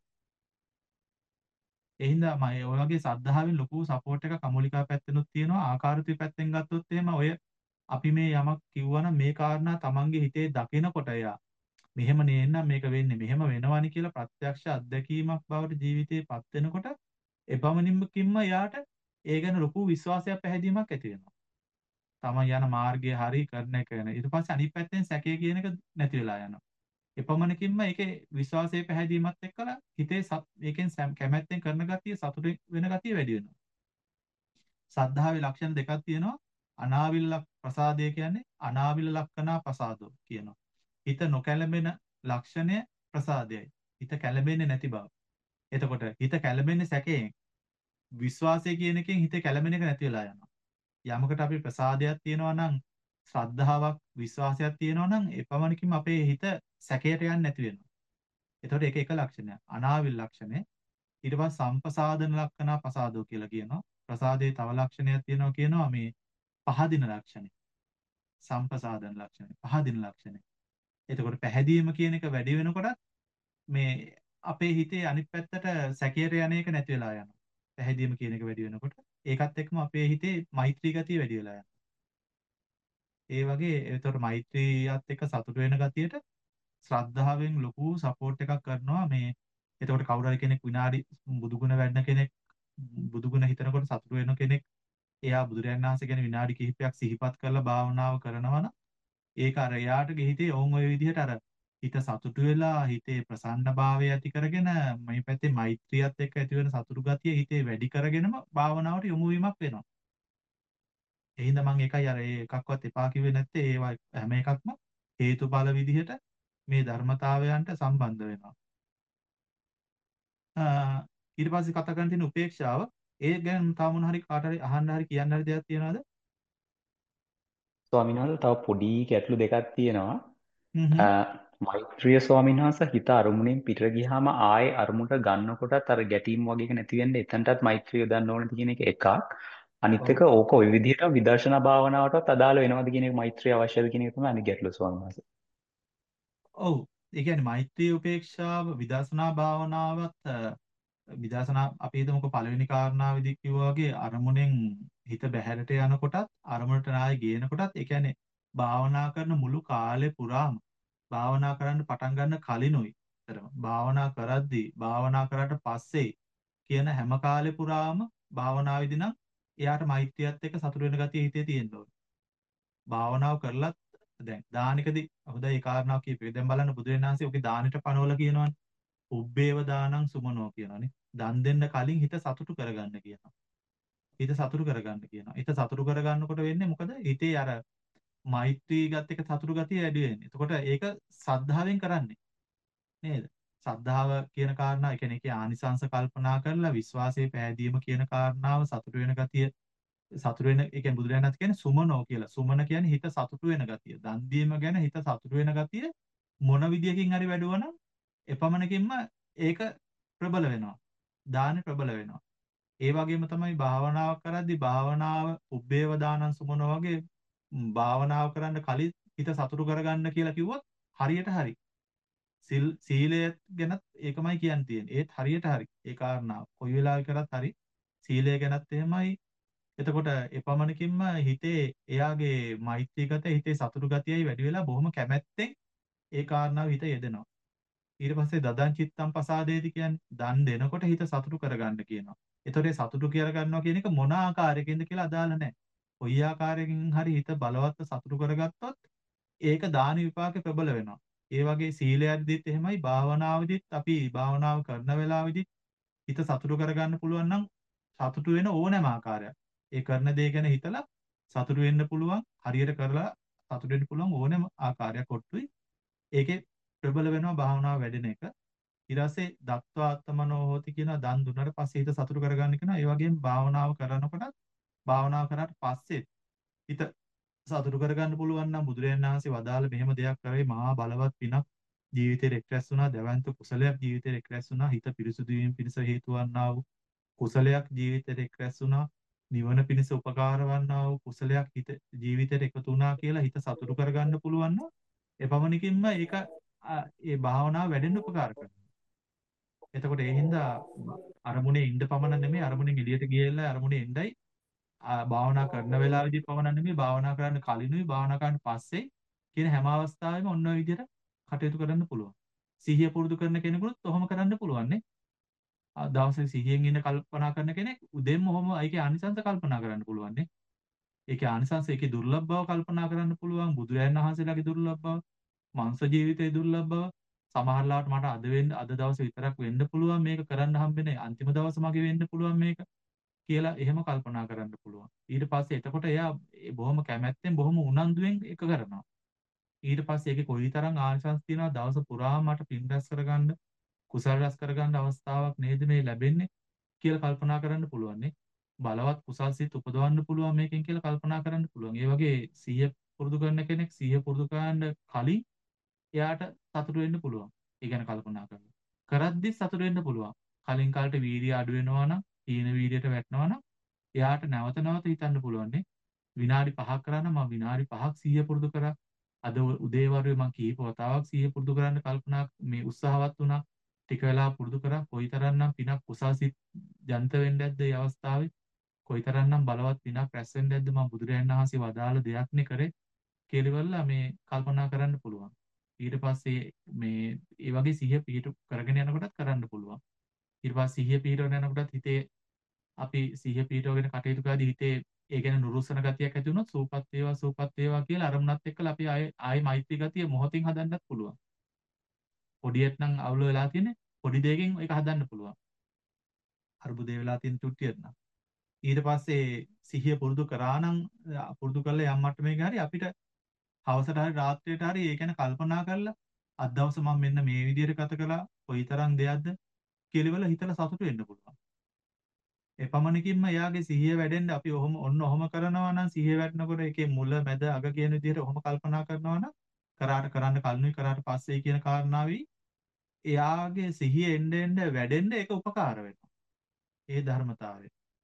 ඒ හින්දා මම ඔය වගේ සද්ධාවෙන් ලොකු සපෝට් එකක් අමෝලිකා පැත්තෙනුත් තියෙනවා. ආකාරතුයි පැත්තෙන් ගත්තොත් එහෙම ඔය අපි මේ යමක් කිව්වනම් මේ කාරණා තමන්ගේ හිතේ දකිනකොට එයා මෙහෙම නේනම් මේක වෙන්නේ මෙහෙම වෙනවනි කියලා ප්‍රත්‍යක්ෂ අත්දැකීමක් බවට ජීවිතේපත් වෙනකොට එපමණින්කින්ම එයාට ඒ ගැන ලොකු විශ්වාසයක් පැහැදීමක් ඇති වෙනවා. තමන් යන මාර්ගය හරි කරන එක ගැන. ඊට පස්සේ අනිත් පැත්තෙන් සැකය කියන එක නැති වෙලා යනවා. එපමණකින්ම ඒකේ විශ්වාසයේ පැහැදීමත් එක්කලා හිතේ සත්- ඒකෙන් සැම්- කැමැත්තෙන් කරන ගතිය සතුට වෙන ගතිය වැඩි වෙනවා. සද්ධාවේ ලක්ෂණ දෙකක් තියෙනවා. අනාවිල් ප්‍රසාදය කියන්නේ අනාවිල ලක්ෂණා ප්‍රසාදෝ කියනවා. හිත නොකැළඹෙන ලක්ෂණය ප්‍රසාදයයි. හිත කැළඹෙන්නේ නැති බව. එතකොට හිත කැළඹෙන්නේ සැකයෙන්. විශ්වාසය කියන එකෙන් හිත කැළඹෙන එක නැති වෙලා යනවා. යමකට අපි ප්‍රසාදයක් තියෙනවා නම් ශ්‍රද්ධාවක් විශ්වාසයක් තියෙනවා නම් එපමණකින්ම අපේ හිත සැකයට යන්නේ නැති වෙනවා. එතකොට ඒක එක ලක්ෂණයක්. අනාවිල් ලක්ෂණය. ඊට පස්සේ සම්පසාදන ලක්ෂණා ප්‍රසාදෝ කියලා කියනවා. ප්‍රසාදයේ තව ලක්ෂණයක් තියෙනවා කියනවා මේ පහදින ලක්ෂණය. සම්පසාදන ලක්ෂණය. පහදින ලක්ෂණය. එතකොට පැහැදීම කියන එක වැඩි වෙනකොට මේ අපේ හිතේ අනිත් පැත්තට සැකයට යන එක නැති වෙලා යනවා. පැහැදීම කියන එක වැඩි වෙනකොට ඒකත් එක්කම අපේ හිතේ මෛත්‍රී ගතිය වැඩි වෙලා යනවා. ඒ වගේ එතකොට මෛත්‍රියත් එක්ක සතුට වෙන ගතියට ශ්‍රද්ධාවෙන් ලොකු සපෝට් එකක් කරනවා මේ. එතකොට කවුරු හරි කෙනෙක් විනාඩි බුදුගුණ වැඩන කෙනෙක් බුදුගුණ හිතනකොට සතුට වෙන කෙනෙක් එයා බුදුරජාණන් වහන්සේ ගැන විනාඩි කිහිපයක් සිහිපත් කරලා භාවනාව කරනවා නම් ඒක අර එයාට හිතේ ඕන් ඔය විදිහට අර හිත සතුටු වෙලා හිතේ ප්‍රසන්න භාවය ඇති කරගෙන මේ පැත්තේ මෛත්‍රියත් එක්ක ඇති වෙන සතුටු ගතිය හිතේ වැඩි කරගෙනම භාවනාවට යොමු වීමක් වෙනවා. ඒ හින්දා මම ඒකයි අර ඒ එකක්වත් එපා කිව්වේ නැත්තේ ඒවා හැම එකක්ම හේතුඵල විදිහට මේ ධර්මතාවයන්ට සම්බන්ධ වෙනවා. අ, ඊට පස්සේ කතා කරන්න තියෙන උපේක්ෂාව ඒ ගැන තව මොන හරි කාට හරි අහන්න හරි කියන්න හරි දෙයක් තියනවද? ස්වාමීන් වහන්සේ තව පොඩි ගැටලු දෙකක් තියෙනවා. හ්ම් හ්ම්. අ, මෛත්‍රිය ස්වාමීන් වහන්සේ හිත අරමුණෙන් පිට ගියාම ආයේ අරමුණට ගන්නකොටත් අර ගැටීම් වගේ එක නැති වෙන්නේ එතනටත් මෛත්‍රිය යොදන්න ඕනද කියන එක එකක්. අනිත් ඔව්. එක ඕක ওই විදිහට විදර්ශනා භාවනාවටත් අදාළ වෙනවද කියන එක මෛත්‍රිය අවශ්‍යද කියන එක තමයි අනිත් ගැටලුව ස්වාමීන් වහන්සේ. ඔව්. ඒ කියන්නේ මෛත්‍රී උපේක්ෂාව විදර්ශනා භාවනාවත් අ, විදර්ශනා අපි හිතමුකෝ පළවෙනි කාරණාවේදී කිව්වා වගේ අරමුණෙන් හිත බැහැරට යනකොටත් අරමුණට නාය ගේනකොටත් ඒ කියන්නේ භාවනා කරන මුළු කාලේ පුරාම භාවනා කරන්න පටන් ගන්න කලිනුයි අතරම භාවනා කරද්දී භාවනා කරාට පස්සේ කියන හැම කාලේ පුරාම භාවනාවේදී නම් එයාට මෛත්‍රියත් එක්ක සතුට වෙන ගතිය හිතේ තියෙන්න ඕනේ. භාවනාව කරලත් දැන් දානිකදී හොඳයි ඒ කාරණාව කියපේ. දැන් බලන්න බුදුරජාණන් වහන්සේ ඔගේ දානෙට පනවල කියනවනේ. උබ්බේව දානං සුමනෝ කියනවනේ. දන් දෙන්න කලින් හිත සතුටු කරගන්න කියනවා. හිත සතුටු කරගන්න කියනවා. හිත සතුටු කරගන්නකොට වෙන්නේ මොකද? හිතේ අර මෛත්‍රී ගත එක සතුටු ගතිය වැඩි වෙන්නේ. එතකොට ඒක සද්ධාවෙන් කරන්නේ නේද? සද්ධාව කියන කාරණා, ඒ කියන්නේ ඒකේ ආනිසංස කල්පනා කරලා විශ්වාසයේ පැහැදීම කියන කාරණාව සතුටු වෙන ගතිය සතුට වෙන ඒ කියන්නේ බුදුරජාණන් වහන්සේ කියන්නේ සුමනෝ කියලා. සුමන කියන්නේ හිත සතුට වෙන ගතිය. දන් දීම ගැන හිත සතුට වෙන ගතිය මොන විදියකින් හරි වැඩුවනම් එපමණකින්ම ඒක ප්‍රබල වෙනවා. දානෙ ප්‍රබල වෙනවා. ඒ වගේම තමයි භාවනාව කරද්දී භාවනාව උබ්බේව දානං සුමනෝ වගේ ම්, භාවනාව කරන්න කලින් හිත සතුටු කරගන්න කියලා කිව්වොත් හරියට හරි. සිල් සීලය ගැනත් ඒකමයි කියන්න තියෙන්නේ. ඒත් හරියට හරි. ඒ කාරණාව. කොයි වෙලාවෙ කරත් හරි. සීලය ගැනත් එහෙමයි. එතකොට එපමණකින්ම හිතේ එයාගේ මෛත්‍රී ගතිය හිතේ සතුටු ගතියයි වැඩි වෙලා බොහොම කැමැත්තෙන් ඒ කාරණාව හිත යෙදෙනවා. ඊට පස්සේ දදං චිත්තම් පසාදේති කියන්නේ දන් දෙනකොට හිත සතුටු කරගන්න කියනවා. ඒතකොට ඒ සතුටු කරගන්නවා කියන එක මොන ආකාරයකින්ද කියලා අදාළ නැහැ. කොයි ආකාරයකින් හරි හිත බලවත් සතුටු කරගත්තොත් ඒක දාන විපාකේ ප්‍රබල වෙනවා. ඒ වගේ සීලයද්දිත් එහෙමයි භාවනාවෙදිත් අපි භාවනාව කරන වෙලාවෙදිත් හිත සතුටු කරගන්න පුළුවන් නම් සතුටු වෙන ඕනෑම ආකාරයක්. ඒ කරන දේ ගැන හිතලා සතුටු වෙන්න පුළුවන් හරියට කරලා සතුටු වෙන්න පුළුවන් ඕනෑම ආකාරයක් කොට්ටුයි. ඒකේ ප්‍රබල වෙනවා භාවනාව වැඩෙන එක. ඊට පස්සේ දත්වා අත්තමනෝ හෝති කියන දන් දුන්නට පස්සේ හිත සතුටු කරගන්න කියන ඒ වගේම භාවනාව කරනකොට භාවනාව කරාට පස්සේ හිත සතුටු කරගන්න පුළුවන් නම් බුදුරජාණන් වහන්සේ වදාළ මෙහෙම දෙයක් කරේ මහා බලවත් පිනක් ජීවිතේ රැක්රැස් වුණා දවන්ත කුසලයක් ජීවිතේ රැක්රැස් වුණා හිත පිරිසුදු වීම පිණිස හේතු වන්නා වූ කුසලයක් ජීවිතේ රැක්රැස් වුණා නිවන පිණිස උපකාර වන්නා වූ කුසලයක් හිත ජීවිතේට එකතු වුණා කියලා හිත සතුටු කරගන්න පුළුවන් නම් එපමණකින්ම ඒක ආ, ඒ භාවනාව වැඩෙන්න උපකාර කරනවා. එතකොට ඒ හින්දා අරමුණේ ඉන්න පමණ නෙමෙයි අරමුණෙන් එළියට ගියලා අරමුණේ ඉඳයි ආ, භාවනා කරන වෙලාවෙදී පමණ නෙමෙයි භාවනා කරන්න කලිනුයි භාවනා කරන්න පස්සේ කියන හැම අවස්ථාවෙම ඔන්න ඔය විදිහට කටයුතු කරන්න පුළුවන්. සිහිය පුරුදු කරන කෙනෙකුට ඔහොම කරන්න පුළුවන් නේ. ආ, දවසේ සිහියෙන් ඉන්න කල්පනා කරන කෙනෙක් උදේම ඔහොම ඒකේ ආනිසංස කල්පනා කරන්න පුළුවන් නේ. ඒකේ ආනිසංස ඒකේ දුර්ලභ බව කල්පනා කරන්න පුළුවන්. බුදුරජාණන් වහන්සේලාගේ දුර්ලභ බව, මනුෂ්‍ය ජීවිතයේ දුර්ලභ බව සමහරලාට මට අද වෙන්න අද දවසේ විතරක් වෙන්න පුළුවන් මේක කරන්න හම්බෙන්නේ අන්තිම දවස මගේ වෙන්න පුළුවන් මේක කියලා එහෙම කල්පනා කරන්න පුළුවන්. ඊට පස්සේ එතකොට එයා ඒ බොහොම කැමැත්තෙන් බොහොම උනන්දුවෙන් ඒක කරනවා. ඊට පස්සේ ඒකේ කොයිතරම් ආනිසංස තියෙනවද දවස පුරාම මට පින් රැස් කරගන්න කුසල රැස් කරගන්න අවස්ථාවක් නේද මේ ලැබෙන්නේ කියලා කල්පනා කරන්න පුළුවන් නේ. බලවත් කුසල් සිත් උපදවන්න පුළුවන් මේකෙන් කියලා කල්පනා කරන්න පුළුවන්. ඒ වගේ සිහිය පුරුදු කරන කෙනෙක් සිහිය පුරුදු කරන්න කලින් එයාට සතුටු වෙන්න පුළුවන්. ඒ ගැන කල්පනා කරලා. කරද්දි සතුටු වෙන්න පුළුවන්. කලින් කාලට වීර්යය අඩු වෙනවා නම්, තීන වීර්යයට වැටෙනවා නම් එයාට නැවත නැවත හිතන්න පුළුවන් නේ. විනාඩි පහක් කරා නම් මම විනාඩි පහක් සිහිය පුරුදු කරා. අද උදේ වරුවේ මම කීප වතාවක් සිහිය පුරුදු කරන්න කල්පනා මේ උත්සාහවත් වුණා. ටික වෙලා පුරුදු කරා. කොයිතරම්නම් පිනක් කුසල් සිත් ජනිත වෙන්නේ නැද්ද මේ අවස්ථාවේ? කොයිතරම්නම් බලවත් පිනක් රැස් වෙන්නේ නැද්ද මම බුදුරජාණන් වහන්සේ වදාළ දෙයක්නේ කරේ කියලා මේ කල්පනා කරන්න පුළුවන්. ඊට පස්සේ මේ ඒ වගේ සිහිය පිහිටු කරගෙන යනකොටත් කරන්න පුළුවන්. ඊට පස්සේ සිහිය පිහිටවගෙන යනකොටත් හිතේ අපි සිහිය පිහිටවගෙන කටයුතු කරද්දී හිතේ ඒ ගැන නුරුස්සන ගතියක් ඇති වුණොත් සූපත් වේවා සූපත් වේවා කියලා අරමුණත් එක්කලා අපි ආයේ ආයේ මෛත්‍රී ගතිය මොහොතින් හදන්නත් පුළුවන්. පොඩියට නම් අවුල වෙලා තියෙන්නේ පොඩි දෙයකින් ඒක හදන්න පුළුවන්. අරුබුදේ වෙලා තියෙන තුට්ටියට නම්. ඊට පස්සේ සිහිය පුරුදු කරා නම් පුරුදු කරලා යම් මට්ටමක හරි අපිට හවසට හරි රාත්‍රියට හරි ඒ ගැන කල්පනා කරලා අද දවස මම මෙන්න මේ විදිහට ගත කළා කොයිතරම් දෙයක්ද කියලා හිතලා සතුටු වෙන්න පුළුවන්. එපමණකින්ම එයාගේ සිහිය වැඩෙන්න අපි ඔහොම ඔන්න ඔහොම කරනවා නම් සිහිය වැඩනකොට ඒකේ මුල මැද අග කියන විදිහට ඔහොම කල්පනා කරනවා නම් කරාට කරන්න කලිනුයි කරාට පස්සේ කියන කාරණාවයි එයාගේ සිහිය එන්න එන්න වැඩෙන්න ඒක උපකාර වෙනවා. ඒ ධර්මතාවය.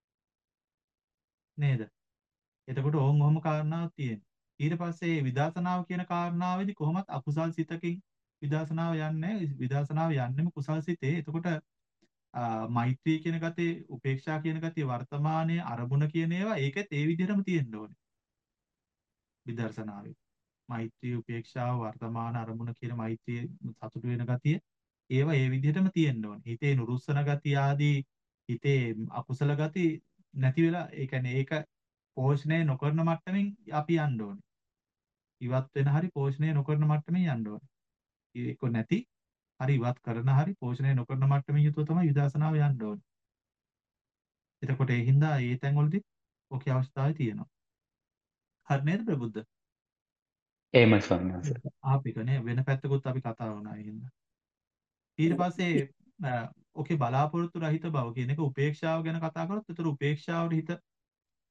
නේද? එතකොට ඕන් ඔහොම කාරණාවක් තියෙනවා. ඊට පස්සේ විදර්ශනාව කියන කාරණාවේදී කොහොමත් අකුසල් සිතකින් විදර්ශනාව යන්නේ විදර්ශනාව යන්නේම කුසල් සිතේ. එතකොට මෛත්‍රී කියන ගතිය, උපේක්ෂා කියන ගතිය, වර්තමානයේ අරමුණ කියන ඒවා ඒකෙත් ඒ විදිහටම තියෙන්න ඕනේ. විදර්ශනාවේ. මෛත්‍රී, උපේක්ෂාව, වර්තමාන අරමුණ කියන මෛත්‍රී සතුටු වෙන ගතිය ඒවා ඒ විදිහටම තියෙන්න ඕනේ. හිතේ නුරුස්සන ගතිය ආදී හිතේ අකුසල ගති නැති වෙලා ඒ කියන්නේ ඒක පෝෂණය නොකරන මට්ටමින් අපි යන්න ඕනේ. ඉවත් වෙන හරි පෝෂණය නොකරන මට්ටමින් යන්න ඕනේ. ඒක නැති හරි ඉවත් කරන හරි පෝෂණය නොකරන මට්ටමින් යුතුව තමයි විදර්ශනාව යන්න ඕනේ. එතකොට ඒ හින්දා ඒ තැන්වලදී ඔකේ අවස්ථාවේ තියෙනවා. හරි නේද ප්‍රබුද්ධ? එහෙමයි ස්වාමීන් වහන්සේ. ආපිකනේ වෙන පැත්තකුත් අපි කතා වුණා ඒ හින්දා. ඊට පස්සේ ඔකේ බලාපොරොත්තු රහිත බව කියන එක උපේක්ෂාව ගැන කතා කරොත් ඒතර උපේක්ෂාවට හිත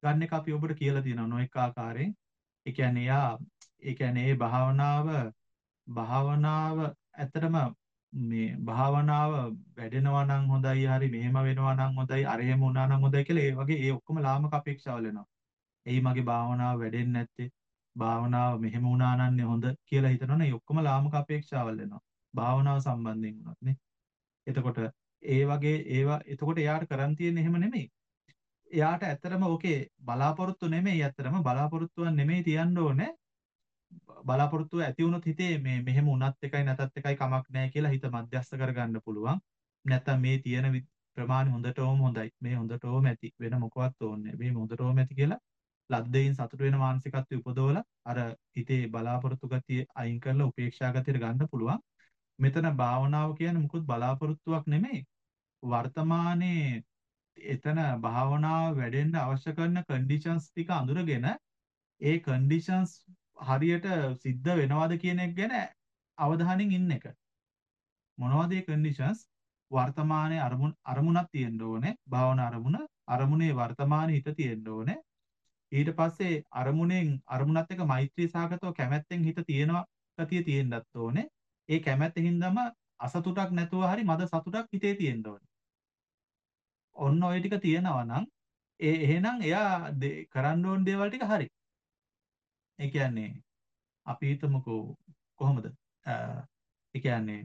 ගන්න එක අපි ඔබට කියලා තියෙනවා නොඑක ආකාරයෙන්. ඒ කියන්නේ යා ඒ කියන්නේ ඒ භාවනාව භාවනාව ඇත්තටම මේ භාවනාව වැඩෙනවා නම් හොඳයි හරි මෙහෙම වෙනවා නම් හොඳයි අර එහෙම වුණා නම් හොඳයි කියලා ඒ වගේ ඒ ඔක්කොම ලාමක අපේක්ෂාවල් එනවා. එයි මගේ භාවනාව වැඩෙන්නේ නැත්තේ භාවනාව මෙහෙම වුණා නම් හොඳ කියලා හිතනවනේ ඒ ඔක්කොම ලාමක අපේක්ෂාවල් එනවා. භාවනාව සම්බන්ධයෙන් වුණත් නේ. එතකොට ඒ වගේ ඒවා එතකොට එයාට කරන් තියෙන්නේ එහෙම නෙමෙයි. එයාට ඇත්තටම ඕකේ බලාපොරොත්තු නෙමෙයි ඇත්තටම බලාපොරොත්තුවක් නෙමෙයි තියන්න ඕනේ. බලාපොරොත්තුව ඇති වුණොත් හිතේ මේ මෙහෙම වුණත් එකයි නැතත් එකයි කමක් නැහැ කියලා හිත මධ්‍යස්ථ කරගන්න පුළුවන්. නැත්තම් මේ තියෙන ප්‍රමාණය හොඳටම හොඳයි. මේ හොඳටම ඇති. වෙන මොකවත් ඕනේ මේ හොඳටම ඇති කියලා ලද්දෙයින් සතුට වෙන මානසිකත්වය උපදවලා අර හිතේ බලාපොරොත්තු ගතිය අයින් කරලා උපේක්ෂා ගතියට ගන්න පුළුවන්. මෙතන භාවනාව කියන්නේ මුකුත් බලාපොරොත්තුවක් නෙමෙයි. වර්තමානයේ එතන භාවනාව වැඩෙන්න අවශ්‍ය කරන කන්ඩිෂන්ස් ටික අඳුරගෙන ඒ කන්ඩිෂන්ස් හරියට සිද්ධ වෙනවද කියන එක ගැන අවධානයෙන් ඉන්න එක. මොනවද මේ කන්ඩිෂන්ස්? වර්තමානයේ අරමුණ අරමුණක් තියෙන්න ඕනේ. භාවනා අරමුණ අරමුණේ වර්තමානයේ හිත තියෙන්න ඕනේ. ඊට පස්සේ අරමුණෙන් අරමුණත් එක්ක මෛත්‍රී සාගතව කැමැත්තෙන් හිත තියෙනවා ගතිය තියෙන්නත් ඕනේ. ඒ කැමැත්තෙන්දම අසතුටක් නැතුව හරි මද සතුටක් හිතේ තියෙන්න ඕනේ. ඔන්න ඔය ටික තියෙනවා නම් ඒ එහෙනම් එයා කරන්න ඕන දේවල් ටික හරි. ඒ කියන්නේ අපි හිතමුකෝ කොහොමද? ඒ කියන්නේ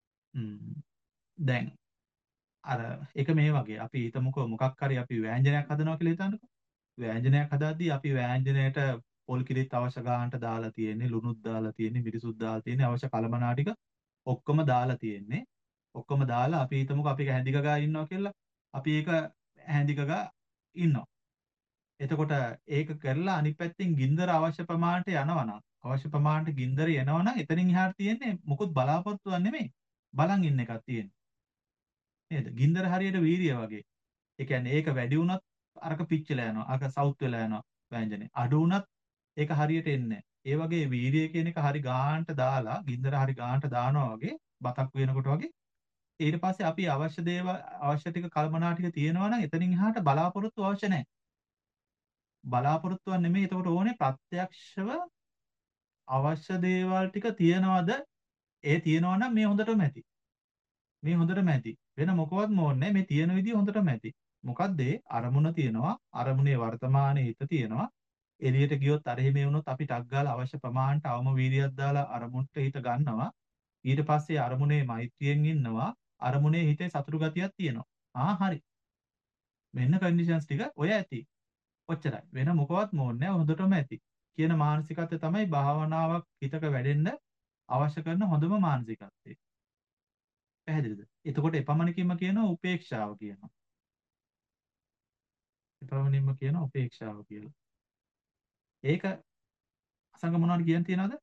දැන් අර එක මේ වගේ අපි හිතමුකෝ මොකක් හරි අපි ව්‍යංජනයක් හදනවා කියලා හිතන්නකෝ. ව්‍යංජනයක් හදාද්දී අපි ව්‍යංජනයට පොල් කිරිත් අවශ්‍ය ගානට දාලා තියෙන්නේ, ලුණුත් දාලා තියෙන්නේ, මිරිසුත් දාලා තියෙන්නේ, අවශ්‍ය කලමනා ටික ඔක්කොම දාලා තියෙන්නේ. ඔක්කොම දාලා අපි හිතමුකෝ අපි හැඳි ගගා ඉන්නවා කියලා. අපි ඒක හැඳි ගගා ඉන්නවා. එතකොට ඒක කරලා අනිත් පැත්තෙන් ගින්දර අවශ්‍ය ප්‍රමාණයට යනවා නම් අවශ්‍ය ප්‍රමාණයට ගින්දර එනවා නම් එතනින් එහාට තියෙන්නේ මොකුත් බලාපොරොත්තුවක් නෙමෙයි. බලන් ඉන්න එකක් තියෙන්නේ. නේද? ගින්දර හරියට වීරිය වගේ. ඒ කියන්නේ ඒක වැඩි වුණත් අරක පිච්චිලා යනවා. අරක සවුත් වෙලා යනවා ව්‍යංජනේ. අඩු වුණත් ඒක හරියට එන්නේ ඒ වගේ වීරිය කියන එක හරි ගානට දාලා ගින්දර හරි ගානට දානවා වගේ බතක් වෙනකොට වගේ ඊට පස්සේ අපි අවශ්‍ය දේව අවශ්‍ය ටික කල්පනා ටික තියෙනවා නම් එතනින් එහාට බලාපොරොත්තු අවශ්‍ය නැහැ. බලාපොරොත්තුවක් නෙමෙයි එතකොට ඕනේ ප්‍රත්‍යක්ෂව අවශ්‍ය දේවල් ටික තියනවාද? ඒ තියනවා නම් මේ හොඳටම ඇති. මේ හොඳටම ඇති. වෙන මොකවත් ඕනේ මේ තියෙන විදිය හොඳටම ඇති. මොකද්ද අරමුණ තියෙනවා. අරමුණේ වර්තමානයේ හිත තියෙනවා. එළියට ගියොත් අර එහෙම වුණොත් අපි ටක් ගාලා අවශ්‍ය ප්‍රමාණයට අවම වීර්යයක් දාලා අරමුණට හිත ගන්නවා. ඊට පස්සේ අරමුණේ මෛත්‍රියෙන් ඉන්නවා. අරමුණේ හිතේ සතුටු ගතියක් තියෙනවා. ආ හරි. මෙන්න කන්ඩිෂන්ස් ටික ඔය ඇති. ඔච්චරයි. වෙන මොකවත් ඕනේ හොඳටම ඇති. කියන මානසිකත්වය තමයි භාවනාවක් හිතක වැඩෙන්න අවශ්‍ය කරන හොඳම මානසිකත්වය. පැහැදිලිද? එතකොට එපමණකින්ම කියනවා උපේක්ෂාව කියනවා. එපමණින්ම කියනවා උපේක්ෂාව කියලා. ඒක අසංග මොනවද කියන්න තියනවද?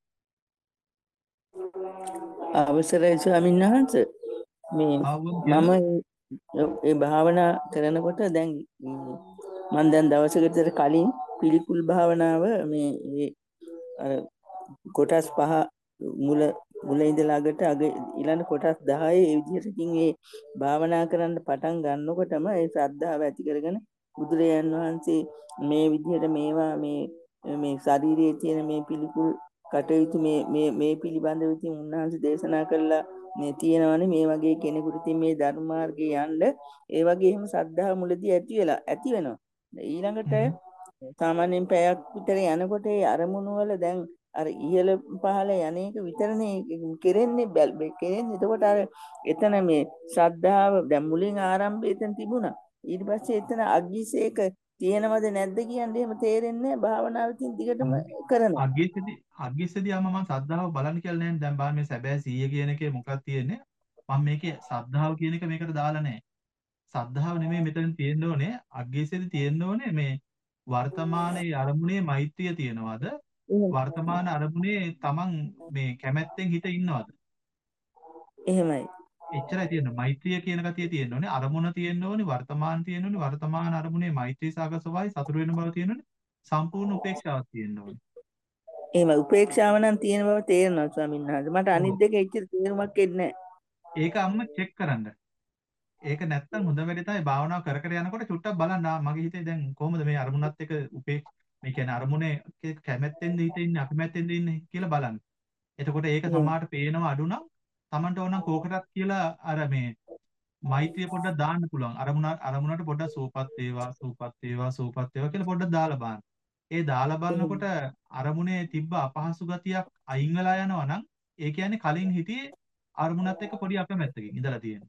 අවසරයි ස්වාමීන් වහන්සේ. මේ මම ඒ භාවනා කරනකොට දැන් මම දැන් දවසකට කලින් පිළිකුල් භාවනාව මේ අර කොටස් පහ මුල මුල ඉඳලා අගට අග ඊළඟ කොටස් දහය ඒ විදිහටකින් ඒ භාවනා කරන්න පටන් ගන්නකොටම ඒ ශ්‍රද්ධාව ඇති කරගෙන බුදුරජාන් වහන්සේ මේ විදිහට මේවා මේ මේ ශරීරයේ තියෙන මේ පිළිකුල් කටයුතු මේ මේ මේ පිළිබඳව ඉතින් උන්වහන්සේ දේශනා කළා මේ තියෙනවනේ මේ වගේ කෙනෙකුට ඉතින් මේ ධර්ම මාර්ගේ යන්න ඒ වගේ එහෙම ශ්‍රද්ධාව මුලදී ඇති වෙලා ඇති වෙනවා. ඊළඟට සාමාන්‍යයෙන් පැයක් විතර යනකොට ඒ අරමුණු වල දැන් අර ඉහළ පහළ යන්නේක විතරනේ කෙරෙන්නේ කෙරෙන්නේ. එතකොට අර එතන මේ ශ්‍රද්ධාව දැන් මුලින් ආරම්භයේ එතන තිබුණා. ඊට පස්සේ එතන අග්ගිසේක තියෙනවද නැද්ද කියන්නේ එහෙම තේරෙන්නේ නැහැ. භාවනාවකින් දිගටම කරනවා. අග්ගිසේදී අග්ගිසේදී ආම මම ශ්‍රද්ධාව බලන්න කියලා නෑනේ. දැන් බලන්න මේ සැබෑ සීය කියන එකේ මොකක්ද තියෙන්නේ? මම මේකේ ශ්‍රද්ධාව කියන එක මේකට දාලා නැහැ. ශ්‍රද්ධාව නෙමෙයි මෙතන තියෙන්න ඕනේ. අග්ගිසේදී තියෙන්න ඕනේ මේ වර්තමානයේ අරමුණේ මෛත්‍රිය තියනවාද? වර්තමාන අරමුණේ තමන් මේ කැමැත්තෙන් හිත ඉන්නවද? එහෙමයි. එච්චරයි තියෙන්නේ. මෛත්‍රිය කියන ගතිය තියෙන්න ඕනේ. අරමුණ තියෙන්න ඕනේ. වර්තමාන තියෙන්න ඕනේ. වර්තමාන අරමුණේ මෛත්‍රී සාගසවයි සතුට වෙන බව තියෙන්න ඕනේ. සම්පූර්ණ උපේක්ෂාවක් තියෙන්න ඕනේ. එහෙමයි. උපේක්ෂාව නම් තියෙන බව තේරෙනවා ස්වාමීන් වහන්සේ. මට අනිත් දෙක එච්චර තේරුමක් එන්නේ නැහැ. ඒක අම්ම චෙක් කරන්න. ඒක නැත්තම් හොඳ වෙලේ තමයි භාවනාව කර කර යනකොට චුට්ටක් බලන්න ආ, මගේ හිතේ දැන් කොහොමද මේ අරමුණත් එක්ක උපේ මේ කියන්නේ අරමුණේ කැමැත්තෙන්ද හිතේ ඉන්නේ අකමැත්තෙන්ද ඉන්නේ කියලා බලන්න. එතකොට ඒක සමාහට පේනවා අඩු නම් Tamanට ඕන නම් කෝකටත් කියලා අර මේ මෛත්‍රිය පොඩ්ඩක් දාන්න පුළුවන්. අරමුණ අරමුණට පොඩ්ඩක් සූපත් වේවා සූපත් වේවා සූපත් වේවා කියලා පොඩ්ඩක් දාලා බලන්න. ඒ දාලා බලනකොට අරමුණේ තිබ්බ අපහසු ගතියක් අයින් වෙලා යනවා නම් ඒ කියන්නේ කලින් හිටියේ අරමුණත් එක්ක පොඩි අකමැත්තකින් ඉඳලා තියෙනවා.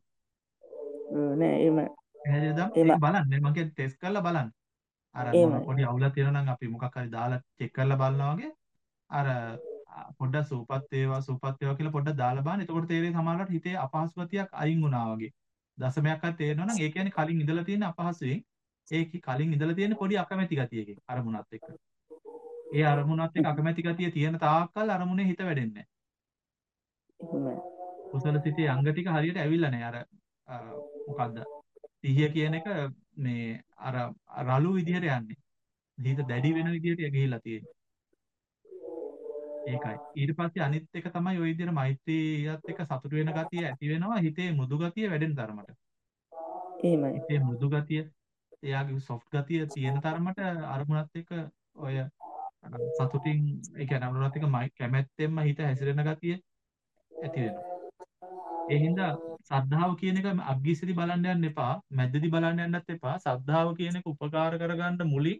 නෑ එහෙම එහෙනම් එහෙම ඒක බලන්න. මම කියන්නේ ටෙස්ට් කරලා බලන්න. අර මොන එහෙමයි. පොඩි අවුලක් තියෙනවා නම් අපි මොකක් හරි දාලා චෙක් කරලා බලනවා වගේ අර අ, පොඩ්ඩක් සූපත් වේවා සූපත් වේවා කියලා පොඩ්ඩක් දාලා බලන්න. එතකොට තේරෙයි සමහරවිට හිතේ අපහසු ගතියක් අයින් වුණා වගේ. දශමයක් හරි තේරෙනවා නම් ඒ කියන්නේ කලින් ඉඳලා තියෙන අපහසුයෙන් ඒ කි- කලින් ඉඳලා තියෙන පොඩි අකමැති ගතියකින් අරමුණත් එක්ක. ඒ අරමුණත් එක්ක අකමැති ගතිය තියෙන තාක්කල් අරමුණේ හිත වැඩෙන්නේ නැහැ. එහෙමයි. කුසල සිතේ අංග ටික හරියට ඇවිල්ලා නැහැ. අර අ, මොකද්ද? සිහිය කියන එක මේ අර රළු විදිහට යන්නේ. හිත දැඩි වෙන විදිහට ගිහිල්ලා තියෙන්නේ. ඒකයි. ඊට පස්සේ අනිත් එක තමයි ওই විදිහට මෛත්‍රියත් එක්ක සතුට වෙන ගතිය ඇති වෙනවා. හිතේ මෘදු ගතිය වැඩෙන තරමට. එහෙමයි. හිතේ මෘදු ගතිය, එයාගේ සොෆ්ට් ගතිය තියෙන තරමට අරමුණත් එක්ක ඔය අ, සතුටින් ඒ කියන්නේ අරමුණත් එක්ක මයි කැමැත්තෙන්ම හිත හැසිරෙන ගතිය ඇති වෙනවා. ඒ හින්දා සද්ධාව කියන එක අග්ගිසිරි බලන්න යන්න එපා. මැද්දදි බලන්න යන්නත් එපා. සද්ධාව කියන එක උපකාර කරගන්න මුලින්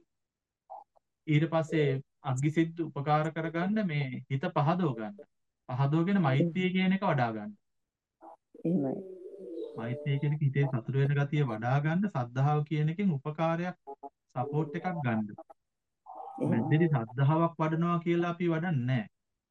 ඊට පස්සේ අග්ගිසිද්ද උපකාර කරගන්න මේ හිත පහදව ගන්න. පහදවගෙන මෛත්‍රිය කියන එක වඩා ගන්න. එහෙමයි. මෛත්‍රිය කියන එක හිතේ සතුට වෙන ගතිය වඩා ගන්න. සද්ධාව කියන එකෙන් උපකාරයක් සපෝට් එකක් ගන්න. එහෙමයි. මැද්දේදී සද්ධාාවක් වඩනවා කියලා අපි වඩන්නේ නැහැ.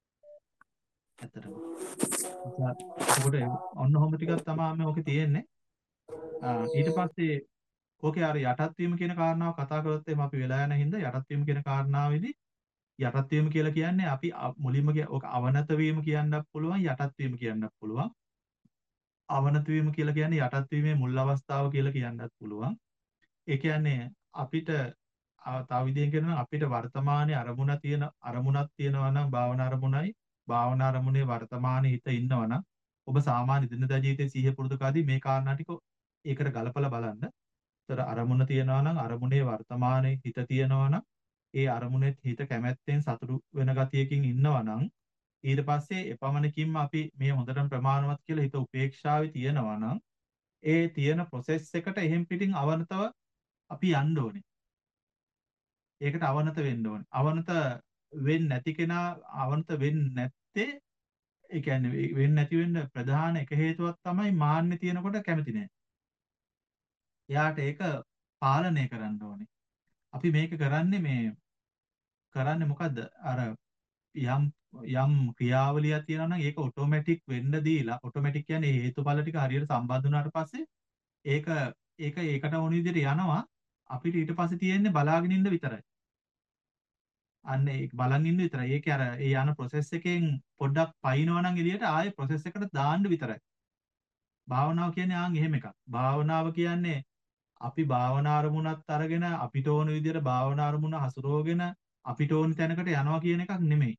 ඇත්තටම. නිසා එතකොට ඔන්න ඔහොම ටිකක් තමයි මේ ඔකේ තියෙන්නේ. ආ, ඊට පස්සේ ඕකේ අර යටත් වීම කියන කාරණාව කතා කරොත් එහම අපි වෙලා යන හින්දා යටත් වීම කියන කාරණාවේදී යටත් වීම කියලා කියන්නේ අපි අ- මුලින්ම කිය- ඕක අවනත වීම කියන්නත් පුළුවන් යටත් වීම කියන්නත් පුළුවන්. අවනත වීම කියලා කියන්නේ යටත් වීමේ මුල් අවස්ථාව කියලා කියන්නත් පුළුවන්. ඒ කියන්නේ අපිට අ, තව විදිහෙන් කියනවා නම් අපිට වර්තමානයේ අරමුණ තියෙන අරමුණක් තියෙනවා නම් භාවනා අරමුණයි භාවනා අරමුණේ වර්තමානයේ හිත ඉන්නවා නම් ඔබ සාමාන්‍ය දිනදා ජීවිතයේ සිහිය පුරුදු කරදී මේ කාරණා ටික ඒකට ගලපලා බලන්න. ඒතර අරමුණ තියෙනවා නම් අරමුණේ වර්තමානයේ හිත තියෙනවා නම් ඒ අරමුණෙත් හිත කැමැත්තෙන් සතුටු වෙන ගතියකින් ඉන්නවා නම් ඊට පස්සේ එපමණකින්ම අපි මේ හොඳටම ප්‍රමාණවත් කියලා හිත උපේක්ෂාවේ තියෙනවා නම් ඒ තියෙන process එකට එහෙම් පිටින් අවනතව අපි යන්න ඕනේ. ඒකට අවනත වෙන්න ඕනේ. අවනත වෙන්නේ නැති කෙනා අවනත වෙන්නේ නැත්තේ ඒ කියන්නේ වේ- වෙන්නේ නැති වෙන්න ප්‍රධාන එක හේතුවක් තමයි මාන්නේ තියෙනකොට කැමති නැහැ. එයාට ඒක පාලනය කරන්න ඕනේ. අපි මේක කරන්නේ මේ කරන්නේ මොකද්ද? අර යම් යම් ක්‍රියාවලියක් තියෙනවා නම් ඒක ඔටෝමැටික් වෙන්න දීලා ඔටෝමැටික් කියන්නේ හේතුඵල ටික හරියට සම්බන්ධ වුණාට පස්සේ ඒක ඒක ඒකට ඕන විදිහට යනවා. අපිට ඊට පස්සේ තියෙන්නේ බලාගෙන ඉන්න විතරයි. අන්න ඒක බලන් ඉන්න විතරයි. ඒකේ අර ඒ යන process එකෙන් පොඩ්ඩක් පයින්නවා නම් එළියට ආයේ process එකට දාන්න විතරයි. භාවනාව කියන්නේ ආන් එහෙම එකක්. භාවනාව කියන්නේ අපි භාවනා අරමුණත් අරගෙන අපිට ඕන විදිහට භාවනා අරමුණ හසුරවගෙන අපිට ඕන තැනකට යනවා කියන එකක් නෙමෙයි.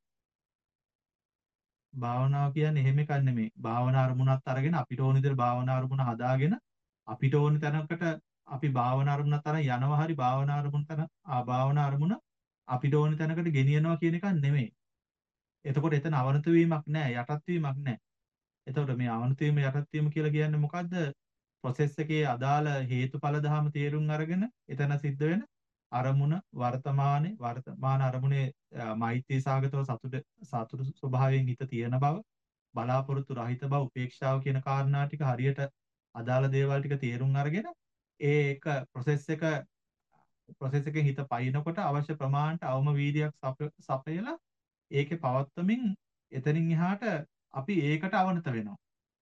භාවනාව කියන්නේ එහෙම එකක් නෙමෙයි. භාවනා අරමුණත් අරගෙන අපිට ඕන විදිහට භාවනා අරමුණ හදාගෙන අපිට ඕන තැනකට අපි භාවනා අරමුණත් අරන් යනවා හරි භාවනා අරමුණ තැන ආ භාවනා අරමුණ අපිට ඕන තැනකට ගෙනියනවා කියන එකක් නෙමෙයි. එතකොට එතන අවනත වීමක් නැහැ, යටත් වීමක් නැහැ. එතකොට මේ අවනත වීම යටත් වීම කියලා කියන්නේ මොකද්ද? process එකේ අදාළ හේතුඵල ධර්ම තේරුම් අරගෙන එතන සිද්ධ වෙන අරමුණ වර්තමානයේ වර්තමාන අරමුණේ අ, මෛත්‍රී සාගතව සතුට සතුට ස්වභාවයෙන් හිත තියෙන බව බලාපොරොත්තු රහිත බව උපේක්ෂාව කියන කාරණා ටික හරියට අදාළ දේවල් ටික තේරුම් අරගෙන ඒ එක process එක process එකේ හිත පයින්නකොට අවශ්‍ය ප්‍රමාණයට අවම වීර්යයක් සප- සපයලා ඒකේ පවත්වමින් එතනින් එහාට අපි ඒකට අවනත වෙනවා.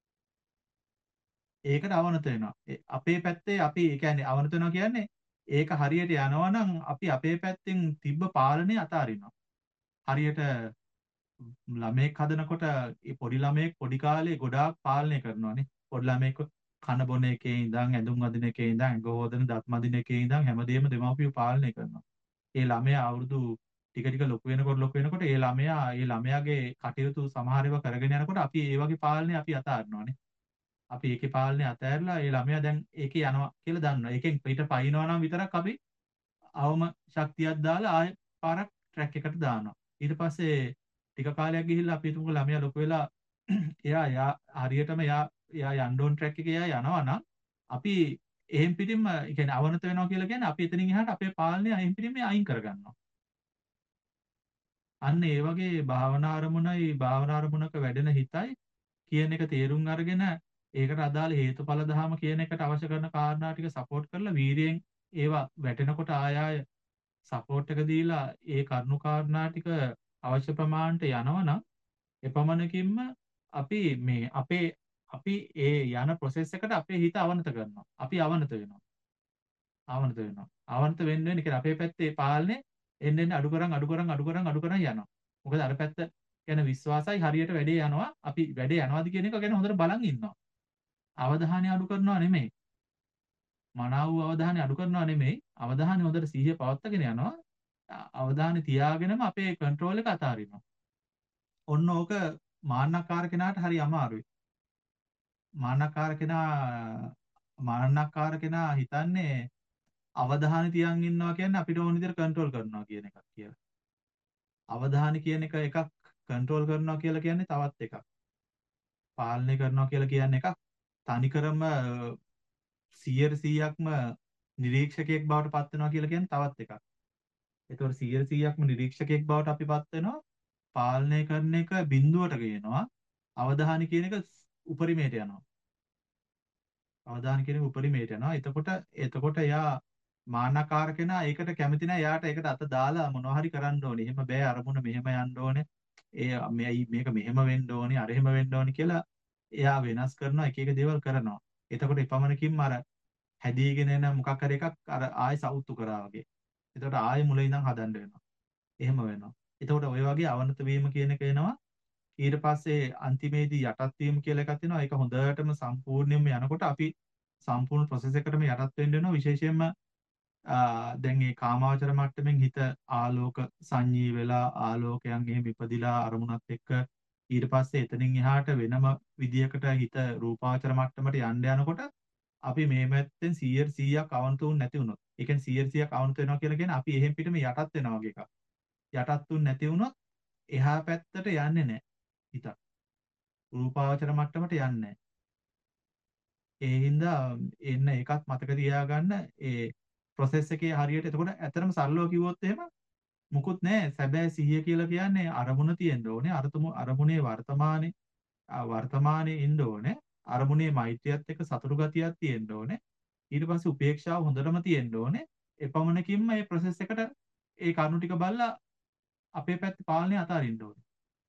ඒකට අවනත වෙනවා. ඒ අපේ පැත්තේ අපි ඒ කියන්නේ අවනත වෙනවා කියන්නේ ඒක හරියට යනවා නම් අපි අපේ පැත්තෙන් තිබ්බ පාලනය අතාරිනවා. හරියට ළමයෙක් හදනකොට ඒ පොඩි ළමයෙක් පොඩි කාලේ ගොඩාක් පාලනය කරනවානේ. පොඩි ළමයෙක් කන බොන එකේ ඉඳන් ඇඳුම් අඳින එකේ ඉඳන් ඇඟ හොදන දත් මදින එකේ ඉඳන් හැමදේම දෙමාපියෝ පාලනය කරනවා. ඒ ළමයා අවුරුදු ටික ටික ලොකු වෙනකොට ලොකු වෙනකොට ඒ ළමයා ඒ ළමයාගේ කටයුතු සමහර ඒවා කරගෙන යනකොට අපි ඒ වගේ පාලනය අපි අතාරිනවානේ. අපි ඒකේ පාලනේ අතහැරලා ඒ ළමයා දැන් ඒකේ යනවා කියලා දන්නවා. ඒකෙන් පිට පයින්නවා නම් විතරක් අපි අවම ශක්තියක් දාලා ආයෙ පාරක් ට්‍රැක් එකට දානවා. ඊට පස්සේ ටික කාලයක් ගිහිල්ලා අපි හිතමුකෝ ළමයා ලොකු වෙලා එයා යා හරියටම යා යා යන්න ඕන ට්‍රැක් එකේ යා යනවා නම් අපි එහෙම් පිටින්ම ඒ කියන්නේ අවනත වෙනවා කියලා කියන්නේ අපි එතනින් එහාට අපේ පාලනය එහෙම් පිටින්ම අයින් කරගන්නවා. අන්න ඒ වගේ භාවනා අරමුණයි භාවනා අරමුණක වැඩෙන හිතයි කියන එක තේරුම් අරගෙන ඒකට අදාළ හේතුඵල ධහම කියන එකට අවශ්‍ය කරන කාරණා ටික සපෝට් කරලා වීරියෙන් ඒවා වැටෙනකොට ආය ආය සපෝට් එක දීලා ඒ කරුණු කාරණා ටික අවශ්‍ය ප්‍රමාණයට යනවනම් එපමණකින්ම අපි මේ අපේ අපි ඒ යන ප්‍රොසෙස් එකට අපේ හිත අවනත කරනවා. අපි අවනත වෙනවා. අවනත වෙනවා. අවනත වෙන්න වෙන කියන්නේ අපේ පැත්තේ පාලනේ එන්න එන්න අඩු කරන් අඩු කරන් අඩු කරන් අඩු කරන් යනවා. මොකද අර පැත්ත ගැන විශ්වාසයි හරියට වැඩේ යනවා. අපි වැඩේ යනවාද කියන එක ගැන හොඳට බලන් ඉන්නවා. අවධානය අඩු කරනවා නෙමෙයි. මනාව අවධානය අඩු කරනවා නෙමෙයි. අවධානය හොඳට සිහිය පවත්වාගෙන යනවා. අවධානය තියාගෙනම අපේ කන්ට්‍රෝල් එක අතාරිනවා. ඔන්න ඕක මාන්නකාර කෙනාට හරි අමාරුයි. මාන්නකාර කෙනා මාන්නකාර කෙනා හිතන්නේ අවධානය තියන් ඉන්නවා කියන්නේ අපිට ඕන විදිහට කන්ට්‍රෝල් කරනවා කියන එකක් කියලා. අවධානය කියන එක එකක්, කන්ට්‍රෝල් කරනවා කියලා කියන්නේ තවත් එකක්. පාලනය කරනවා කියලා කියන්නේ එකක්. තනිකරම සියයට සීයක්ම නිරීක්ෂකයෙක් බවට පත් වෙනවා කියලා කියන්නේ තවත් එකක්. ඒතකොට සියයට සීයක්ම නිරීක්ෂකයෙක් බවට අපි පත් වෙනවා. පාලනය කරන එක බිඳුවට ගේනවා. අවධානය කියන එක උපරිමයට යනවා. අවධානය කියන එක උපරිමයට යනවා. එතකොට එතකොට එයා මාන්නකාර කෙනා ඒකට කැමති නැහැ. එයාට ඒකට අත දාලා මොනවා හරි කරන්න ඕනේ. එහෙම බෑ අරමුණ මෙහෙම යන්න ඕනේ. ඒ මේයි මේක මෙහෙම වෙන්න ඕනේ, අර එහෙම වෙන්න ඕනේ කියලා එයා වෙනස් කරනවා, එක එක දේවල් කරනවා. එතකොට එපමණකින්ම අර හැදීගෙන එන මොකක් හරි එකක් අර ආයෙ සවුත්තු කරා වගේ. එතකොට ආයෙ මුලින් ඉඳන් හදන්න වෙනවා. එහෙම වෙනවා. එතකොට ඔය වගේ අවනත වීම කියන එක එනවා. ඊට පස්සේ අන්තිමේදී යටත් වීම කියලා එකක් තියෙනවා. ඒක හොඳටම සම්පූර්ණයෙන්ම යනකොට අපි සම්පූර්ණ ප්‍රොසෙස් එකටම යටත් වෙන්න වෙනවා. විශේෂයෙන්ම දැන් මේ කාමාවචර මට්ටමින් හිත ආලෝක සංඤී වෙලා ආලෝකයන් එහෙම ඉපදිලා අරමුණත් එක්ක ඊට පස්සේ එතනින් එහාට වෙනම විදියකට හිත රූපාවචර මට්ටමට යන්න යනකොට අපි මේ පැත්තෙන් සීයට සීයක් අවනත වුනේ නැති වුණොත්, ඒ කියන්නේ සීයට සීයක් අවනත වෙනවා කියලා කියන්නේ අපි එහෙම් පිටම යටත් වෙනවා වගේ එකක්. යටත් වුනේ නැති වුණොත් එහා පැත්තට යන්නේ නැහැ හිත. රූපාවචර මට්ටමට යන්නේ නැහැ. ඒ හින්දා එන්න එකක් මතක තියාගන්න ඒ ප්‍රොසෙස් එකේ හරියට. එතකොට ඇත්තටම සරලව කිව්වොත් එහෙම මුකුත් නැහැ. සැබෑ සිහිය කියලා කියන්නේ අරමුණ තියෙන්න ඕනේ. අරතුම අරමුණේ වර්තමානයේ වර්තමානයේ ඉන්න ඕනේ. අරමුණේ මෛත්‍රියත් එක්ක සතුටු ගතියක් තියෙන්න ඕනේ. ඊට පස්සේ උපේක්ෂාව හොඳටම තියෙන්න ඕනේ. එපමණකින්ම මේ ප්‍රොසෙස් එකට ඒ කරුණු ටික බලලා අපේ පැත්තේ පාලනය අතාරින්න ඕනේ.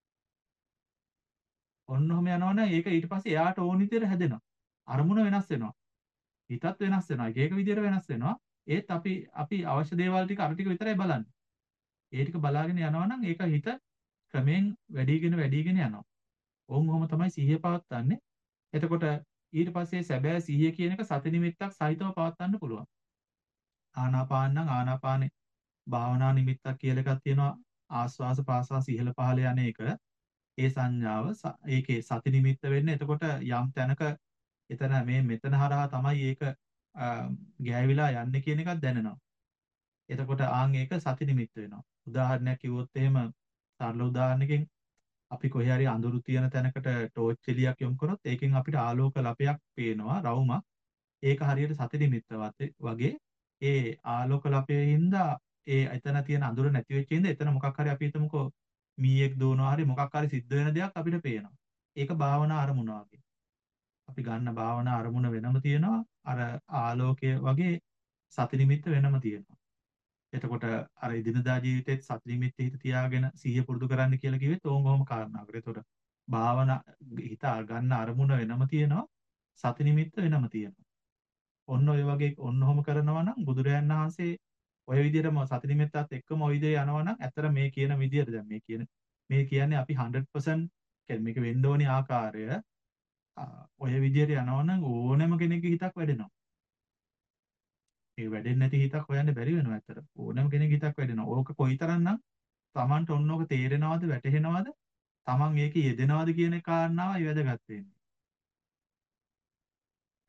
ඔන්න ඔහම යනවනම් ඒක ඊට පස්සේ එයාට ඕන විදිහට හැදෙනවා. අරමුණ වෙනස් වෙනවා. හිතත් වෙනස් වෙනවා. එක එක විදිහට වෙනස් වෙනවා. ඒත් අපි අපි අවශ්‍ය දේවල් ටික අර ටික විතරයි බලන්නේ. ඒ ටික බලාගෙන යනවා නම් ඒක හිත ක්‍රමයෙන් වැඩිගෙන වැඩිගෙන යනවා. ඕම් ඔහම තමයි සිහිය පවත්වන්නේ. එතකොට ඊට පස්සේ සැබෑ සිහිය කියන එක සති නිමිත්තක් සහිතව පවත්වන්න පුළුවන්. ආනාපාන නම් ආනාපානේ භාවනා නිමිත්තක් කියලා එකක් තියෙනවා. ආස්වාස ප්‍රාස්වාස ඉහළ පහළ යන එක. ඒ සංඥාව ඒකේ සති නිමිත්ත වෙන්නේ. එතකොට යම් තැනක එතන මේ මෙතන හරහා තමයි ඒක ගෑවිලා යන්නේ කියන එකක් දැනෙනවා. එතකොට ආන් ඒක සති නිමිත්ත වෙනවා. උදාහරණයක් කිව්වොත් එහෙම සරල උදාහරණයකින් අපි කොහේ හරි අඳුරු තියෙන තැනකට ටෝච් එළියක් යොමු කරොත් ඒකෙන් අපිට ආලෝක ලපයක් පේනවා, රවුමක්. ඒක හරියට සති නිමිත්ත වගේ ඒ ආලෝක ලපයේ හින්දා ඒ එතන තියෙන අඳුර නැති වෙච්ච හින්දා එතන මොකක් හරි අපි හිතමුකෝ මීයක් දෝනවා හරි මොකක් හරි සිද්ධ වෙන දෙයක් අපිට පේනවා. ඒක භාවනා අරමුණ වගේ. අපි ගන්න භාවනා අරමුණ වෙනම තියෙනවා. අර ආලෝකය වගේ සති නිමිත්ත වෙනම තියෙනවා. එතකොට අර ඉදිනදා ජීවිතේත් සති නිමිත්ත හිත තියාගෙන සිහිය පුරුදු කරන්න කියලා කිව්වෙත් ඕම ඔහම කාරණාවකට. එතකොට භාවනා හිත ගන්න අරමුණ වෙනම තියෙනවා. සති නිමිත්ත වෙනම තියෙනවා. ඔන්න ඔය වගේ ඔන්න ඔහම කරනවා නම් බුදුරයන් වහන්සේ ඔය විදිහටම සති නිමිත්තත් එක්කම ඔය විදිහට යනවා නම් ඇත්තට මේ කියන විදිහට දැන් මේ කියන මේ කියන්නේ අපි හන්ඩ්‍රඩ් පර්සන්ට් කියන්නේ මේක වෙන්න ඕනි ආකාරය ඔය විදිහට යනවා නම් ඕනෑම කෙනෙකුගේ හිතක් වැඩෙනවා. ඒ වැඩෙන්නේ නැති හිතක් හොයන්න බැරි වෙනවා ඇත්තට. ඕනෑම කෙනෙකුගේ හිතක් වැඩෙනවා. ඕක කොයිතරම්නම් Tamanට ඔන්න ඕක තේරෙනවද, වැටහෙනවද, Taman ඒකේ යෙදෙනවද කියන කාරණාවයි වැදගත් වෙන්නේ.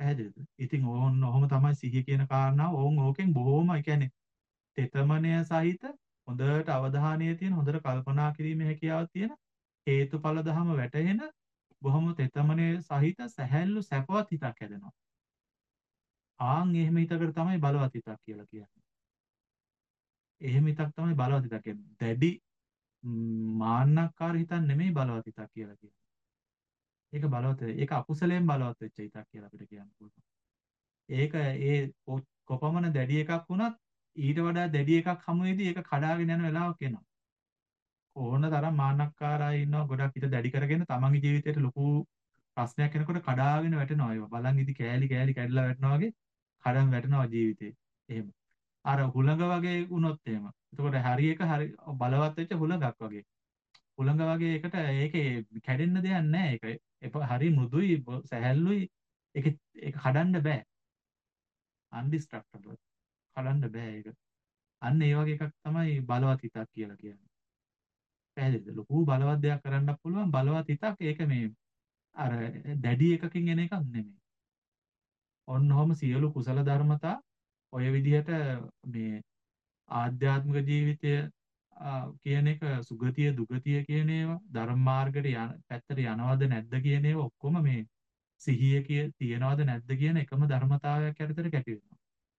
පැහැදිලිද? ඉතින් ඕන් ඔහොම තමයි සිහිය කියන කාරණාව ඕන් ඕකෙන් බොහොම ඒ කියන්නේ තෙතමනය සහිත හොඳට අවධානය තියෙන හොඳට කල්පනා කිරීමේ හැකියාවක් තියෙන හේතුඵල ධම වැටහෙන බොහොම තෙතමනය සහිත සැහැල්ලු සැපවත් හිතක් හැදෙනවා. ආන් එහෙම හිතකට තමයි බලවත් හිතක් කියලා කියන්නේ. එහෙම හිතක් තමයි බලවත් හිතක් කියන්නේ. දැඩි මාන්නක්කාර හිතක් නෙමෙයි බලවත් හිතක් කියලා කියන්නේ. ඒක බලවත් ඒක අකුසලයෙන් බලවත් වෙච්ච හිතක් කියලා අපිට කියන්න පුළුවන්. ඒක ඒ කොපමණ දැඩි එකක් වුණත් ඊට වඩා දැඩි එකක් හමු වෙදී ඒක කඩාගෙන යන වෙලාවක් එනවා. ඕන තරම් මාන්නක්කාර අය ඉන්නවා ගොඩක් හිත දැඩි කරගෙන තමන්ගේ ජීවිතේට ලොකු ප්‍රශ්නයක් එනකොට කඩාගෙන වැටෙනවා ඒවා. බලන් ඉදි කෑලි කෑලි කැඩලා වැටෙනවා වගේ කඩන් වැටෙනවා ජීවිතේ. එහෙම. අර හුළඟ වගේ වුණොත් එහෙම. එතකොට හරි එක හරි බලවත් වෙච්ච හුළඟක් වගේ. හුළඟ වගේ එකට ඒකේ කැඩෙන්න දෙයක් නැහැ. ඒක එප හරි මෘදුයි සැහැල්ලුයි. ඒක ඒක කඩන්න බෑ. undestructible. කඩන්න බෑ ඒක. අන්න ඒ වගේ එකක් තමයි බලවත් හිතක් කියලා කියන්නේ. පැහැදිලිද? ලොකු බලවත් දෙයක් කරන්න පුළුවන් බලවත් හිතක් ඒක මේ අර දැඩි එකකින් එන එකක් නෙමෙයි. ඔන්නෝම සියලු කුසල ධර්මතා ඔය විදිහට මේ ආධ්‍යාත්මික ජීවිතය කියන එක සුගතිය දුගතිය කියන ඒවා ධර්ම මාර්ගයට යන පැත්තට යනවද නැද්ද කියන ඒවා ඔක්කොම මේ සිහිය කිය තියනවද නැද්ද කියන එකම ධර්මතාවයක් යටතට කැටි වෙනවා.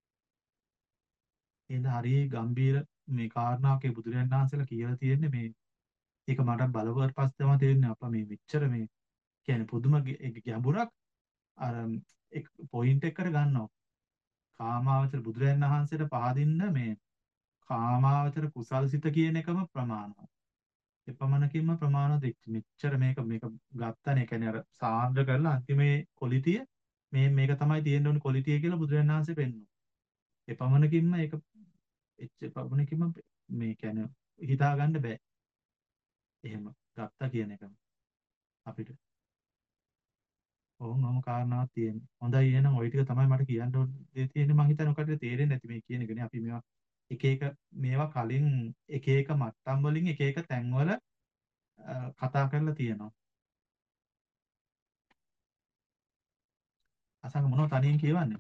එහෙනම් හරිය ගම්බීර මේ කාරණාවකේ බුදුරජාණන් වහන්සේලා කියලා තියෙන්නේ මේ ඒක මට බලවත් පස්සේ තමයි තේරෙන්නේ අප්පා මේ මෙච්චර මේ කියන්නේ පුදුම ගැඹුරක් අර එක පොයින්ට් එක කර ගන්නවා. කාමාවචර බුදුරජාණන් වහන්සේට පහදින්න මේ කාමාවචර කුසල්සිත කියන එකම ප්‍රමාණවත්. එපමණකින්ම ප්‍රමාණවත් මෙච්චර මේක මේක ගත්තනේ. කියන්නේ අර සාන්ද්‍ර කරලා අන්තිමේ ක්වොලිටිය මේ මේක තමයි තියෙන්න ඕනේ ක්වොලිටිය කියලා බුදුරජාණන් වහන්සේ පෙන්වනවා. එපමණකින්ම ඒක එපමණකින්ම මේ කියන්නේ හිතා ගන්න බෑ. එහෙම ගත්තා කියන එක අපිට ඕම් ඔහොම කාරණාවක් තියෙනවා. හොඳයි එහෙනම් ওই ටික තමයි මට කියන්න ඕනේ තියෙන්නේ. මම හිතන්නේ ඔකට තේරෙන්නේ නැති මේ කියන එකනේ. අපි මේවා එක එක මේවා කලින් එක එක මට්ටම් වලින් එක එක තැන්වල කතා කරලා තියෙනවා. අසංග මොනව තනියෙන් කියවන්නේ?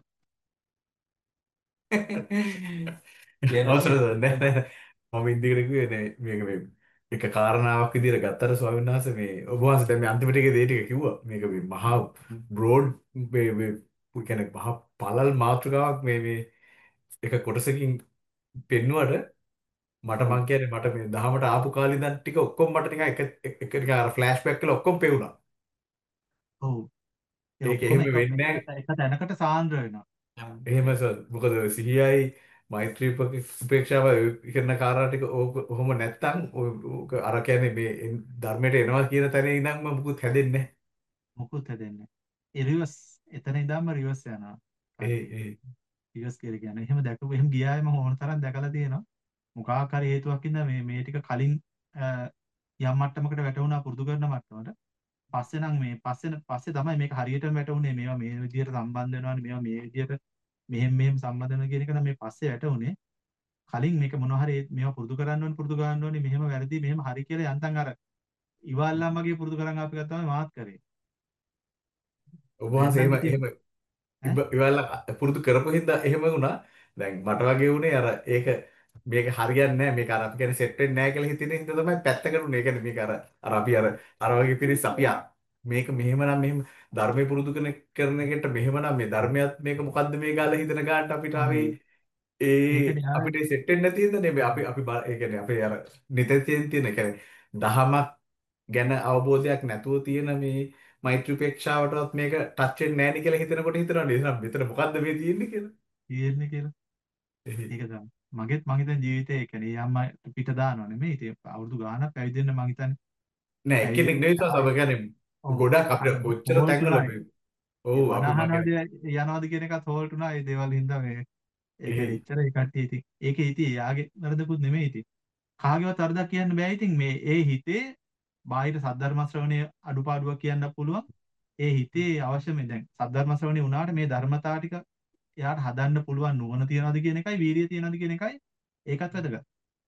අවසරද නැහැ මම ඉන්දිකට කිව්වේ නේ මේක මේ එක කාරණාවක් විදිහට ගත්තට ස්වාමීන් වහන්සේ මේ ඔබ වහන්සේ දැන් මේ අන්තිමට එකේ දේ ටික කිව්වා මේක මේ මහා බ්‍රෝඩ් මේ මේ කියන්නේ මහා පළල් මාතෘකාවක් මේ මේ එක කොටසකින් පෙන්නුවට මට මං කියන්නේ මට මේ දහමට ආපු කාලේ ඉඳන් ටික ඔක්කොම මට නිකන් එක එක ටික අර ෆ්ලෑෂ් බෑක් කරලා ඔක්කොම පෙවුනා. ඔව්. ඒ ඒක ඔක්කොම එහෙම වෙන්නේ නැහැ. එක තැනකට සාන්ද්‍ර වෙනවා. එහෙම සර් මොකද සිහියයි මෛත්‍රී උපේක්ෂාව කරන කාරණා ටික ඕක ඔහොම නැත්තම් ඕක අර කියන්නේ මේ ධර්මයට එනවා කියන තැන ඉඳන්ම මුකුත් හැදෙන්නේ නැහැ. මුකුත් හැදෙන්නේ නැහැ. ඒ රිවර්ස් එතන ඉඳන්ම රිවර්ස් යනවා. ඒ ඒ රිවර්ස් කියලා කියන්නේ. එහෙම දැකපු එහෙම ගියාය මම ඕන තරම් දැකලා තියෙනවා. මොකක් හරි හේතුවක් ඉඳන් මේ මේ ටික කලින් යම් මට්ටමකට වැටුණා පුරුදු කරන මට්ටමට. පස්සේ නම් මේ පස්සේ පස්සේ තමයි මේක හරියටම වැටුනේ. මේවා මේ විදිහට සම්බන්ධ වෙනවානේ. මේවා මේ විදිහට මෙහෙම මෙහෙම සම්බන්ධ වෙනවා කියන එක නම් මේ පස්සේ වැටුනේ. කලින් මේක මොනවා හරි මේවා පුරුදු කරන්න ඕනේ පුරුදු කරන්න ඕනේ මෙහෙම වැරදි මෙහෙම හරි කියලා යන්තම් අර ඉවල්ලාම් වගේ පුරුදු කරන් ආපු එක තමයි මාත් කරේ. ඔබ වහන්සේ එහෙම එහෙම ඉවල්ලා පුරුදු කරපු හින්දා එහෙම වුණා. දැන් මට වගේ වුණේ අර ඒක මේක හරියන්නේ නැහැ මේක අර අපි කියන්නේ සෙට් වෙන්නේ නැහැ කියලා හිතෙන හින්දා තමයි පැත්තකට උනේ. ඒ කියන්නේ මේක අර අර අපි අර අර වගේ පිරිස් අපි මේක මෙහෙම නම් මෙහෙම ධර්මයේ පුරුදු කරන කරන එකට මෙහෙම නම් මේ ධර්මයක් මේක මොකද්ද මේ ගාලා හිතන ගානට අපිට ආවේ ඒ අපිට සෙට් වෙන්නේ නැති හින්දා නේ අපි අපි ඒ කියන්නේ අපේ අර නිතෙන් තියෙන ඒ කියන්නේ දහමක් ගැන අවබෝධයක් නැතුව තියෙන මේ මෛත්‍රී උපේක්ෂාවටවත් මේක ටච් වෙන්නේ නැහැ නේ කියලා හිතනකොට හිතනවා නේද එහෙනම් මෙතන මොකද්ද මේ තියෙන්නේ කියලා. තියෙන්නේ කියලා. ඒක තමයි. මගෙත් මං හිතන ජීවිතේ ඒ කියන්නේ අම්මා පිට දානවා නෙමෙයි. ඉතින් අවුරුදු ගාණක් පැවිදෙන්න මං හිතන්නේ. නෑ එක්කෙනෙක් නෙවෙයි සබ කියන්නේ ගොඩක් අපිට කොච්චර තැන්වල අපි ඔව් අපි මගේ යනවාද කියන එකත් හෝල්ට් උනා ඒ දේවල් හින්දා මේ ඒක ඉච්චර ඒ කට්ටිය ඉතින් ඒකේ ඉතින් යාගේ වරදකුත් නෙමෙයි ඉතින්. කාගේවත් වරදක් කියන්න බෑ ඉතින් මේ ඒ හිතේ බාහිර සද්ධර්ම ශ්‍රවණයේ අඩුපාඩුවක් කියන්න පුළුවන්. ඒ හිතේ අවශ්‍ය මේ දැන් සද්ධර්ම ශ්‍රවණේ වුණාට මේ ධර්මතාව ටික එයාට හදන්න පුළුවන් නුවණ තියනවාද කියන එකයි වීර්යය තියනවාද කියන එකයි ඒකත් වැදගත්.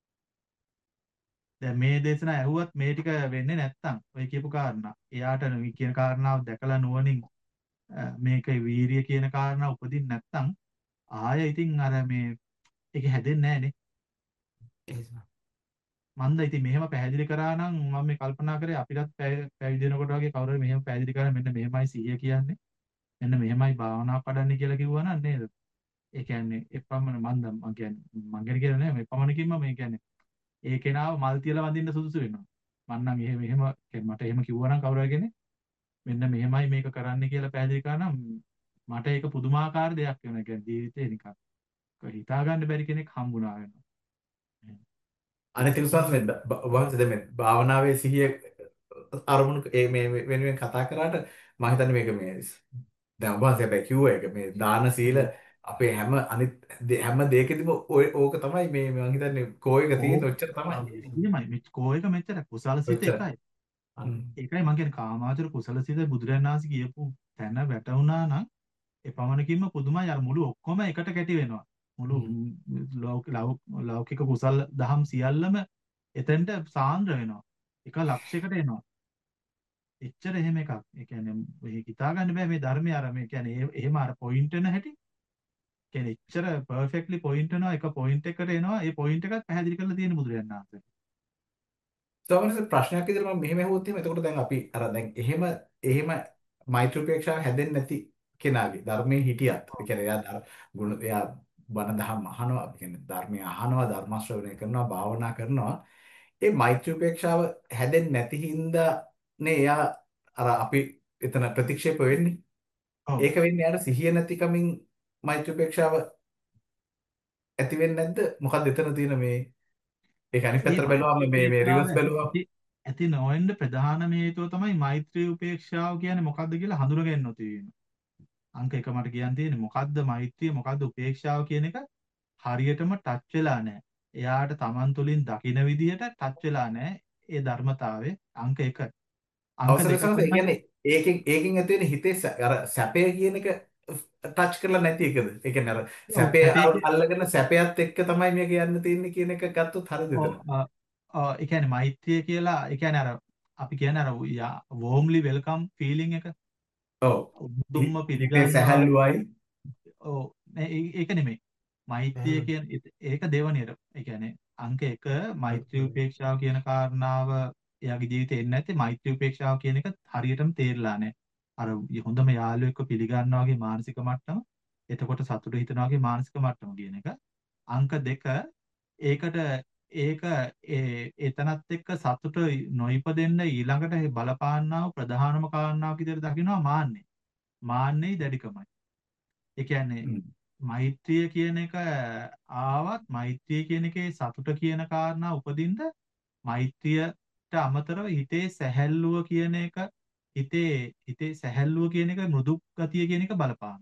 දැන් මේ දේශනා ඇහුවත් මේ ටික වෙන්නේ නැත්තම් ඔය කියපු කාරණා එයාට මේ කියන කාරණාව දැකලා නුවණින් මේකේ වීරිය කියන කාරණා උපදින්න නැත්නම් ආය ඉතින් අර මේ ඒක හැදෙන්නේ නැහනේ. මන්ද ඉතින් මෙහෙම පැහැදිලි කරා නම් මම මේ කල්පනා කරේ අපිටත් පැය- පැවිදි වෙනකොට වගේ කවුරු හරි මෙහෙම පැහැදිලි කරා මෙන්න මෙහෙමයි සිහිය කියන්නේ. මෙන්න මෙහෙමයි භාවනාව පඩන්නේ කියලා කිව්වා නම් නේද? ඒ කියන්නේ එපමණ මන්ද මම කියන්නේ මං ගැන කියලා නෑ මේ එපමණකින්ම මේ කියන්නේ ඒ කෙනාව මල් තියලා වඳින්න සුදුසු වෙනවා. මං නම් එහෙම එහෙම කියන්නේ මට එහෙම කිව්වා නම් කවුරු හරි කෙනෙක් මෙන්න මෙහෙමයි මේක කරන්න කියලා පැහැදිලි කරා නම් මට ඒක පුදුමාකාර දෙයක් වෙනවා. ඒ කියන්නේ ජීවිතේ නිකන් හිතා ගන්න බැරි කෙනෙක් හම්බුණා වෙනවා. අනිත් එක සමහර මේ වහන්සේ දැන් මේ භාවනාවේ සිහිය අරමුණු ඒ මේ මේ වෙනුවෙන් කතා කරාට මම හිතන්නේ මේක මේ දැන් ඔබ වහන්සේ හැබැයි කිව්ව එක මේ දාන සීල අපේ හැම අනිත් දේ- හැම දෙයකදීම ඔය ඕක තමයි මේ මම හිතන්නේ කෝයක තියෙන ඔච්චර තමයි. එහෙමයි මේ කෝයක මෙච්චර කුසල සිත ඔච්චර. එකයි. හ්ම්. ඒකයි මම කියන්නේ කාමාවචර කුසල සිත බුදුරජාණන් වහන්සේ කියපු තැන වැටුණා නම් එපමණකින්ම පුදුමයි අර මුළු ඔක්කොම එකට කැටි වෙනවා. මුළු ලෞක- ලෞ- ලෞකික කුසල දහම් සියල්ලම එතෙන්ට සාන්ද්‍ර වෙනවා. එක ලක්ෂයකට එනවා. එච්චර එහෙම එකක්. ඒ කියන්නේ මේ හිතා ගන්න බෑ මේ ධර්මය අර මේ කියන්නේ ඒ- එහෙම අර පොයින්ට් වෙන හැටි. කියන්නේ එච්චර පර්ෆෙක්ට්ලි පොයින්ට් වෙනවා එක පොයින්ට් එකකට එනවා. ඒ පොයින්ට් එකත් පැහැදිලි කරලා තියෙන බුදුරජාණන් වහන්සේ. සමහරවිට ප්‍රශ්නයක් විදිහට මම මෙහෙම ඇහුවොත් එහෙම එතකොට දැන් අපි අර දැන් එහෙම එහෙම මෛත්‍රී උපේක්ෂාව හැදෙන්නේ නැති කෙනාගේ ධර්මයේ හිටියත් ඒ කියන්නේ එයා ධර්ම ගුණ එයා බණ දහම් අහනවා ඒ කියන්නේ ධර්මය අහනවා ධර්ම ශ්‍රවණය කරනවා භාවනා කරනවා ඒ මෛත්‍රී උපේක්ෂාව හැදෙන්නේ නැති හින්දා නේ එයා අර අපි එතන ප්‍රතික්ෂේප වෙන්නේ. ඔව්. ඒක වෙන්නේ යාට සිහිය නැතිකමින් මෛත්‍රී උපේක්ෂාව ඇති වෙන්නේ නැද්ද? මොකක්ද එතන තියෙන මේ ඒක අනිත් ඒ පැත්තට බැලුවාම මෛත්‍රී මේ මේ උපේක්ෂාව රිවර්ස් ඇති බැලුවාම ඇති ඇති නොවෙන්න ප්‍රධානම හේතුව තමයි මෛත්‍රී උපේක්ෂාව කියන්නේ මොකක්ද කියලා හඳුනගන්න තියෙන්නේ. අංක එක මට කියන්න තියෙන්නේ මොකද්ද මෛත්‍රිය මොකද්ද උපේක්ෂාව කියන එක හරියටම ටච් වෙලා නැහැ. එයාට Taman තුලින් දකින විදිහට ටච් වෙලා නැහැ ඒ ධර්මතාවය. අංක එක. අංක අවසර දෙක කරනද ඒ තමයි කියන්නේ ඒකෙන් ඒකෙන් ඇති වෙන හිතේ සැ- අර සැපය කියන එක ටච් කරලා නැති එකද? ඒ කියන්නේ අර ඔව් සැපය සැපේ අර- කිය- අල්ලගෙන සැපයත් එක්ක තමයි මේක යන්න තියෙන්නේ කියන එක ගත්තොත් හරිද ඔව් එතන? අ, අ, ඒ කියන්නේ මෛත්‍රිය කියලා ඒ කියන්නේ අර අපි කියන්නේ අර වෝම්ලි වෙල්කම් ෆීලිං එක ඔව්. උතුම්ම හි- හිතේ පිළිගන්නවා. සැහැල්ලුවයි. ඔව් නෑ, ඒ- ඒක නෙමෙයි. මෛත්‍රිය කියන්නේ ඒක දෙවනියට. ඒ කියන්නේ අංක එක මෛත්‍රී උපේක්ෂාව කියන කාරණාව එයාගේ ජීවිතේ එන්නේ නැත්තේ මෛත්‍රී උපේක්ෂාව කියන එක හරියටම තේරිලා නැහැ. අර හොඳම යාළුවෙක්ව පිළිගන්නවා වගේ මානසික මට්ටම, එතකොට සතුට හිතනවා වගේ මානසික මට්ටම කියන එක. අංක දෙක ඒකට ඒක ඒ එතනත් එක්ක සතුට නොයිපදෙන්න ඊළඟට බලපාන්නා වූ ප්‍රධානම කාරණාවක් විදිහට දකිනවා මාන්නේ. මාන්නේ දැඩිකමයි. ඒ කියන්නේ හ්ම්. මෛත්‍රිය කියන එක ආවත් මෛත්‍රිය කියන එකේ සතුට කියන කාරණා උපදින්න මෛත්‍රියට අමතරව හිතේ සැහැල්ලුව කියන එක හිතේ හිතේ සැහැල්ලුව කියන එක මෘදු ගතිය කියන එක බලපානවා.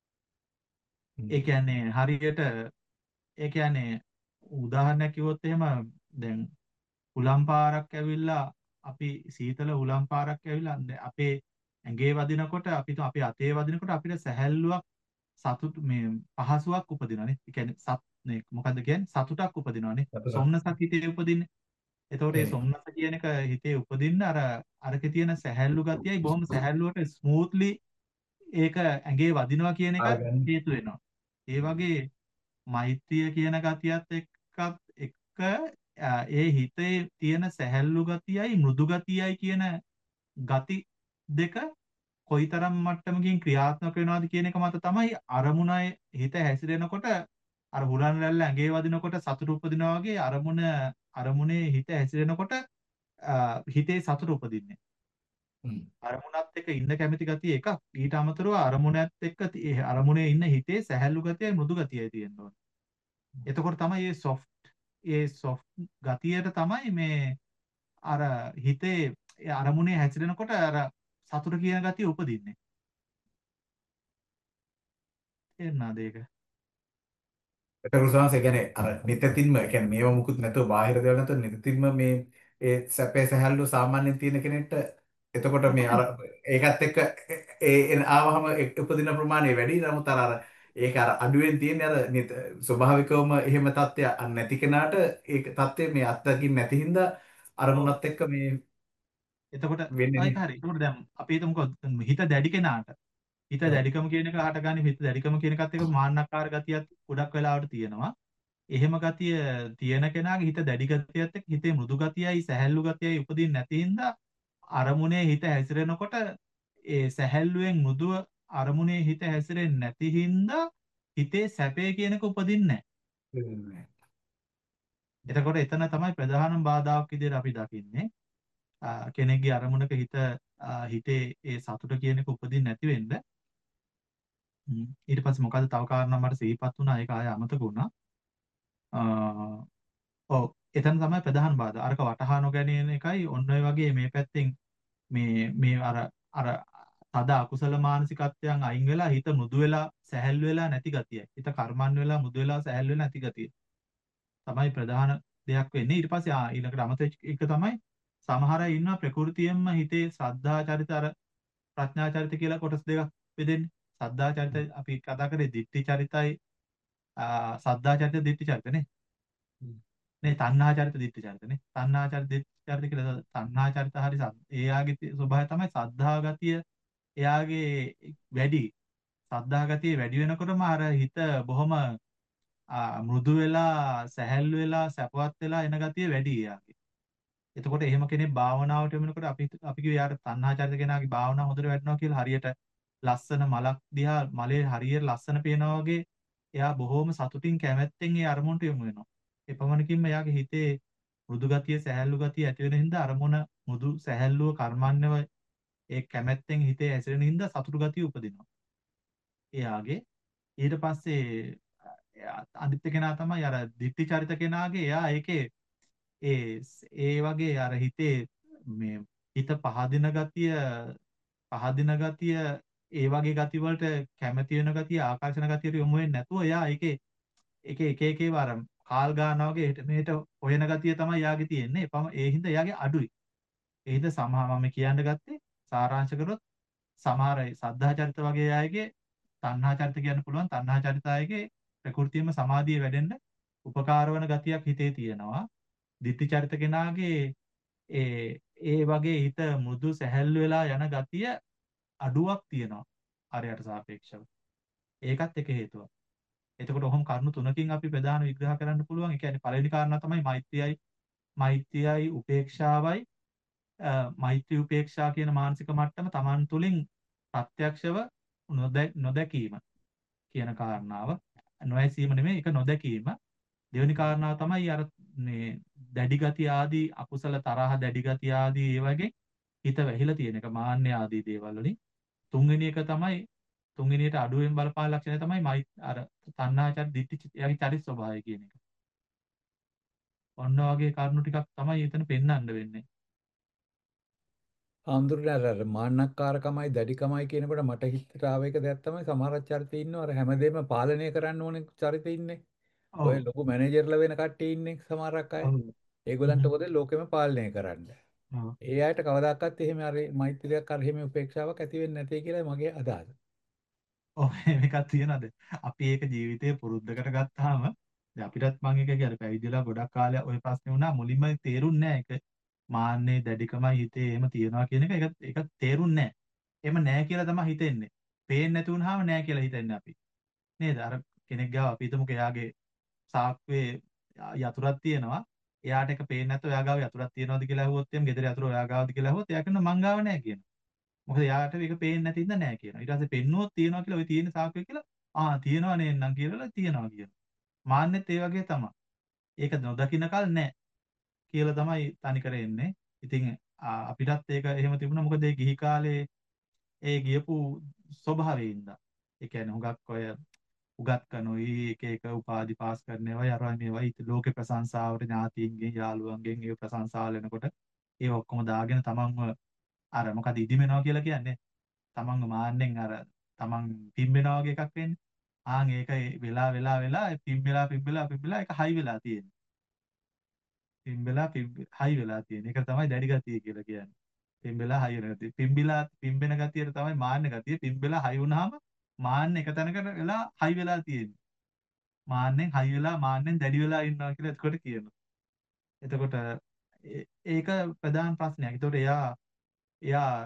ඒ කියන්නේ හරියට ඒ කියන්නේ උදාහරණයක් කිව්වොත් එහෙම දැන් හුලම් පාරක් ඇවිල්ලා අපි සීතල හුලම් පාරක් ඇවිල්ලා දැන් අපේ ඇඟේ වදිනකොට අපි අපේ අතේ වදිනකොට අපිට සැහැල්ලුවක් සතුට මේ පහසුවක් උපදිනවානේ. ඒ කියන්නේ සත් මේ මොකද්ද කියන්නේ සතුටක් උපදිනවානේ. සතුටක්. සොම්නසක් හිතේ උපදින්නේ. එතකොට මේ එහෙම. සොම්නස කියන එක හිතේ උපදින්න අර අරකේ තියෙන සැහැල්ලු ගතියයි බොහොම සැහැල්ලුවට ස්මූත්ලි ඒක ඇඟේ වදිනවා කියන එකත් අරගන්න. හේතු වෙනවා. ඒ වගේ මෛත්‍රිය කියන ගතියත් එක්කත් එක්ක අ, ඒ හිතේ තියෙන සැහැල්ලු ගතියයි මෘදු ගතියයි කියන ගති දෙක කොයිතරම් මට්ටමකින් ක්‍රියාත්මක වෙනවද කියන එක මත තමයි අරමුණයි හිත හැසිරෙනකොට අර හුලන් රැල්ල ඇඟේ වදිනකොට සතුට උපදිනවා වගේ අරමුණ අරමුණේ හිත හැසිරෙනකොට අ, හිතේ සතුට උපදින්නේ. හ්ම්. අරමුණත් එක්ක ඉන්න කැමති ගතිය එකක්. ඊට අමතරව අරමුණත් එක්ක ති- ඒ අරමුණේ ඉන්න හිතේ සැහැල්ලු ගතියයි මෘදු ගතියයි තියෙන්න ඕනේ. එතකොට තමයි මේ සොෆ්ට් ඒ සොෆ්ට් ගතියට තමයි මේ අර හිතේ ඒ අරමුණේ හැසිරෙනකොට අර සතුට කියන ගතිය උපදින්නේ. තේරුණාද ඒක? ඒක උසාවස ඒ කියන්නේ අර නිතින්ම ඒ කියන්නේ මේව මුකුත් නැතුව බාහිර දේවල් නැතුව නිතින්ම මේ ඒ සැපේ සැහැල්ලුව සාමාන්‍යයෙන් තියෙන කෙනෙක්ට එතකොට මේ අර ඒකත් එක්ක ඒ එන ආවහම ඒ උපදින ප්‍රමාණය වැඩි. නමුත් අර අර ඒක අර අඩුවෙන් තියෙන අර නිත- ස්වභාවිකවම එහෙම තත්ත්වය අර නැති කෙනාට ඒක තත්ත්වය මේ අත්දකින්න නැති හින්දා ඔව්. අරමුණත් එක්ක මේ එතකොට වෙන්නේ ඒක නැහැ. හරි. එතකොට දැන් අපි හිතමුකෝ හිත දැඩි කෙනාට හිත ඔව්. දැඩිකම කියන එක හටගන්නේ හිත දැඩිකම කියන එකත් එක්ක මාන්නක්කාර ගතියත් ගොඩක් වෙලාවට තියෙනවා. එහෙම ගතිය තියෙන කෙනාගේ හිත දැඩි ගතියත් එක්ක හිතේ මෘදු ගතියයි සැහැල්ලු ගතියයි උපදින්නේ නැති හින්දා අරමුණේ හිත හැසිරෙනකොට ඒ සැහැල්ලුවෙන් මෘදුව අරමුණේ හිත හැසිරෙන්නේ නැති හින්දා හිතේ සැපේ කියන එක උපදින්නේ නැහැ. එතකොට එතන තමයි ප්‍රධානම බාධාවක් විදිහට අපි දකින්නේ. ආ, කෙනෙක්ගේ අරමුණක හිත ආ, හිතේ ඒ සතුට කියන එක උපදින්නේ නැති වෙන්න. හ්ම්. ඊට පස්සේ මොකද තව කාරණා මට සිහිපත් වුණා. ඒක ආයෙ අමතක වුණා. ආ, ඔව්. එතන තමයි ප්‍රධාන බාධා. අරක වටහා නොගැනීම එකයි ඔන්න ඔය වගේ මේ පැත්තෙන් මේ මේ අර අර තද අකුසල මානසිකත්වයන් අයින් වෙලා හිත මෘදු වෙලා සැහැල්ලු වෙලා නැති ගතියයි. හිත කර්මන් වෙලා මෘදු වෙලා සැහැල්ලු වෙලා නැති ගතිය. තමයි ප්‍රධාන දෙයක් වෙන්නේ. ඊට පස්සේ ආ ඊළඟට අමතක එක තමයි සමහර අය ඉන්නවා ප්‍රകൃතියෙන්ම හිතේ ශ්‍රද්ධා චරිත අර ප්‍රඥා චරිත කියලා කොටස් දෙකක් බෙදෙන්නේ. ශ්‍රද්ධා චරිත අපි කතා කරේ දිට්ඨි චරිතයි ආ ශ්‍රද්ධා චරිත දිට්ඨි චරිතනේ. නේ තණ්හා චරිත දිට්ඨි චරිතනේ. තණ්හා චරිත දිට්ඨි චරිත කියලා තණ්හා චරිත හරි එයාගේ ස්වභාවය තමයි ශ්‍රද්ධා ගතිය එයාගේ වැඩි. ශ්‍රද්ධා ගතිය වැඩි වෙනකොටම අර හිත බොහොම ආ මෘදු වෙලා සැහැල්ලු වෙලා සැපවත් වෙලා එන ගතිය වැඩි එයාගේ. එතකොට එහෙම කෙනෙක් භාවනාවට යොමුනකොට අපි අපි කිව්ව යාට තණ්හා චරිත කෙනාගේ භාවනාව හොඳට වැඩනවා කියලා හරියට ලස්සන මලක් දිහා මලේ හරියට ලස්සන පේනවා වගේ එයා බොහොම සතුටින් කැමැත්තෙන් ඒ අරමුණට යොමු වෙනවා. ඒ පමණකින්ම එයාගේ හිතේ මෘදු ගතිය සැහැල්ලු ගතිය ඇති වෙන හින්දා අරමුණ මෘදු සැහැල්ලුව කර්මන්නව ඒ කැමැත්තෙන් හිතේ ඇසිරෙන හින්දා සතුටු ගතිය උපදිනවා. එයාගේ ඊට පස්සේ අනිත් කෙනා තමයි අර දිට්ඨි චරිත කෙනාගේ එයා ඒකේ ඒ ඒ වගේ අර හිතේ මේ හිත පහදින ගතිය පහදින ගතිය ඒ වගේ ගති වලට කැමැති වෙන ගතිය ආකර්ෂණ ගතියට යොමු වෙන්නේ නැතුව එයා ඒකේ ඒකේ එක එක ඒවා අර කාල් ගන්නවා වගේ එහෙට මෙහෙට හොයන ගතිය තමයි යාගේ තියෙන්නේ. එපම ඒ හින්දා යාගේ අඩුයි. ඒ හින්දා සමහර මම කියන්න ගත්තේ සාරාංශ කරොත් සමහර අය සද්ධා චරිත වගේ අයගේ තණ්හා චරිත කියන්න පුළුවන්. තණ්හා චරිත අයගේ ප්‍රകൃතියම සමාධිය වැඩෙන්න උපකාර වන ගතියක් හිතේ තියෙනවා. ditthi චරිත කෙනාගේ ඒ ඒ වගේ හිත මෘදු සැහැල්ලු වෙලා යන ගතිය අඩුවක් තියෙනවා අරයට සාපේක්ෂව. ඒකත් එක හේතුවක්. එතකොට ඔහොම කරුණු තුනකින් අපි ප්‍රධාන විග්‍රහ කරන්න පුළුවන්. ඒ කියන්නේ පළවෙනි කාරණා තමයි මෛත්‍රියයි මෛත්‍රියයි උපේක්ෂාවයි මෛත්‍රී උපේක්ෂා කියන මානසික මට්ටම Taman තුලින් ප්‍රත්‍යක්ෂව නොදැකීම කියන කාරණාව. නොඇසීම නෙමෙයි ඒක නොදැකීම. දෙවෙනි කාරණාව තමයි අර මේ දැඩි ගතිය ආදී අකුසල තරහ දැඩි ගතිය ආදී ඒ වගේ හිත වැහිලා තියෙන එක මාන්න ආදී දේවල් වලින්. තුන්වෙනි එක තමයි තුන්වෙනියට අඩුවෙන් බලපාන ලක්ෂණය තමයි මයි අර තණ්හා චරිත දිට්ඨි යගේ චරිත ස්වභාවය කියන එක. ඔන්න වගේ කරුණු ටිකක් තමයි එතන පෙන්වන්න වෙන්නේ. ආම්දුරට අර මාන්නක්කාරකමයි දැඩිකමයි කියනකොට මට හිතට ආව එක දෙයක් තමයි සමහර චරිතය ඉන්නවා අර හැමදේම පාලනය කරන්න ඕනේ චරිතය ඉන්නේ. ඔය ලොකු මැනේජර්ලා වෙන කට්ටිය ඉන්නේ සමහරක් අය. ඒගොල්ලන්ට පොදේ ලෝකෙම පාලනය කරන්න. ඒ අයට කවදාකවත් එහෙම අර මෛත්‍රියක් අර එහෙම උපේක්ෂාවක් ඇති වෙන්නේ නැtei කියලා මගේ අදහස. ඔව් මේකක් තියෙනවද? අපි ඒක ජීවිතේ පුරුද්දකට ගත්තාම දැන් අපිටත් මම එක කියන්නේ පැවිදිලා ගොඩක් කාලයක් ওই ප්‍රශ්නේ වුණා මුලින්ම තේරුන්නේ නැහැ ඒක මාන්නේ දැඩිකමයි හිතේ එහෙම තියනවා කියන එක ඒක ඒක තේරුන්නේ නැහැ. එහෙම නැහැ කියලා තමයි හිතෙන්නේ. පේන්නේ නැති වුනහම නැහැ කියලා හිතන්නේ අපි. නේද? අර කෙනෙක් ගාව අපි හිතමුකෝ එයාගේ සාක්කුවේ යතුරක් තියෙනවා. එයාට ඒක පේන්නේ නැත්නම් එයා ගාව යතුරක් තියෙනවද කියලා අහුවොත් එම් ගෙදර යතුර ඔයා ගාවද කියලා අහුවොත් එයා කියනවා මං ගාව නැහැ කියනවා. මොකද එයාට ඒක පේන්නේ නැති ඉඳ නැහැ කියනවා. ඊට පස්සේ පෙන්නුවොත් තියෙනවා කියලා ඔය තියෙන සාක්කුවේ කියලා ආ තියෙනවා නේන්නම් කියලා තියෙනවා කියනවා. මාන්නෙත් ඒ වගේ තමයි. ඒක නොදකින්න කල් නැහැ කියලා තමයි තනිකර එන්නේ. ඉතින් අපිටත් ඒක එහෙම තිබුණා. මොකද ඒ ගිහි කාලේ ඒ ගියපු ස්වභාවයෙන්ද. ඒ කියන්නේ හුඟක් ඔය උගත්කනුයි එක එක උපාධි පාස් කරන ඒවා අරවා මේවා ලෝකේ ප්‍රශංසාවට ඥාතීන්ගෙන් යාළුවන්ගෙන් ඒ ප්‍රශංසාව ලැබෙනකොට ඒ ඔක්කොම දාගෙන තමන්ව අර මොකද ඉදිමෙනවා කියලා කියන්නේ තමන්ව මාන්නෙන් අර තමන් පිම්බෙනවා වගේ එකක් වෙන්නේ. ආන් ඒක වෙලා වෙලා වෙලා පිම්බෙලා පිම්බෙලා පිම්බෙලා ඒක හයි වෙලා තියෙන්නේ. පිම්බෙලා හයි වෙලා තියෙන. ඒක තමයි දැඩි ගතිය කියලා කියන්නේ. පිම්බෙලා හයි වෙන ගතිය. පිම්බිලා පිම්බෙන ගතියට තමයි මාන්න ගතිය. පිම්බෙලා හයි වුණාම මාන්න එක තැනකට වෙලා හයි වෙලා තියෙන්නේ. මාන්නෙන් හයි වෙලා මාන්නෙන් දැඩි වෙලා ඉන්නවා කියලා එතකොට කියනවා. එතකොට ඒක ප්‍රධාන ප්‍රශ්නයක්. එතකොට එයා එයා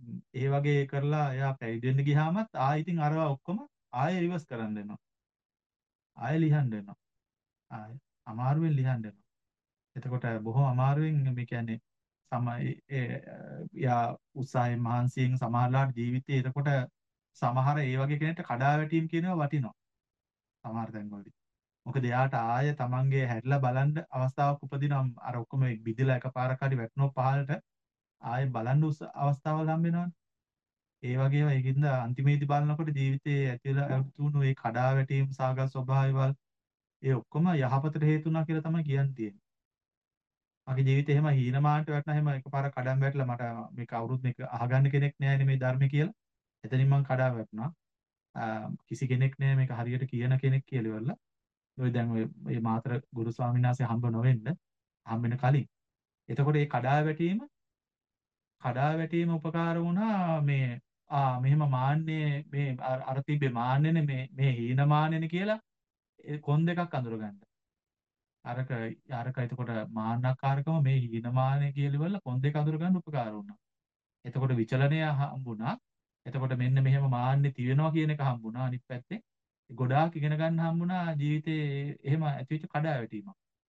ඒ වගේ කරලා එයා පැවිදි වෙන්න ගියාමත් ආයෙ ඉතින් අරවා ඔක්කොම ආයෙ රිවර්ස් කරන්න වෙනවා. ආයෙ ලියන්න වෙනවා. ආයෙ අමාරුවෙන් ලියන්න වෙනවා. එතකොට බොහොම අමාරුවෙන් මේ කියන්නේ සමයි යා උත්සාහයෙන් මහන්සියෙන් සමහරලාට ජීවිතේ එතකොට සමහර ඒ වගේ කෙනෙක්ට කඩාවැටීම් කියනවා වටිනවා. සමහර තැන්වලදී. මොකද එයාට ආයෙ තමන්ගේ හැරිලා බලන්න අවස්ථාවක් උපදිනවා. අර ඔක්කොම බිඳිලා එකපාරක් හරි වැටුණොත් පහළට ආයෙ බලන්න අවස්ථාවල් හම්බ වෙනවනේ. ඒ වගේම ඒකින්ද අන්තිමේදී බලනකොට ජීවිතයේ ඇතිලා ඇතුණු ඒ කඩාවැටීම් සාගත ස්වභාවයවල් ඒ ඔක්කොම යහපතට හේතු වුණා කියලා තමයි කියන්න තියෙන්නේ. මගේ ජීවිතේ එහෙම හීනමානට වැටුණා එහෙම එකපාරක් කඩන් වැටලා මට මේක අවුරුදු මේක අහගන්න කෙනෙක් නෑනේ මේ ධර්මය කියලා. එතනින් මං කඩා වැටුණා. කිසි කෙනෙක් නෑ මේක හරියට කියන කෙනෙක් කියලා ඉවරලා. ඔය දැන් ඔය මේ මාතර ගුරු ස්වාමීන් වහන්සේ හම්බ නොවෙන්න හම්බෙන කලින්. එතකොට මේ කඩා වැටීම කඩා වැටීම උපකාර වුණා මේ ආ මෙහෙම මාන්නේ මේ අර තිබ්බේ මාන්නේනේ මේ මේ හීනමාන්නේනේ කියලා ඒ කොන් දෙකක් අඳුරගන්න. අරක අරක එතකොට මාන්නකාරකම මේ හීනමානේ කියලා ඉවරලා කොන් දෙක අඳුරගන්න උපකාර වුණා. එතකොට විචලනය හම්බුණා. එතකොට මෙන්න මෙහෙම මාන්නේ තියෙනවා කියන එක හම්බුණා. අනිත් පැත්තේ ගොඩාක් ඉගෙන ගන්න හම්බුණා ජීවිතේ එහෙම ඇතිවෙච්ච කඩාවැටීමක්.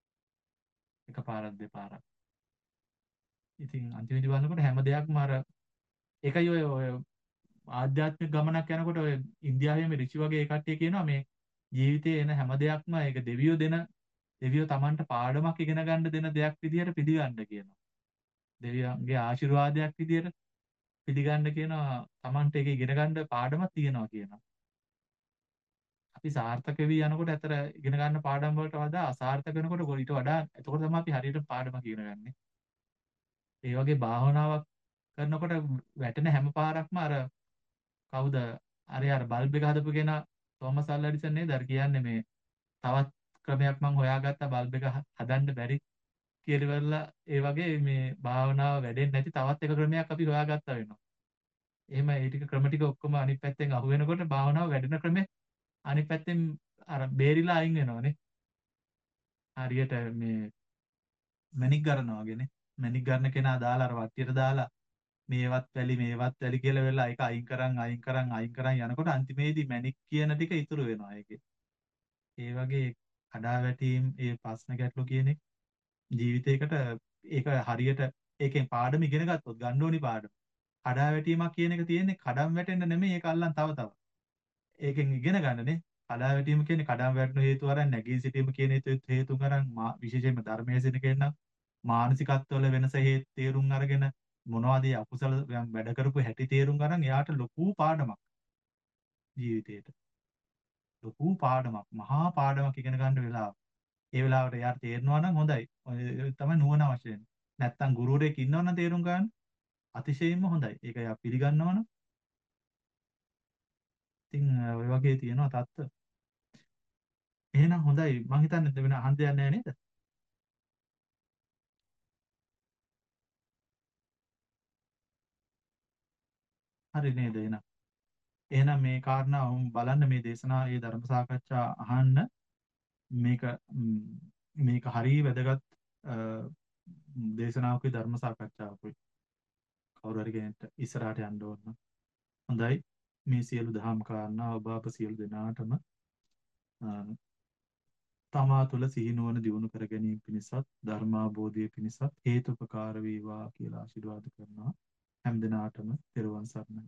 එකපාරක් දෙපාරක්. ඉතින් අන්තිමේදී බලනකොට හැම දෙයක්ම අර ඒකයි ඔය ඔය ආධ්‍යාත්මික ගමනක් යනකොට ඔය ඉන්දියාවේ මේ ඍෂි වගේ කට්ටිය කියනවා මේ ජීවිතේ එන හැම දෙයක්ම ඒක දෙවියෝ දෙන දෙවියෝ Tamanට පාඩමක් ඉගෙන ගන්න දෙන දෙයක් විදිහට පිළිගන්න කියනවා. දෙවියන්ගේ ආශිර්වාදයක් විදිහට පිළිගන්න කියනවා. Tamanට ඒක ඉගෙන ගන්න පාඩමක් තියෙනවා කියනවා. අපි සාර්ථක වෙවි යනකොට ඇතර ඉගෙන ගන්න පාඩම් වලට වඩා අසාර්ථක වෙනකොට ඊට වඩා එතකොට තමයි අපි හරියට පාඩමක් ඉගෙන ගන්නෙ. ඒ වගේ භාවනාවක් කරනකොට වැටෙන හැම පාරක්ම අර කවුද අර අර බල්බ් එක හදපු කෙනා තෝමස් අල්වා එඩිසන් නේද අර කියන්නේ මේ තවත් ක්‍රමයක් මම හොයාගත්තා බල්බ් එක හදන්න බැරි කියලා ඉවරලා ඒ වගේ මේ භාවනාව වැඩෙන්නේ නැති තවත් එක ක්‍රමයක් අපි හොයාගත්තා වෙනවා. එහෙම ඒ ටික ක්‍රම ටික ඔක්කොම අනිත් පැත්තෙන් අහු වෙනකොට භාවනාව වැඩෙන ක්‍රමේ අනිත් පැත්තෙන් අර බේරිලා අයින් වෙනවනේ. හරියට මේ මැණික් ගන්නවා වගේනේ. මැණික් ගන්න කෙනා දාලා අර වට්ටියට දාලා මේවත් වැලි මේවත් වැලි කියලා වෙලා ඒක අයින් කරන් අයින් කරන් අයින් කරන් යනකොට අන්තිමේදී මැණික් කියන ටික ඉතුරු වෙනවා ඒකේ. ඒ වගේ කඩාවැටීම් ඒ ප්‍රශ්න ගැටලු කියන එක ජීවිතේකට ඒක හරියට ඒකෙන් පාඩම ඉගෙන ගත්තොත් ගන්න ඕනි පාඩම. කඩාවැටීමක් කියන එක තියෙන්නේ කඩම් වැටෙන්න නෙමෙයි ඒක අල්ලන් තව තව. ඒකෙන් ඉගෙන ගන්නනේ. කඩාවැටීම කියන්නේ කඩම් වැටෙන හේතු අරන් නැගී සිටීම කියන හේතු කරන් විශේෂයෙන්ම ධර්මයේ සිනකෙන්න මානසිකත්වවල වෙනස හේතු තේරුම් අරගෙන මොනවද අකුසල වැඩ කරපු හැටි තේරුම් ගන්න එයාට ලොකු පාඩමක් ජීවිතේට ලොකු පාඩමක් මහා පාඩමක් ඉගෙන ගන්න වෙලාව. ඒ වෙලාවට එයාට තේරෙනවා නම් හොඳයි. ඔය තමයි නුවණ අවශ්‍ය වෙන්නේ. නැත්තම් ගුරුවරයෙක් ඉන්නවනම් තේරුම් ගන්න අතිශයින්ම හොඳයි. ඒක එයා පිළිගන්නවනම් ඉතින් ඔය වගේ තියෙනවා තත්ත්ව. එහෙනම් හොඳයි. මං හිතන්නේ වෙන අහන්න දෙයක් නැහැ නේද? හරි නේද එහෙනම්. එහෙනම් මේ කාරණා බලන්න මේ දේශනා ඒ ධර්ම සාකච්ඡා අහන්න මේක මේක හරිය වැදගත් දේශනාවකුයි ධර්ම සාකච්ඡාවකුයි. කවුරු හරි කෙනෙක්ට ඉස්සරහට යන්න ඕන. හොඳයි. මේ සියලු දහම් කාරණා ඔබ අප සියලු දෙනාටම තමා තුළ සිහිනුවන දියුණු කර ගැනීම පිණිසත් ධර්මාබෝධය පිණිසත් හේතුපකාර වේවා කියලා ආශිර්වාද කරනවා. හැම දිනාටම තෙරුවන් සරණයි.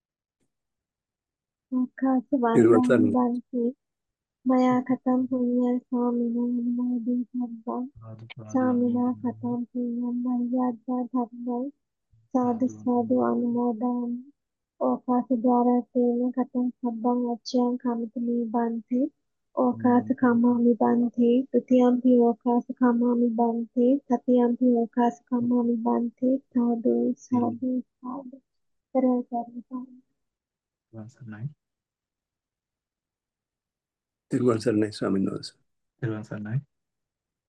Oka sebagai bantu Maya katam punya samina madi sabban samina katam punya maya dadhabbai sadhu sadhu anumodan Oka sedara tena katam sabbang achyang kamitami bante Oka sekamami bante tutiyampi Oka sekamami bante tatiyampi Oka sekamami bante sadhu sadhu sadhu terus terus තෙරුවන් සරණයි. තිරුවන් සරණයි ස්වාමීන් වහන්සේ. තෙරුවන් සරණයි.